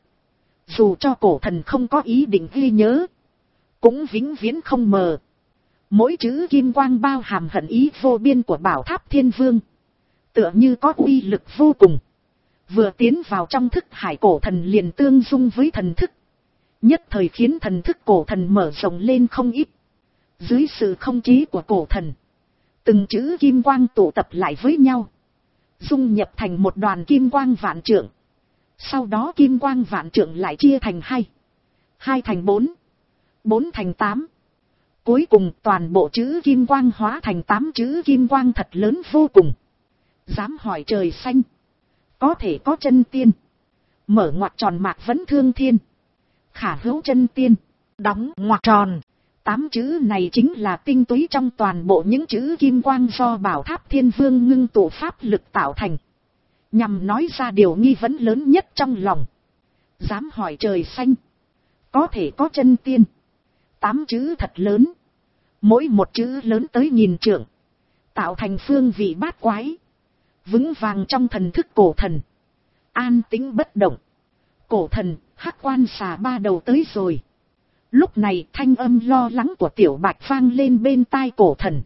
Dù cho cổ thần không có ý định ghi nhớ, cũng vĩnh viễn không mờ. Mỗi chữ kim quang bao hàm hận ý vô biên của Bảo Tháp Thiên Vương, tựa như có uy lực vô cùng. Vừa tiến vào trong thức hải, cổ thần liền tương dung với thần thức, nhất thời khiến thần thức cổ thần mở rộng lên không ít. Dưới sự không chế của cổ thần, từng chữ kim quang tụ tập lại với nhau, dung nhập thành một đoàn kim quang vạn trượng. Sau đó kim quang vạn trượng lại chia thành hai, hai thành bốn, bốn thành tám. Cuối cùng toàn bộ chữ kim quang hóa thành tám chữ kim quang thật lớn vô cùng. Dám hỏi trời xanh, có thể có chân tiên, mở ngoặc tròn mạc vẫn thương thiên, khả hữu chân tiên, đóng ngoặc tròn. Tám chữ này chính là tinh túy trong toàn bộ những chữ kim quang do Bảo Tháp Thiên Vương ngưng tụ pháp lực tạo thành, nhằm nói ra điều nghi vấn lớn nhất trong lòng. Dám hỏi trời xanh, có thể có chân tiên. Tám chữ thật lớn, mỗi một chữ lớn tới nghìn trượng, tạo thành phương vị bát quái, vững vàng trong thần thức cổ thần, an tĩnh bất động. Cổ thần, Hắc Quan xà ba đầu tới rồi. Lúc này thanh âm lo lắng của Tiểu Bạch vang lên bên tai cổ thần.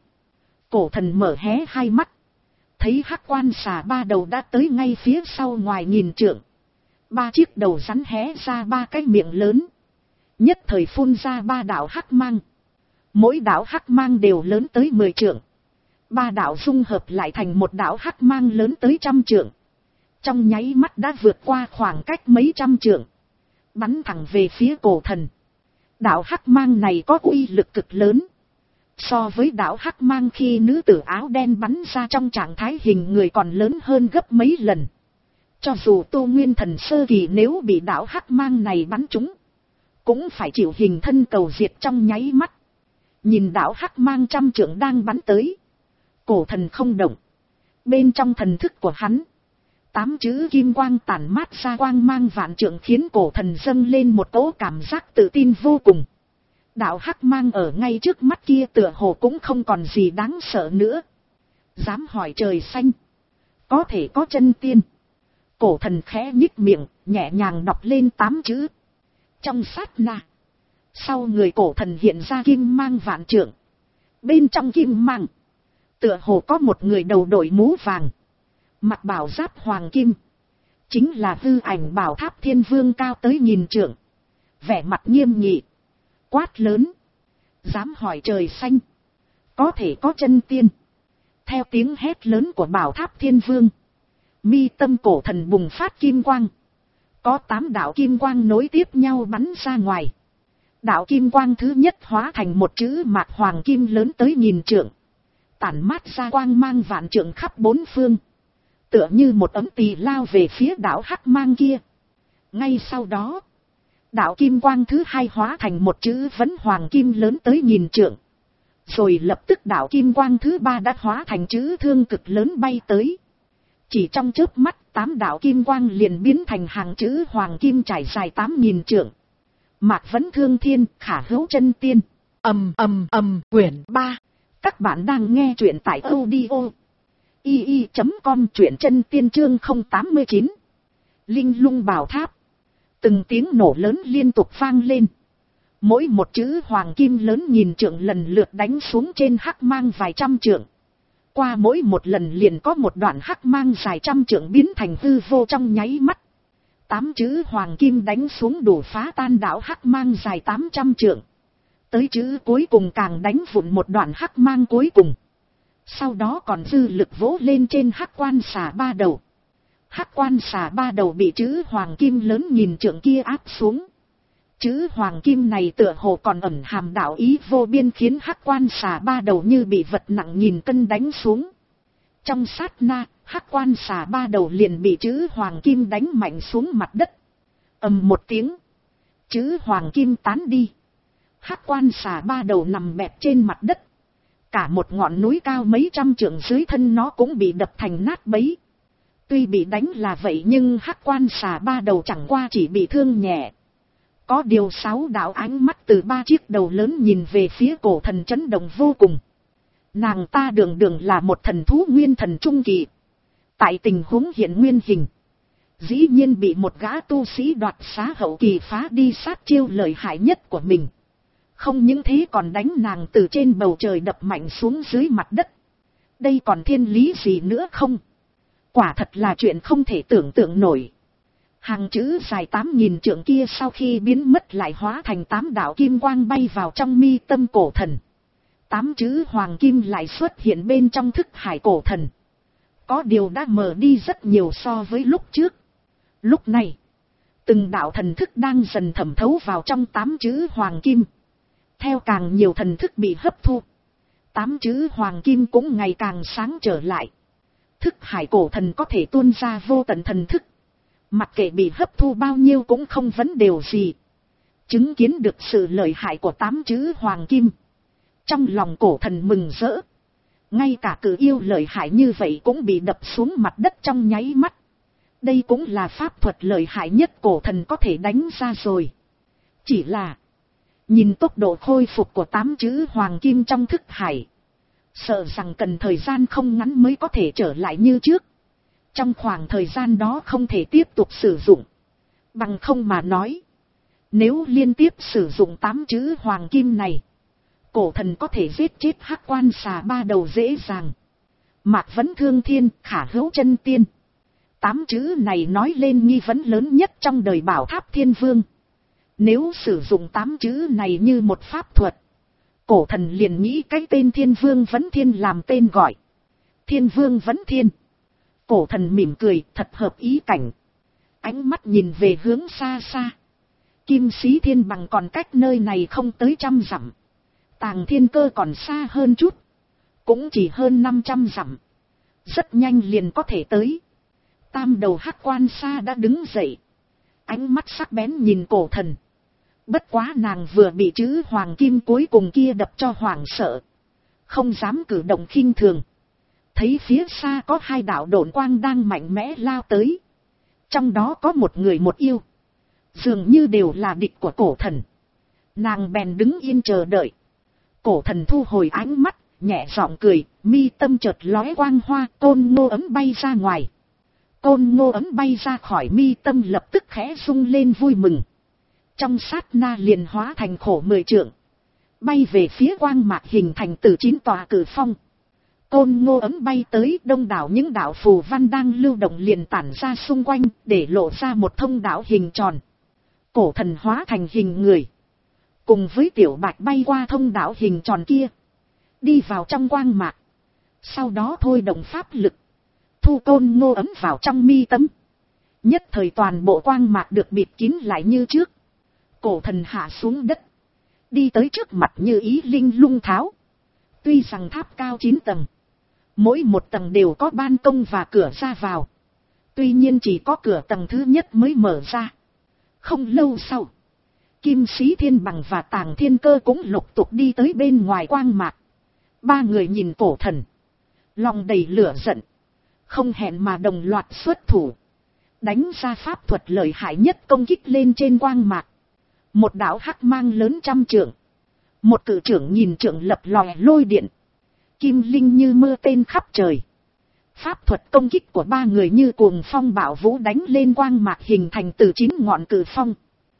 Cổ thần mở hé hai mắt, thấy Hắc Quan xà ba đầu đã tới ngay phía sau ngoài nghìn trượng. Ba chiếc đầu rắn hé ra ba cái miệng lớn, nhất thời phun ra ba đạo hắc mang. Mỗi đạo hắc mang đều lớn tới mười trượng. Ba đạo dung hợp lại thành một đạo hắc mang lớn tới trăm trượng. Trong nháy mắt đã vượt qua khoảng cách mấy trăm trượng, bắn thẳng về phía cổ thần. Đạo hắc mang này có uy lực cực lớn, so với đạo hắc mang khi nữ tử áo đen bắn ra trong trạng thái hình người còn lớn hơn gấp mấy lần. Cho dù tu nguyên thần sơ kỳ nếu bị đạo hắc mang này bắn trúng, cũng phải chịu hình thân cầu diệt trong nháy mắt. Nhìn đạo hắc mang trăm trượng đang bắn tới, cổ thần không động. Bên trong thần thức của hắn, tám chữ kim quang tản mát ra quang mang vạn trượng, khiến cổ thần dâng lên một cỗ cảm giác tự tin vô cùng. Đạo hắc mang ở ngay trước mắt kia tựa hồ cũng không còn gì đáng sợ nữa. Dám hỏi trời xanh, có thể có chân tiên. Cổ thần khẽ nhích miệng, nhẹ nhàng đọc lên tám chữ. Trong sát na, sau người cổ thần hiện ra kim mang vạn trượng. Bên trong kim mang, tựa hồ có một người đầu đội mũ vàng, mặc bảo giáp hoàng kim, chính là hư ảnh Bảo Tháp Thiên Vương cao tới nghìn trượng, vẻ mặt nghiêm nghị, quát lớn. Dám hỏi trời xanh, có thể có chân tiên. Theo tiếng hét lớn của Bảo Tháp Thiên Vương, mi tâm cổ thần bùng phát kim quang, có tám đạo kim quang nối tiếp nhau bắn ra ngoài. Đạo kim quang thứ nhất hóa thành một chữ mạc hoàng kim lớn tới nghìn trượng, tản mát ra quang mang vạn trượng khắp bốn phương, tựa như một ấm tỳ lao về phía đạo hắc mang kia. Ngay sau đó, đạo kim quang thứ hai hóa thành một chữ vấn hoàng kim lớn tới nghìn trượng, rồi lập tức đạo kim quang thứ ba đã hóa thành chữ thương cực lớn bay tới. Chỉ trong chớp mắt, tám đạo kim quang liền biến thành hàng chữ hoàng kim trải dài tám nghìn trượng. Mạc vấn thương thiên, khả hữu chân tiên. Ầm ầm ầm. Quyển ba. Các bạn đang nghe truyện tại audio i i chấm com. Truyện chân tiên chương không tám mươi chín. Linh Lung Bảo Tháp. Từng tiếng nổ lớn liên tục vang lên. Mỗi một chữ hoàng kim lớn nghìn trượng lần lượt đánh xuống trên hắc mang vài trăm trượng. Qua mỗi một lần liền có một đoạn hắc mang dài trăm trượng biến thành hư vô trong nháy mắt. Tám chữ hoàng kim đánh xuống đủ phá tan đạo hắc mang dài tám trăm trượng. Tới chữ cuối cùng càng đánh vụn một đoạn hắc mang cuối cùng. Sau đó còn dư lực vỗ lên trên hắc quan xà ba đầu. Hắc quan xà ba đầu bị chữ hoàng kim lớn nhìn trượng kia áp xuống. Chữ hoàng kim này tựa hồ còn ẩn hàm đạo ý vô biên, khiến hắc quan xà ba đầu như bị vật nặng nghìn cân đánh xuống. Trong sát na, hắc quan xà ba đầu liền bị chữ hoàng kim đánh mạnh xuống mặt đất. Ầm một tiếng, chữ hoàng kim tán đi. Hắc quan xà ba đầu nằm bẹp trên mặt đất. Cả một ngọn núi cao mấy trăm trượng dưới thân nó cũng bị đập thành nát bấy. Tuy bị đánh là vậy nhưng hắc quan xà ba đầu chẳng qua chỉ bị thương nhẹ. Có điều sáu đạo ánh mắt từ ba chiếc đầu lớn nhìn về phía cổ thần chấn động vô cùng. Nàng ta đường đường là một thần thú nguyên thần trung kỳ. Tại tình huống hiện nguyên hình, dĩ nhiên bị một gã tu sĩ đoạt xá hậu kỳ phá đi sát chiêu lợi hại nhất của mình. Không những thế còn đánh nàng từ trên bầu trời đập mạnh xuống dưới mặt đất. Đây còn thiên lý gì nữa không? Quả thật là chuyện không thể tưởng tượng nổi. Hàng chữ dài tám nghìn trượng kia sau khi biến mất lại hóa thành tám đạo kim quang bay vào trong mi tâm cổ thần. Tám chữ hoàng kim lại xuất hiện bên trong thức hải cổ thần. Có điều đã mờ đi rất nhiều so với lúc trước. Lúc này, từng đạo thần thức đang dần thẩm thấu vào trong tám chữ hoàng kim. Theo càng nhiều thần thức bị hấp thu, tám chữ hoàng kim cũng ngày càng sáng trở lại. Thức hải cổ thần có thể tuôn ra vô tận thần thức. Mặc kệ bị hấp thu bao nhiêu cũng không vấn đề gì. Chứng kiến được sự lợi hại của tám chữ hoàng kim, trong lòng cổ thần mừng rỡ. Ngay cả cử yêu lợi hại như vậy cũng bị đập xuống mặt đất trong nháy mắt. Đây cũng là pháp thuật lợi hại nhất cổ thần có thể đánh ra rồi. Chỉ là nhìn tốc độ khôi phục của tám chữ hoàng kim trong thức hải, sợ rằng cần thời gian không ngắn mới có thể trở lại như trước. Trong khoảng thời gian đó không thể tiếp tục sử dụng. Bằng không mà nói, nếu liên tiếp sử dụng tám chữ hoàng kim này, cổ thần có thể giết chết hắc quan xà ba đầu dễ dàng. Mạc Vấn Thương Thiên, Khả Hữu Chân Tiên. Tám chữ này nói lên nghi vấn lớn nhất trong đời Bảo Tháp Thiên Vương. Nếu sử dụng tám chữ này như một pháp thuật, cổ thần liền nghĩ cái tên Thiên Vương Vấn Thiên làm tên gọi. Thiên Vương Vấn Thiên. Cổ thần mỉm cười, thật hợp ý cảnh. Ánh mắt nhìn về hướng xa xa. Kim Sĩ Thiên Bằng còn cách nơi này không tới trăm dặm. Tàng Thiên Cơ còn xa hơn chút, cũng chỉ hơn năm trăm dặm. Rất nhanh liền có thể tới. Tam đầu hắc quan xa đã đứng dậy, ánh mắt sắc bén nhìn cổ thần. Bất quá nàng vừa bị chữ hoàng kim cuối cùng kia đập cho hoảng sợ, không dám cử động khinh thường. Thấy phía xa có hai đạo độn quang đang mạnh mẽ lao tới. Trong đó có một người một yêu, dường như đều là địch của cổ thần. Nàng bèn đứng yên chờ đợi. Cổ thần thu hồi ánh mắt, nhẹ giọng cười, mi tâm chợt lóe quang hoa, côn ngô ấm bay ra ngoài. Côn ngô ấm bay ra khỏi mi tâm lập tức khẽ rung lên vui mừng. Trong sát na liền hóa thành khổ mười trượng, bay về phía quang mạc hình thành từ chín tòa cử phong. Côn ngô ấm bay tới, đông đảo những đạo phù văn đang lưu động liền tản ra xung quanh, để lộ ra một thông đạo hình tròn. Cổ thần hóa thành hình người, cùng với tiểu bạch bay qua thông đạo hình tròn kia, đi vào trong quang mạc. Sau đó thôi động pháp lực, thu côn ngô ấm vào trong mi tâm. Nhất thời toàn bộ quang mạc được bịt kín lại như trước. Cổ thần hạ xuống đất, đi tới trước mặt Như Ý Linh Lung Tháo. Tuy rằng tháp cao chín tầng, mỗi một tầng đều có ban công và cửa ra vào. Tuy nhiên chỉ có cửa tầng thứ nhất mới mở ra. Không lâu sau, Kim Sĩ Thiên Bằng và Tàng Thiên Cơ cũng lục tục đi tới bên ngoài quang mạc. Ba người nhìn cổ thần, lòng đầy lửa giận, không hẹn mà đồng loạt xuất thủ, đánh ra pháp thuật lợi hại nhất công kích lên trên quang mạc. Một đạo hắc mang lớn trăm trượng, một cự trưởng nhìn trượng lập lòe lôi điện, kim linh như mưa tên khắp trời. Pháp thuật công kích của ba người như cuồng phong bạo vũ đánh lên quang mạc hình thành từ chín ngọn cự phong.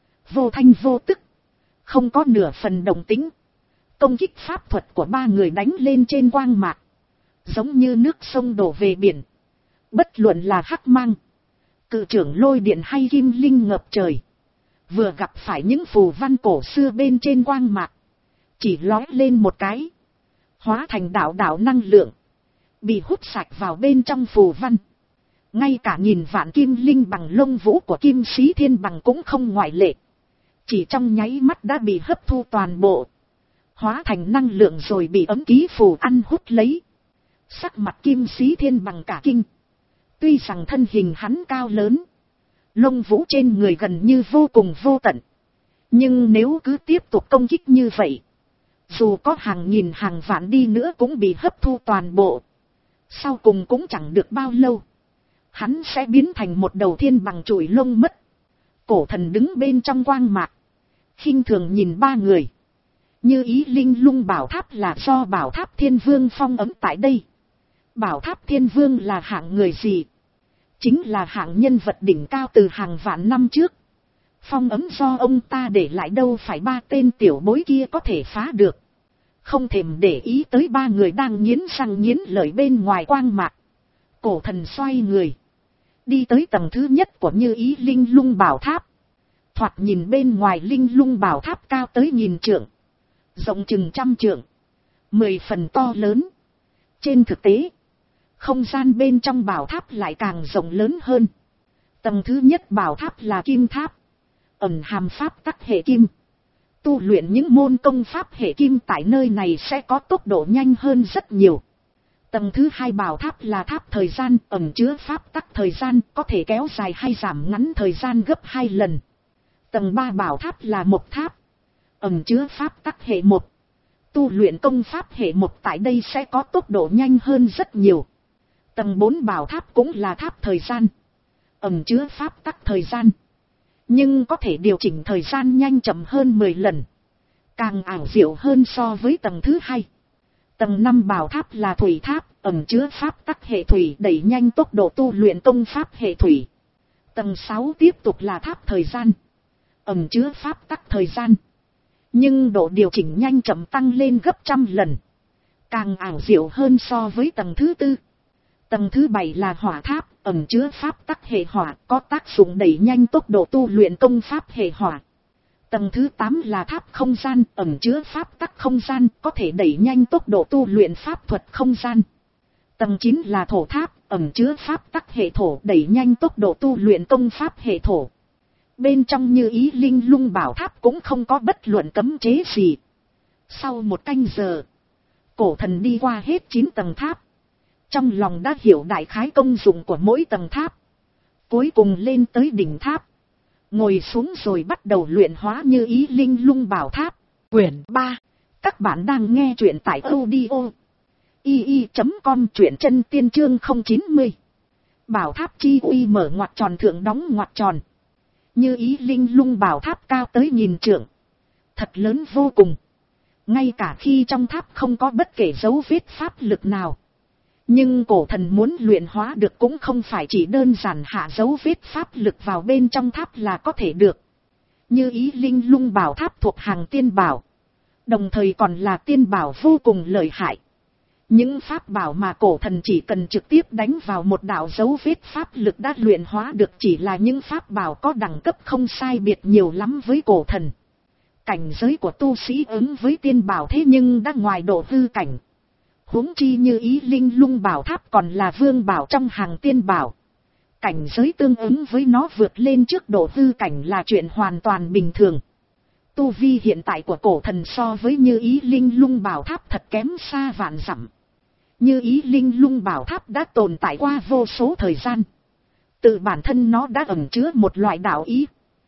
Vô thanh vô tức, không có nửa phần động tĩnh. Công kích pháp thuật của ba người đánh lên trên quang mạc, giống như nước sông đổ về biển. Bất luận là hắc mang, cự trưởng lôi điện hay kim linh ngập trời, vừa gặp phải những phù văn cổ xưa bên trên quang mạc, chỉ lói lên một cái, hóa thành đạo đạo năng lượng, bị hút sạch vào bên trong phù văn. Ngay cả nhìn vạn kim linh bằng lông vũ của kim sĩ thiên bằng cũng không ngoại lệ, chỉ trong nháy mắt đã bị hấp thu toàn bộ, hóa thành năng lượng rồi bị ấm ký phù ăn hút lấy. Sắc mặt kim sĩ thiên bằng cả kinh, tuy rằng thân hình hắn cao lớn, lông vũ trên người gần như vô cùng vô tận, nhưng nếu cứ tiếp tục công kích như vậy, dù có hàng nghìn hàng vạn đi nữa cũng bị hấp thu toàn bộ. Sau cùng cũng chẳng được bao lâu, hắn sẽ biến thành một đầu thiên bằng chùi lông mất. Cổ thần đứng bên trong quang mạc, khinh thường nhìn ba người. Như ý linh lung bảo tháp là do bảo tháp thiên vương phong ấm tại đây. Bảo tháp thiên vương là hạng người gì? Chính là hạng nhân vật đỉnh cao từ hàng vạn năm trước. Phong ấm do ông ta để lại đâu phải ba tên tiểu bối kia có thể phá được. Không thèm để ý tới ba người đang nghiến răng nghiến lợi bên ngoài quang mạc, cổ thần xoay người, đi tới tầng thứ nhất của như ý linh lung bảo tháp. Thoạt nhìn bên ngoài linh lung bảo tháp cao tới nghìn trượng, rộng chừng trăm trượng, mười phần to lớn. Trên thực tế, không gian bên trong bảo tháp lại càng rộng lớn hơn. Tầng thứ nhất bảo tháp là kim tháp, ẩn hàm pháp tắc hệ kim. Tu luyện những môn công pháp hệ kim tại nơi này sẽ có tốc độ nhanh hơn rất nhiều. Tầng thứ hai bảo tháp là tháp thời gian, ẩn chứa pháp tắc thời gian, có thể kéo dài hay giảm ngắn thời gian gấp hai lần. Tầng ba bảo tháp là một tháp, ẩn chứa pháp tắc hệ một. Tu luyện công pháp hệ một tại đây sẽ có tốc độ nhanh hơn rất nhiều. Tầng bốn bảo tháp cũng là tháp thời gian, ẩn chứa pháp tắc thời gian, nhưng có thể điều chỉnh thời gian nhanh chậm hơn mười lần, càng ảo diệu hơn so với tầng thứ hai. Tầng năm bảo tháp là thủy tháp, ẩn chứa pháp tắc hệ thủy, đẩy nhanh tốc độ tu luyện công pháp hệ thủy. Tầng sáu tiếp tục là tháp thời gian, ẩn chứa pháp tắc thời gian, nhưng độ điều chỉnh nhanh chậm tăng lên gấp trăm lần, càng ảo diệu hơn so với tầng thứ tư. Tầng thứ bảy là hỏa tháp, ẩn chứa pháp tắc hệ hỏa, có tác dụng đẩy nhanh tốc độ tu luyện công pháp hệ hỏa. Tầng thứ tám là tháp không gian, ẩn chứa pháp tắc không gian, có thể đẩy nhanh tốc độ tu luyện pháp thuật không gian. Tầng chín là thổ tháp, ẩn chứa pháp tắc hệ thổ, đẩy nhanh tốc độ tu luyện công pháp hệ thổ. Bên trong như ý linh lung bảo tháp cũng không có bất luận cấm chế gì. Sau một canh giờ, cổ thần đi qua hết chín tầng tháp. Trong lòng đã hiểu đại khái công dụng của mỗi tầng tháp. Cuối cùng lên tới đỉnh tháp, ngồi xuống rồi bắt đầu luyện hóa như ý linh lung bảo tháp. Quyển ba. Các bạn đang nghe truyện tại audio i i chấm com, truyện chân tiên chương không chín mươi. Bảo tháp chi uy mở ngoặc tròn thượng đóng ngoặc tròn. Như ý linh lung bảo tháp cao tới nghìn trượng, thật lớn vô cùng. Ngay cả khi trong tháp không có bất kể dấu vết pháp lực nào, nhưng cổ thần muốn luyện hóa được cũng không phải chỉ đơn giản hạ dấu vết pháp lực vào bên trong tháp là có thể được. Như ý linh lung bảo tháp thuộc hàng tiên bảo, đồng thời còn là tiên bảo vô cùng lợi hại. Những pháp bảo mà cổ thần chỉ cần trực tiếp đánh vào một đạo dấu vết pháp lực đã luyện hóa được chỉ là những pháp bảo có đẳng cấp không sai biệt nhiều lắm với cổ thần. Cảnh giới của tu sĩ ứng với tiên bảo thế nhưng đã ngoài độ hư cảnh. Huống chi như ý linh lung bảo tháp còn là vương bảo trong hàng tiên bảo. Cảnh giới tương ứng với nó vượt lên trước độ hư cảnh là chuyện hoàn toàn bình thường. Tu vi hiện tại của cổ thần so với như ý linh lung bảo tháp thật kém xa vạn dặm. Như ý linh lung bảo tháp đã tồn tại qua vô số thời gian. Tự bản thân nó đã ẩn chứa một loại đạo ý.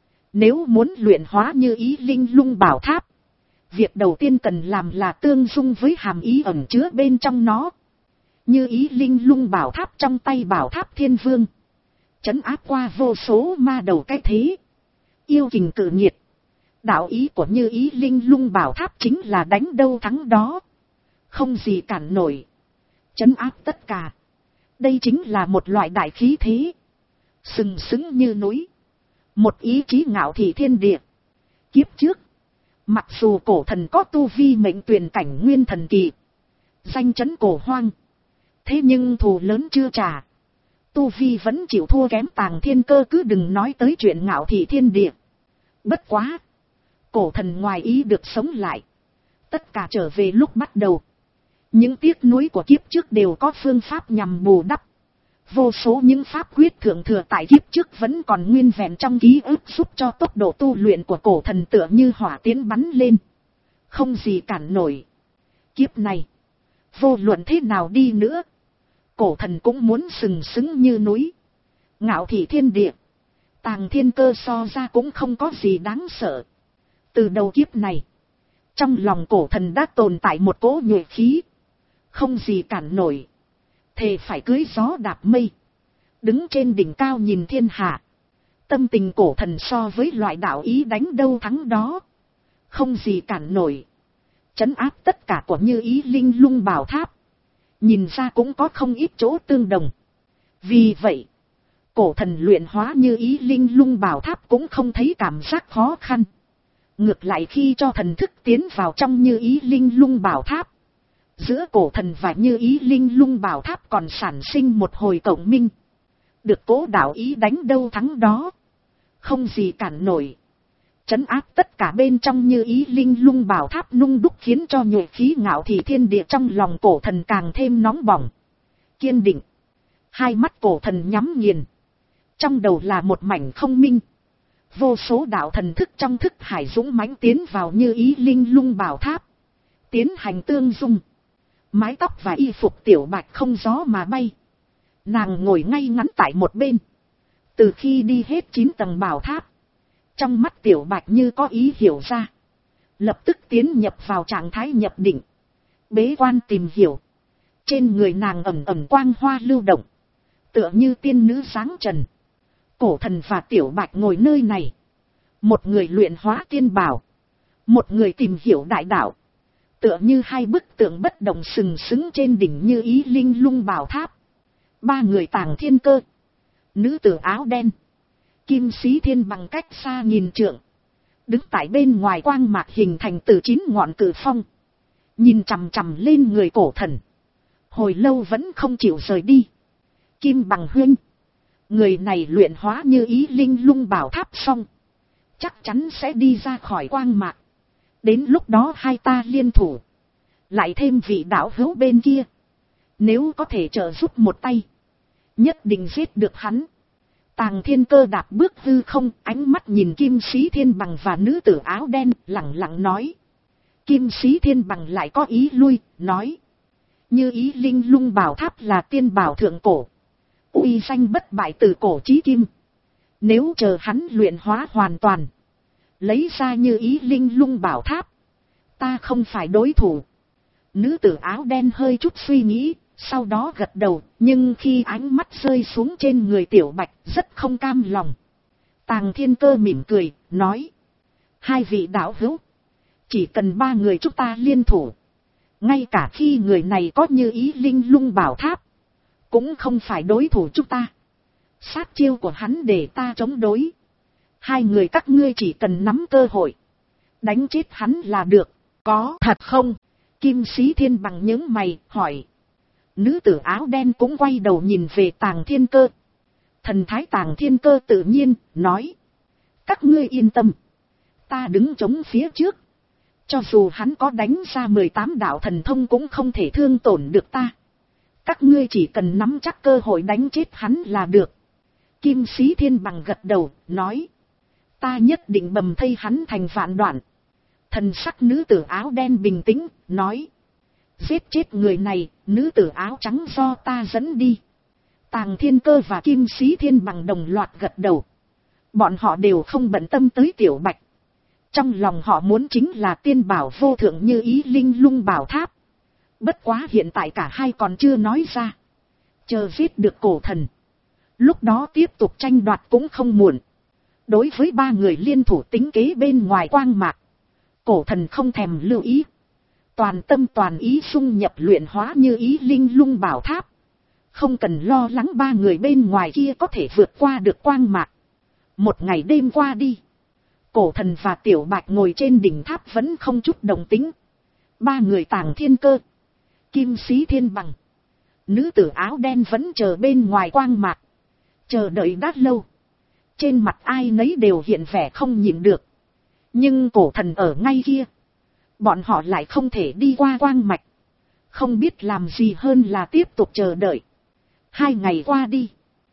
Nếu muốn luyện hóa như ý linh lung bảo tháp, việc đầu tiên cần làm là tương dung với hàm ý ẩn chứa bên trong nó. Như ý linh lung bảo tháp trong tay bảo tháp thiên vương, trấn áp qua vô số ma đầu cái thế, yêu kình cử nhiệt. Đạo ý của như ý linh lung bảo tháp chính là đánh đâu thắng đó, không gì cản nổi, trấn áp tất cả. Đây chính là một loại đại khí thế, sừng sững như núi, một ý chí ngạo thị thiên địa. Kiếp trước, mặc dù cổ thần có tu vi mệnh tuyển cảnh nguyên thần kỳ, danh chấn cổ hoang, thế nhưng thù lớn chưa trả, tu vi vẫn chịu thua kém Tàng Thiên Cơ, cứ đừng nói tới chuyện ngạo thị thiên địa. Bất quá, cổ thần ngoài ý được sống lại, Tất cả trở về lúc bắt đầu. Những tiếc nuối của kiếp trước đều có phương pháp nhằm bù đắp. Vô số những pháp quyết thượng thừa tại kiếp trước vẫn còn nguyên vẹn trong ký ức, giúp cho tốc độ tu luyện của cổ thần tựa như hỏa tiến bắn lên. Không gì cản nổi. Kiếp này, vô luận thế nào đi nữa, cổ thần cũng muốn sừng sững như núi. Ngạo thị thiên địa, Tàng Thiên Cơ so ra cũng không có gì đáng sợ. Từ đầu kiếp này, trong lòng cổ thần đã tồn tại một cỗ nhuệ khí. Không gì cản nổi. Thề phải cưới gió đạp mây. Đứng trên đỉnh cao nhìn thiên hạ. Tâm tình cổ thần so với loại đạo ý đánh đâu thắng đó. Không gì cản nổi. Trấn áp tất cả của Như Ý Linh Lung Bảo Tháp. Nhìn ra cũng có không ít chỗ tương đồng. Vì vậy, cổ thần luyện hóa Như Ý Linh Lung Bảo Tháp cũng không thấy cảm giác khó khăn. Ngược lại khi cho thần thức tiến vào trong Như Ý Linh Lung Bảo Tháp, giữa cổ thần và Như Ý Linh Lung Bảo Tháp còn sản sinh một hồi cộng minh. Được cố đạo ý đánh đâu thắng đó. Không gì cản nổi. Trấn áp tất cả bên trong Như Ý Linh Lung Bảo Tháp nung đúc, khiến cho nhuệ khí ngạo thị thiên địa trong lòng cổ thần càng thêm nóng bỏng. Kiên định. Hai mắt cổ thần nhắm nghiền. Trong đầu là một mảnh không minh. Vô số đạo thần thức trong thức hải dũng mãnh tiến vào Như Ý Linh Lung Bảo Tháp. Tiến hành tương dung. Mái tóc và y phục Tiểu Bạch không gió mà bay. Nàng ngồi ngay ngắn tại một bên. Từ khi đi hết chín tầng bảo tháp, trong mắt Tiểu Bạch như có ý hiểu ra. Lập tức tiến nhập vào trạng thái nhập định. Bế quan tìm hiểu. Trên người nàng ẩm ẩm quang hoa lưu động. Tựa như tiên nữ sáng trần. Cổ thần và Tiểu Bạch ngồi nơi này. Một người luyện hóa tiên bảo. Một người tìm hiểu đại đạo. Tựa như hai bức tượng bất động sừng sững trên đỉnh Như Ý Linh Lung Bảo Tháp. Ba người Tàng Thiên Cơ, nữ tử áo đen, Kim Sĩ Thiên bằng cách xa nghìn trượng. Đứng tại bên ngoài quang mạc hình thành từ chín ngọn cử phong. Nhìn chằm chằm lên người cổ thần. Hồi lâu vẫn không chịu rời đi. Kim Bằng huynh, người này luyện hóa Như Ý Linh Lung Bảo Tháp xong, chắc chắn sẽ đi ra khỏi quang mạc. Đến lúc đó hai ta liên thủ. Lại thêm vị đạo hữu bên kia. Nếu có thể trợ giúp một tay, nhất định giết được hắn. Tàng Thiên Cơ đạp bước hư không, ánh mắt nhìn Kim Sĩ Thiên bằng và nữ tử áo đen, lẳng lặng nói. Kim Sĩ Thiên bằng lại có ý lui, nói. Như Ý Linh Lung Bảo Tháp là tiên bảo thượng cổ. Uy danh bất bại từ cổ chí kim. Nếu chờ hắn luyện hóa hoàn toàn, lấy ra Như Ý Linh Lung Bảo Tháp, ta không phải đối thủ. Nữ tử áo đen hơi chút suy nghĩ, sau đó gật đầu, nhưng khi ánh mắt rơi xuống trên người Tiểu Bạch, rất không cam lòng. Tàng Thiên Cơ mỉm cười, nói. Hai vị đạo hữu, chỉ cần ba người chúng ta liên thủ. Ngay cả khi người này có Như Ý Linh Lung Bảo Tháp, cũng không phải đối thủ chúng ta. Sát chiêu của hắn để ta chống đối. Hai người các ngươi chỉ cần nắm cơ hội, đánh chết hắn là được. Có thật không? Kim Sĩ Thiên bằng những mày, hỏi. Nữ tử áo đen cũng quay đầu nhìn về Tàng Thiên Cơ. Thần thái Tàng Thiên Cơ tự nhiên, nói. Các ngươi yên tâm. Ta đứng chống phía trước. Cho dù hắn có đánh ra mười tám đạo thần thông cũng không thể thương tổn được ta. Các ngươi chỉ cần nắm chắc cơ hội đánh chết hắn là được. Kim Sĩ Thiên bằng gật đầu, nói. Ta nhất định bầm thây hắn thành vạn đoạn. Thần sắc nữ tử áo đen bình tĩnh, nói. Giết chết người này, nữ tử áo trắng do ta dẫn đi. Tàng Thiên Cơ và Kim Sĩ Thiên bằng đồng loạt gật đầu. Bọn họ đều không bận tâm tới Tiểu Bạch. Trong lòng họ muốn chính là tiên bảo vô thượng Như Ý Linh Lung Bảo Tháp. Bất quá hiện tại cả hai còn chưa nói ra. Chờ giết được cổ thần, lúc đó tiếp tục tranh đoạt cũng không muộn. Đối với ba người liên thủ tính kế bên ngoài quang mạc, cổ thần không thèm lưu ý. Toàn tâm toàn ý xung nhập luyện hóa Như Ý Linh Lung Bảo Tháp. Không cần lo lắng ba người bên ngoài kia có thể vượt qua được quang mạc. Một ngày đêm qua đi, cổ thần và Tiểu Bạch ngồi trên đỉnh tháp vẫn không chút đồng tính. Ba người Tàng Thiên Cơ, Kim Sĩ Thiên bằng, nữ tử áo đen vẫn chờ bên ngoài quang mạc. Chờ đợi đã lâu, trên mặt ai nấy đều hiện vẻ không nhịn được. Nhưng cổ thần ở ngay kia, bọn họ lại không thể đi qua quang mạch, không biết làm gì hơn là tiếp tục chờ đợi. Hai ngày qua đi,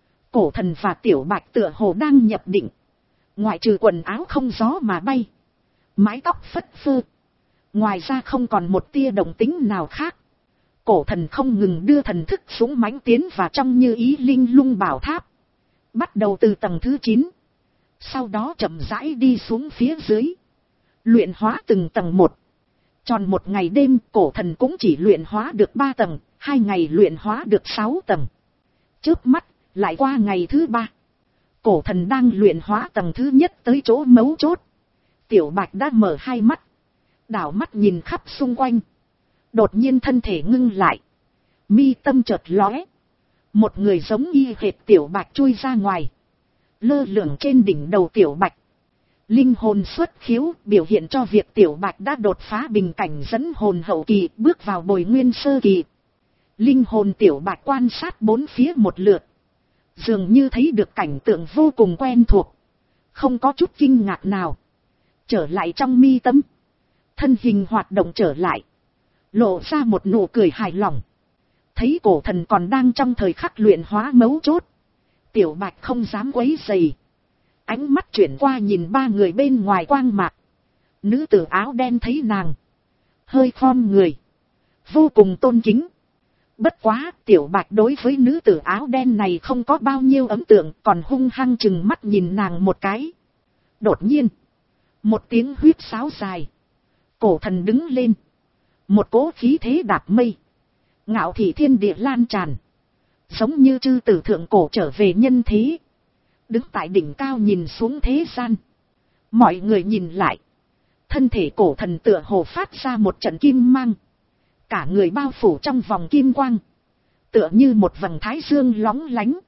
cổ thần và tiểu bạch tựa hồ đang nhập định, ngoại trừ quần áo không gió mà bay, mái tóc phất phơ, ngoài ra không còn một tia động tính nào khác. Cổ thần không ngừng đưa thần thức súng mãnh tiến vào trong như ý linh lung bảo tháp, bắt đầu từ tầng thứ chín, sau đó chậm rãi đi xuống phía dưới, luyện hóa từng tầng một. Tròn một ngày đêm, cổ thần cũng chỉ luyện hóa được ba tầng, hai ngày luyện hóa được sáu tầng. Chớp mắt, lại qua ngày thứ ba. Cổ thần đang luyện hóa tầng thứ nhất tới chỗ mấu chốt. Tiểu bạch đã mở hai mắt, đảo mắt nhìn khắp xung quanh. Đột nhiên thân thể ngưng lại, mi tâm chợt lóe. Một người giống y hệt tiểu bạch chui ra ngoài, lơ lửng trên đỉnh đầu tiểu bạch. Linh hồn xuất khiếu biểu hiện cho việc tiểu bạch đã đột phá bình cảnh dẫn hồn hậu kỳ, bước vào bồi nguyên sơ kỳ. Linh hồn tiểu bạch quan sát bốn phía một lượt, dường như thấy được cảnh tượng vô cùng quen thuộc, không có chút kinh ngạc nào. Trở lại trong mi tâm, thân hình hoạt động trở lại, lộ ra một nụ cười hài lòng. Thấy cổ thần còn đang trong thời khắc luyện hóa mấu chốt, tiểu bạch không dám quấy rầy, ánh mắt chuyển qua nhìn ba người bên ngoài quang mạc. Nữ tử áo đen thấy nàng, hơi khom người, vô cùng tôn kính. Bất quá, tiểu bạch đối với nữ tử áo đen này không có bao nhiêu ấn tượng, còn hung hăng chừng mắt nhìn nàng một cái. Đột nhiên, một tiếng huýt sáo dài, cổ thần đứng lên, một cỗ khí thế đạp mây, ngạo thị thiên địa lan tràn, giống như chư tử thượng cổ trở về nhân thế, đứng tại đỉnh cao nhìn xuống thế gian. Mọi người nhìn lại, thân thể cổ thần tựa hồ phát ra một trận kim mang, cả người bao phủ trong vòng kim quang, tựa như một vầng thái dương lóng lánh,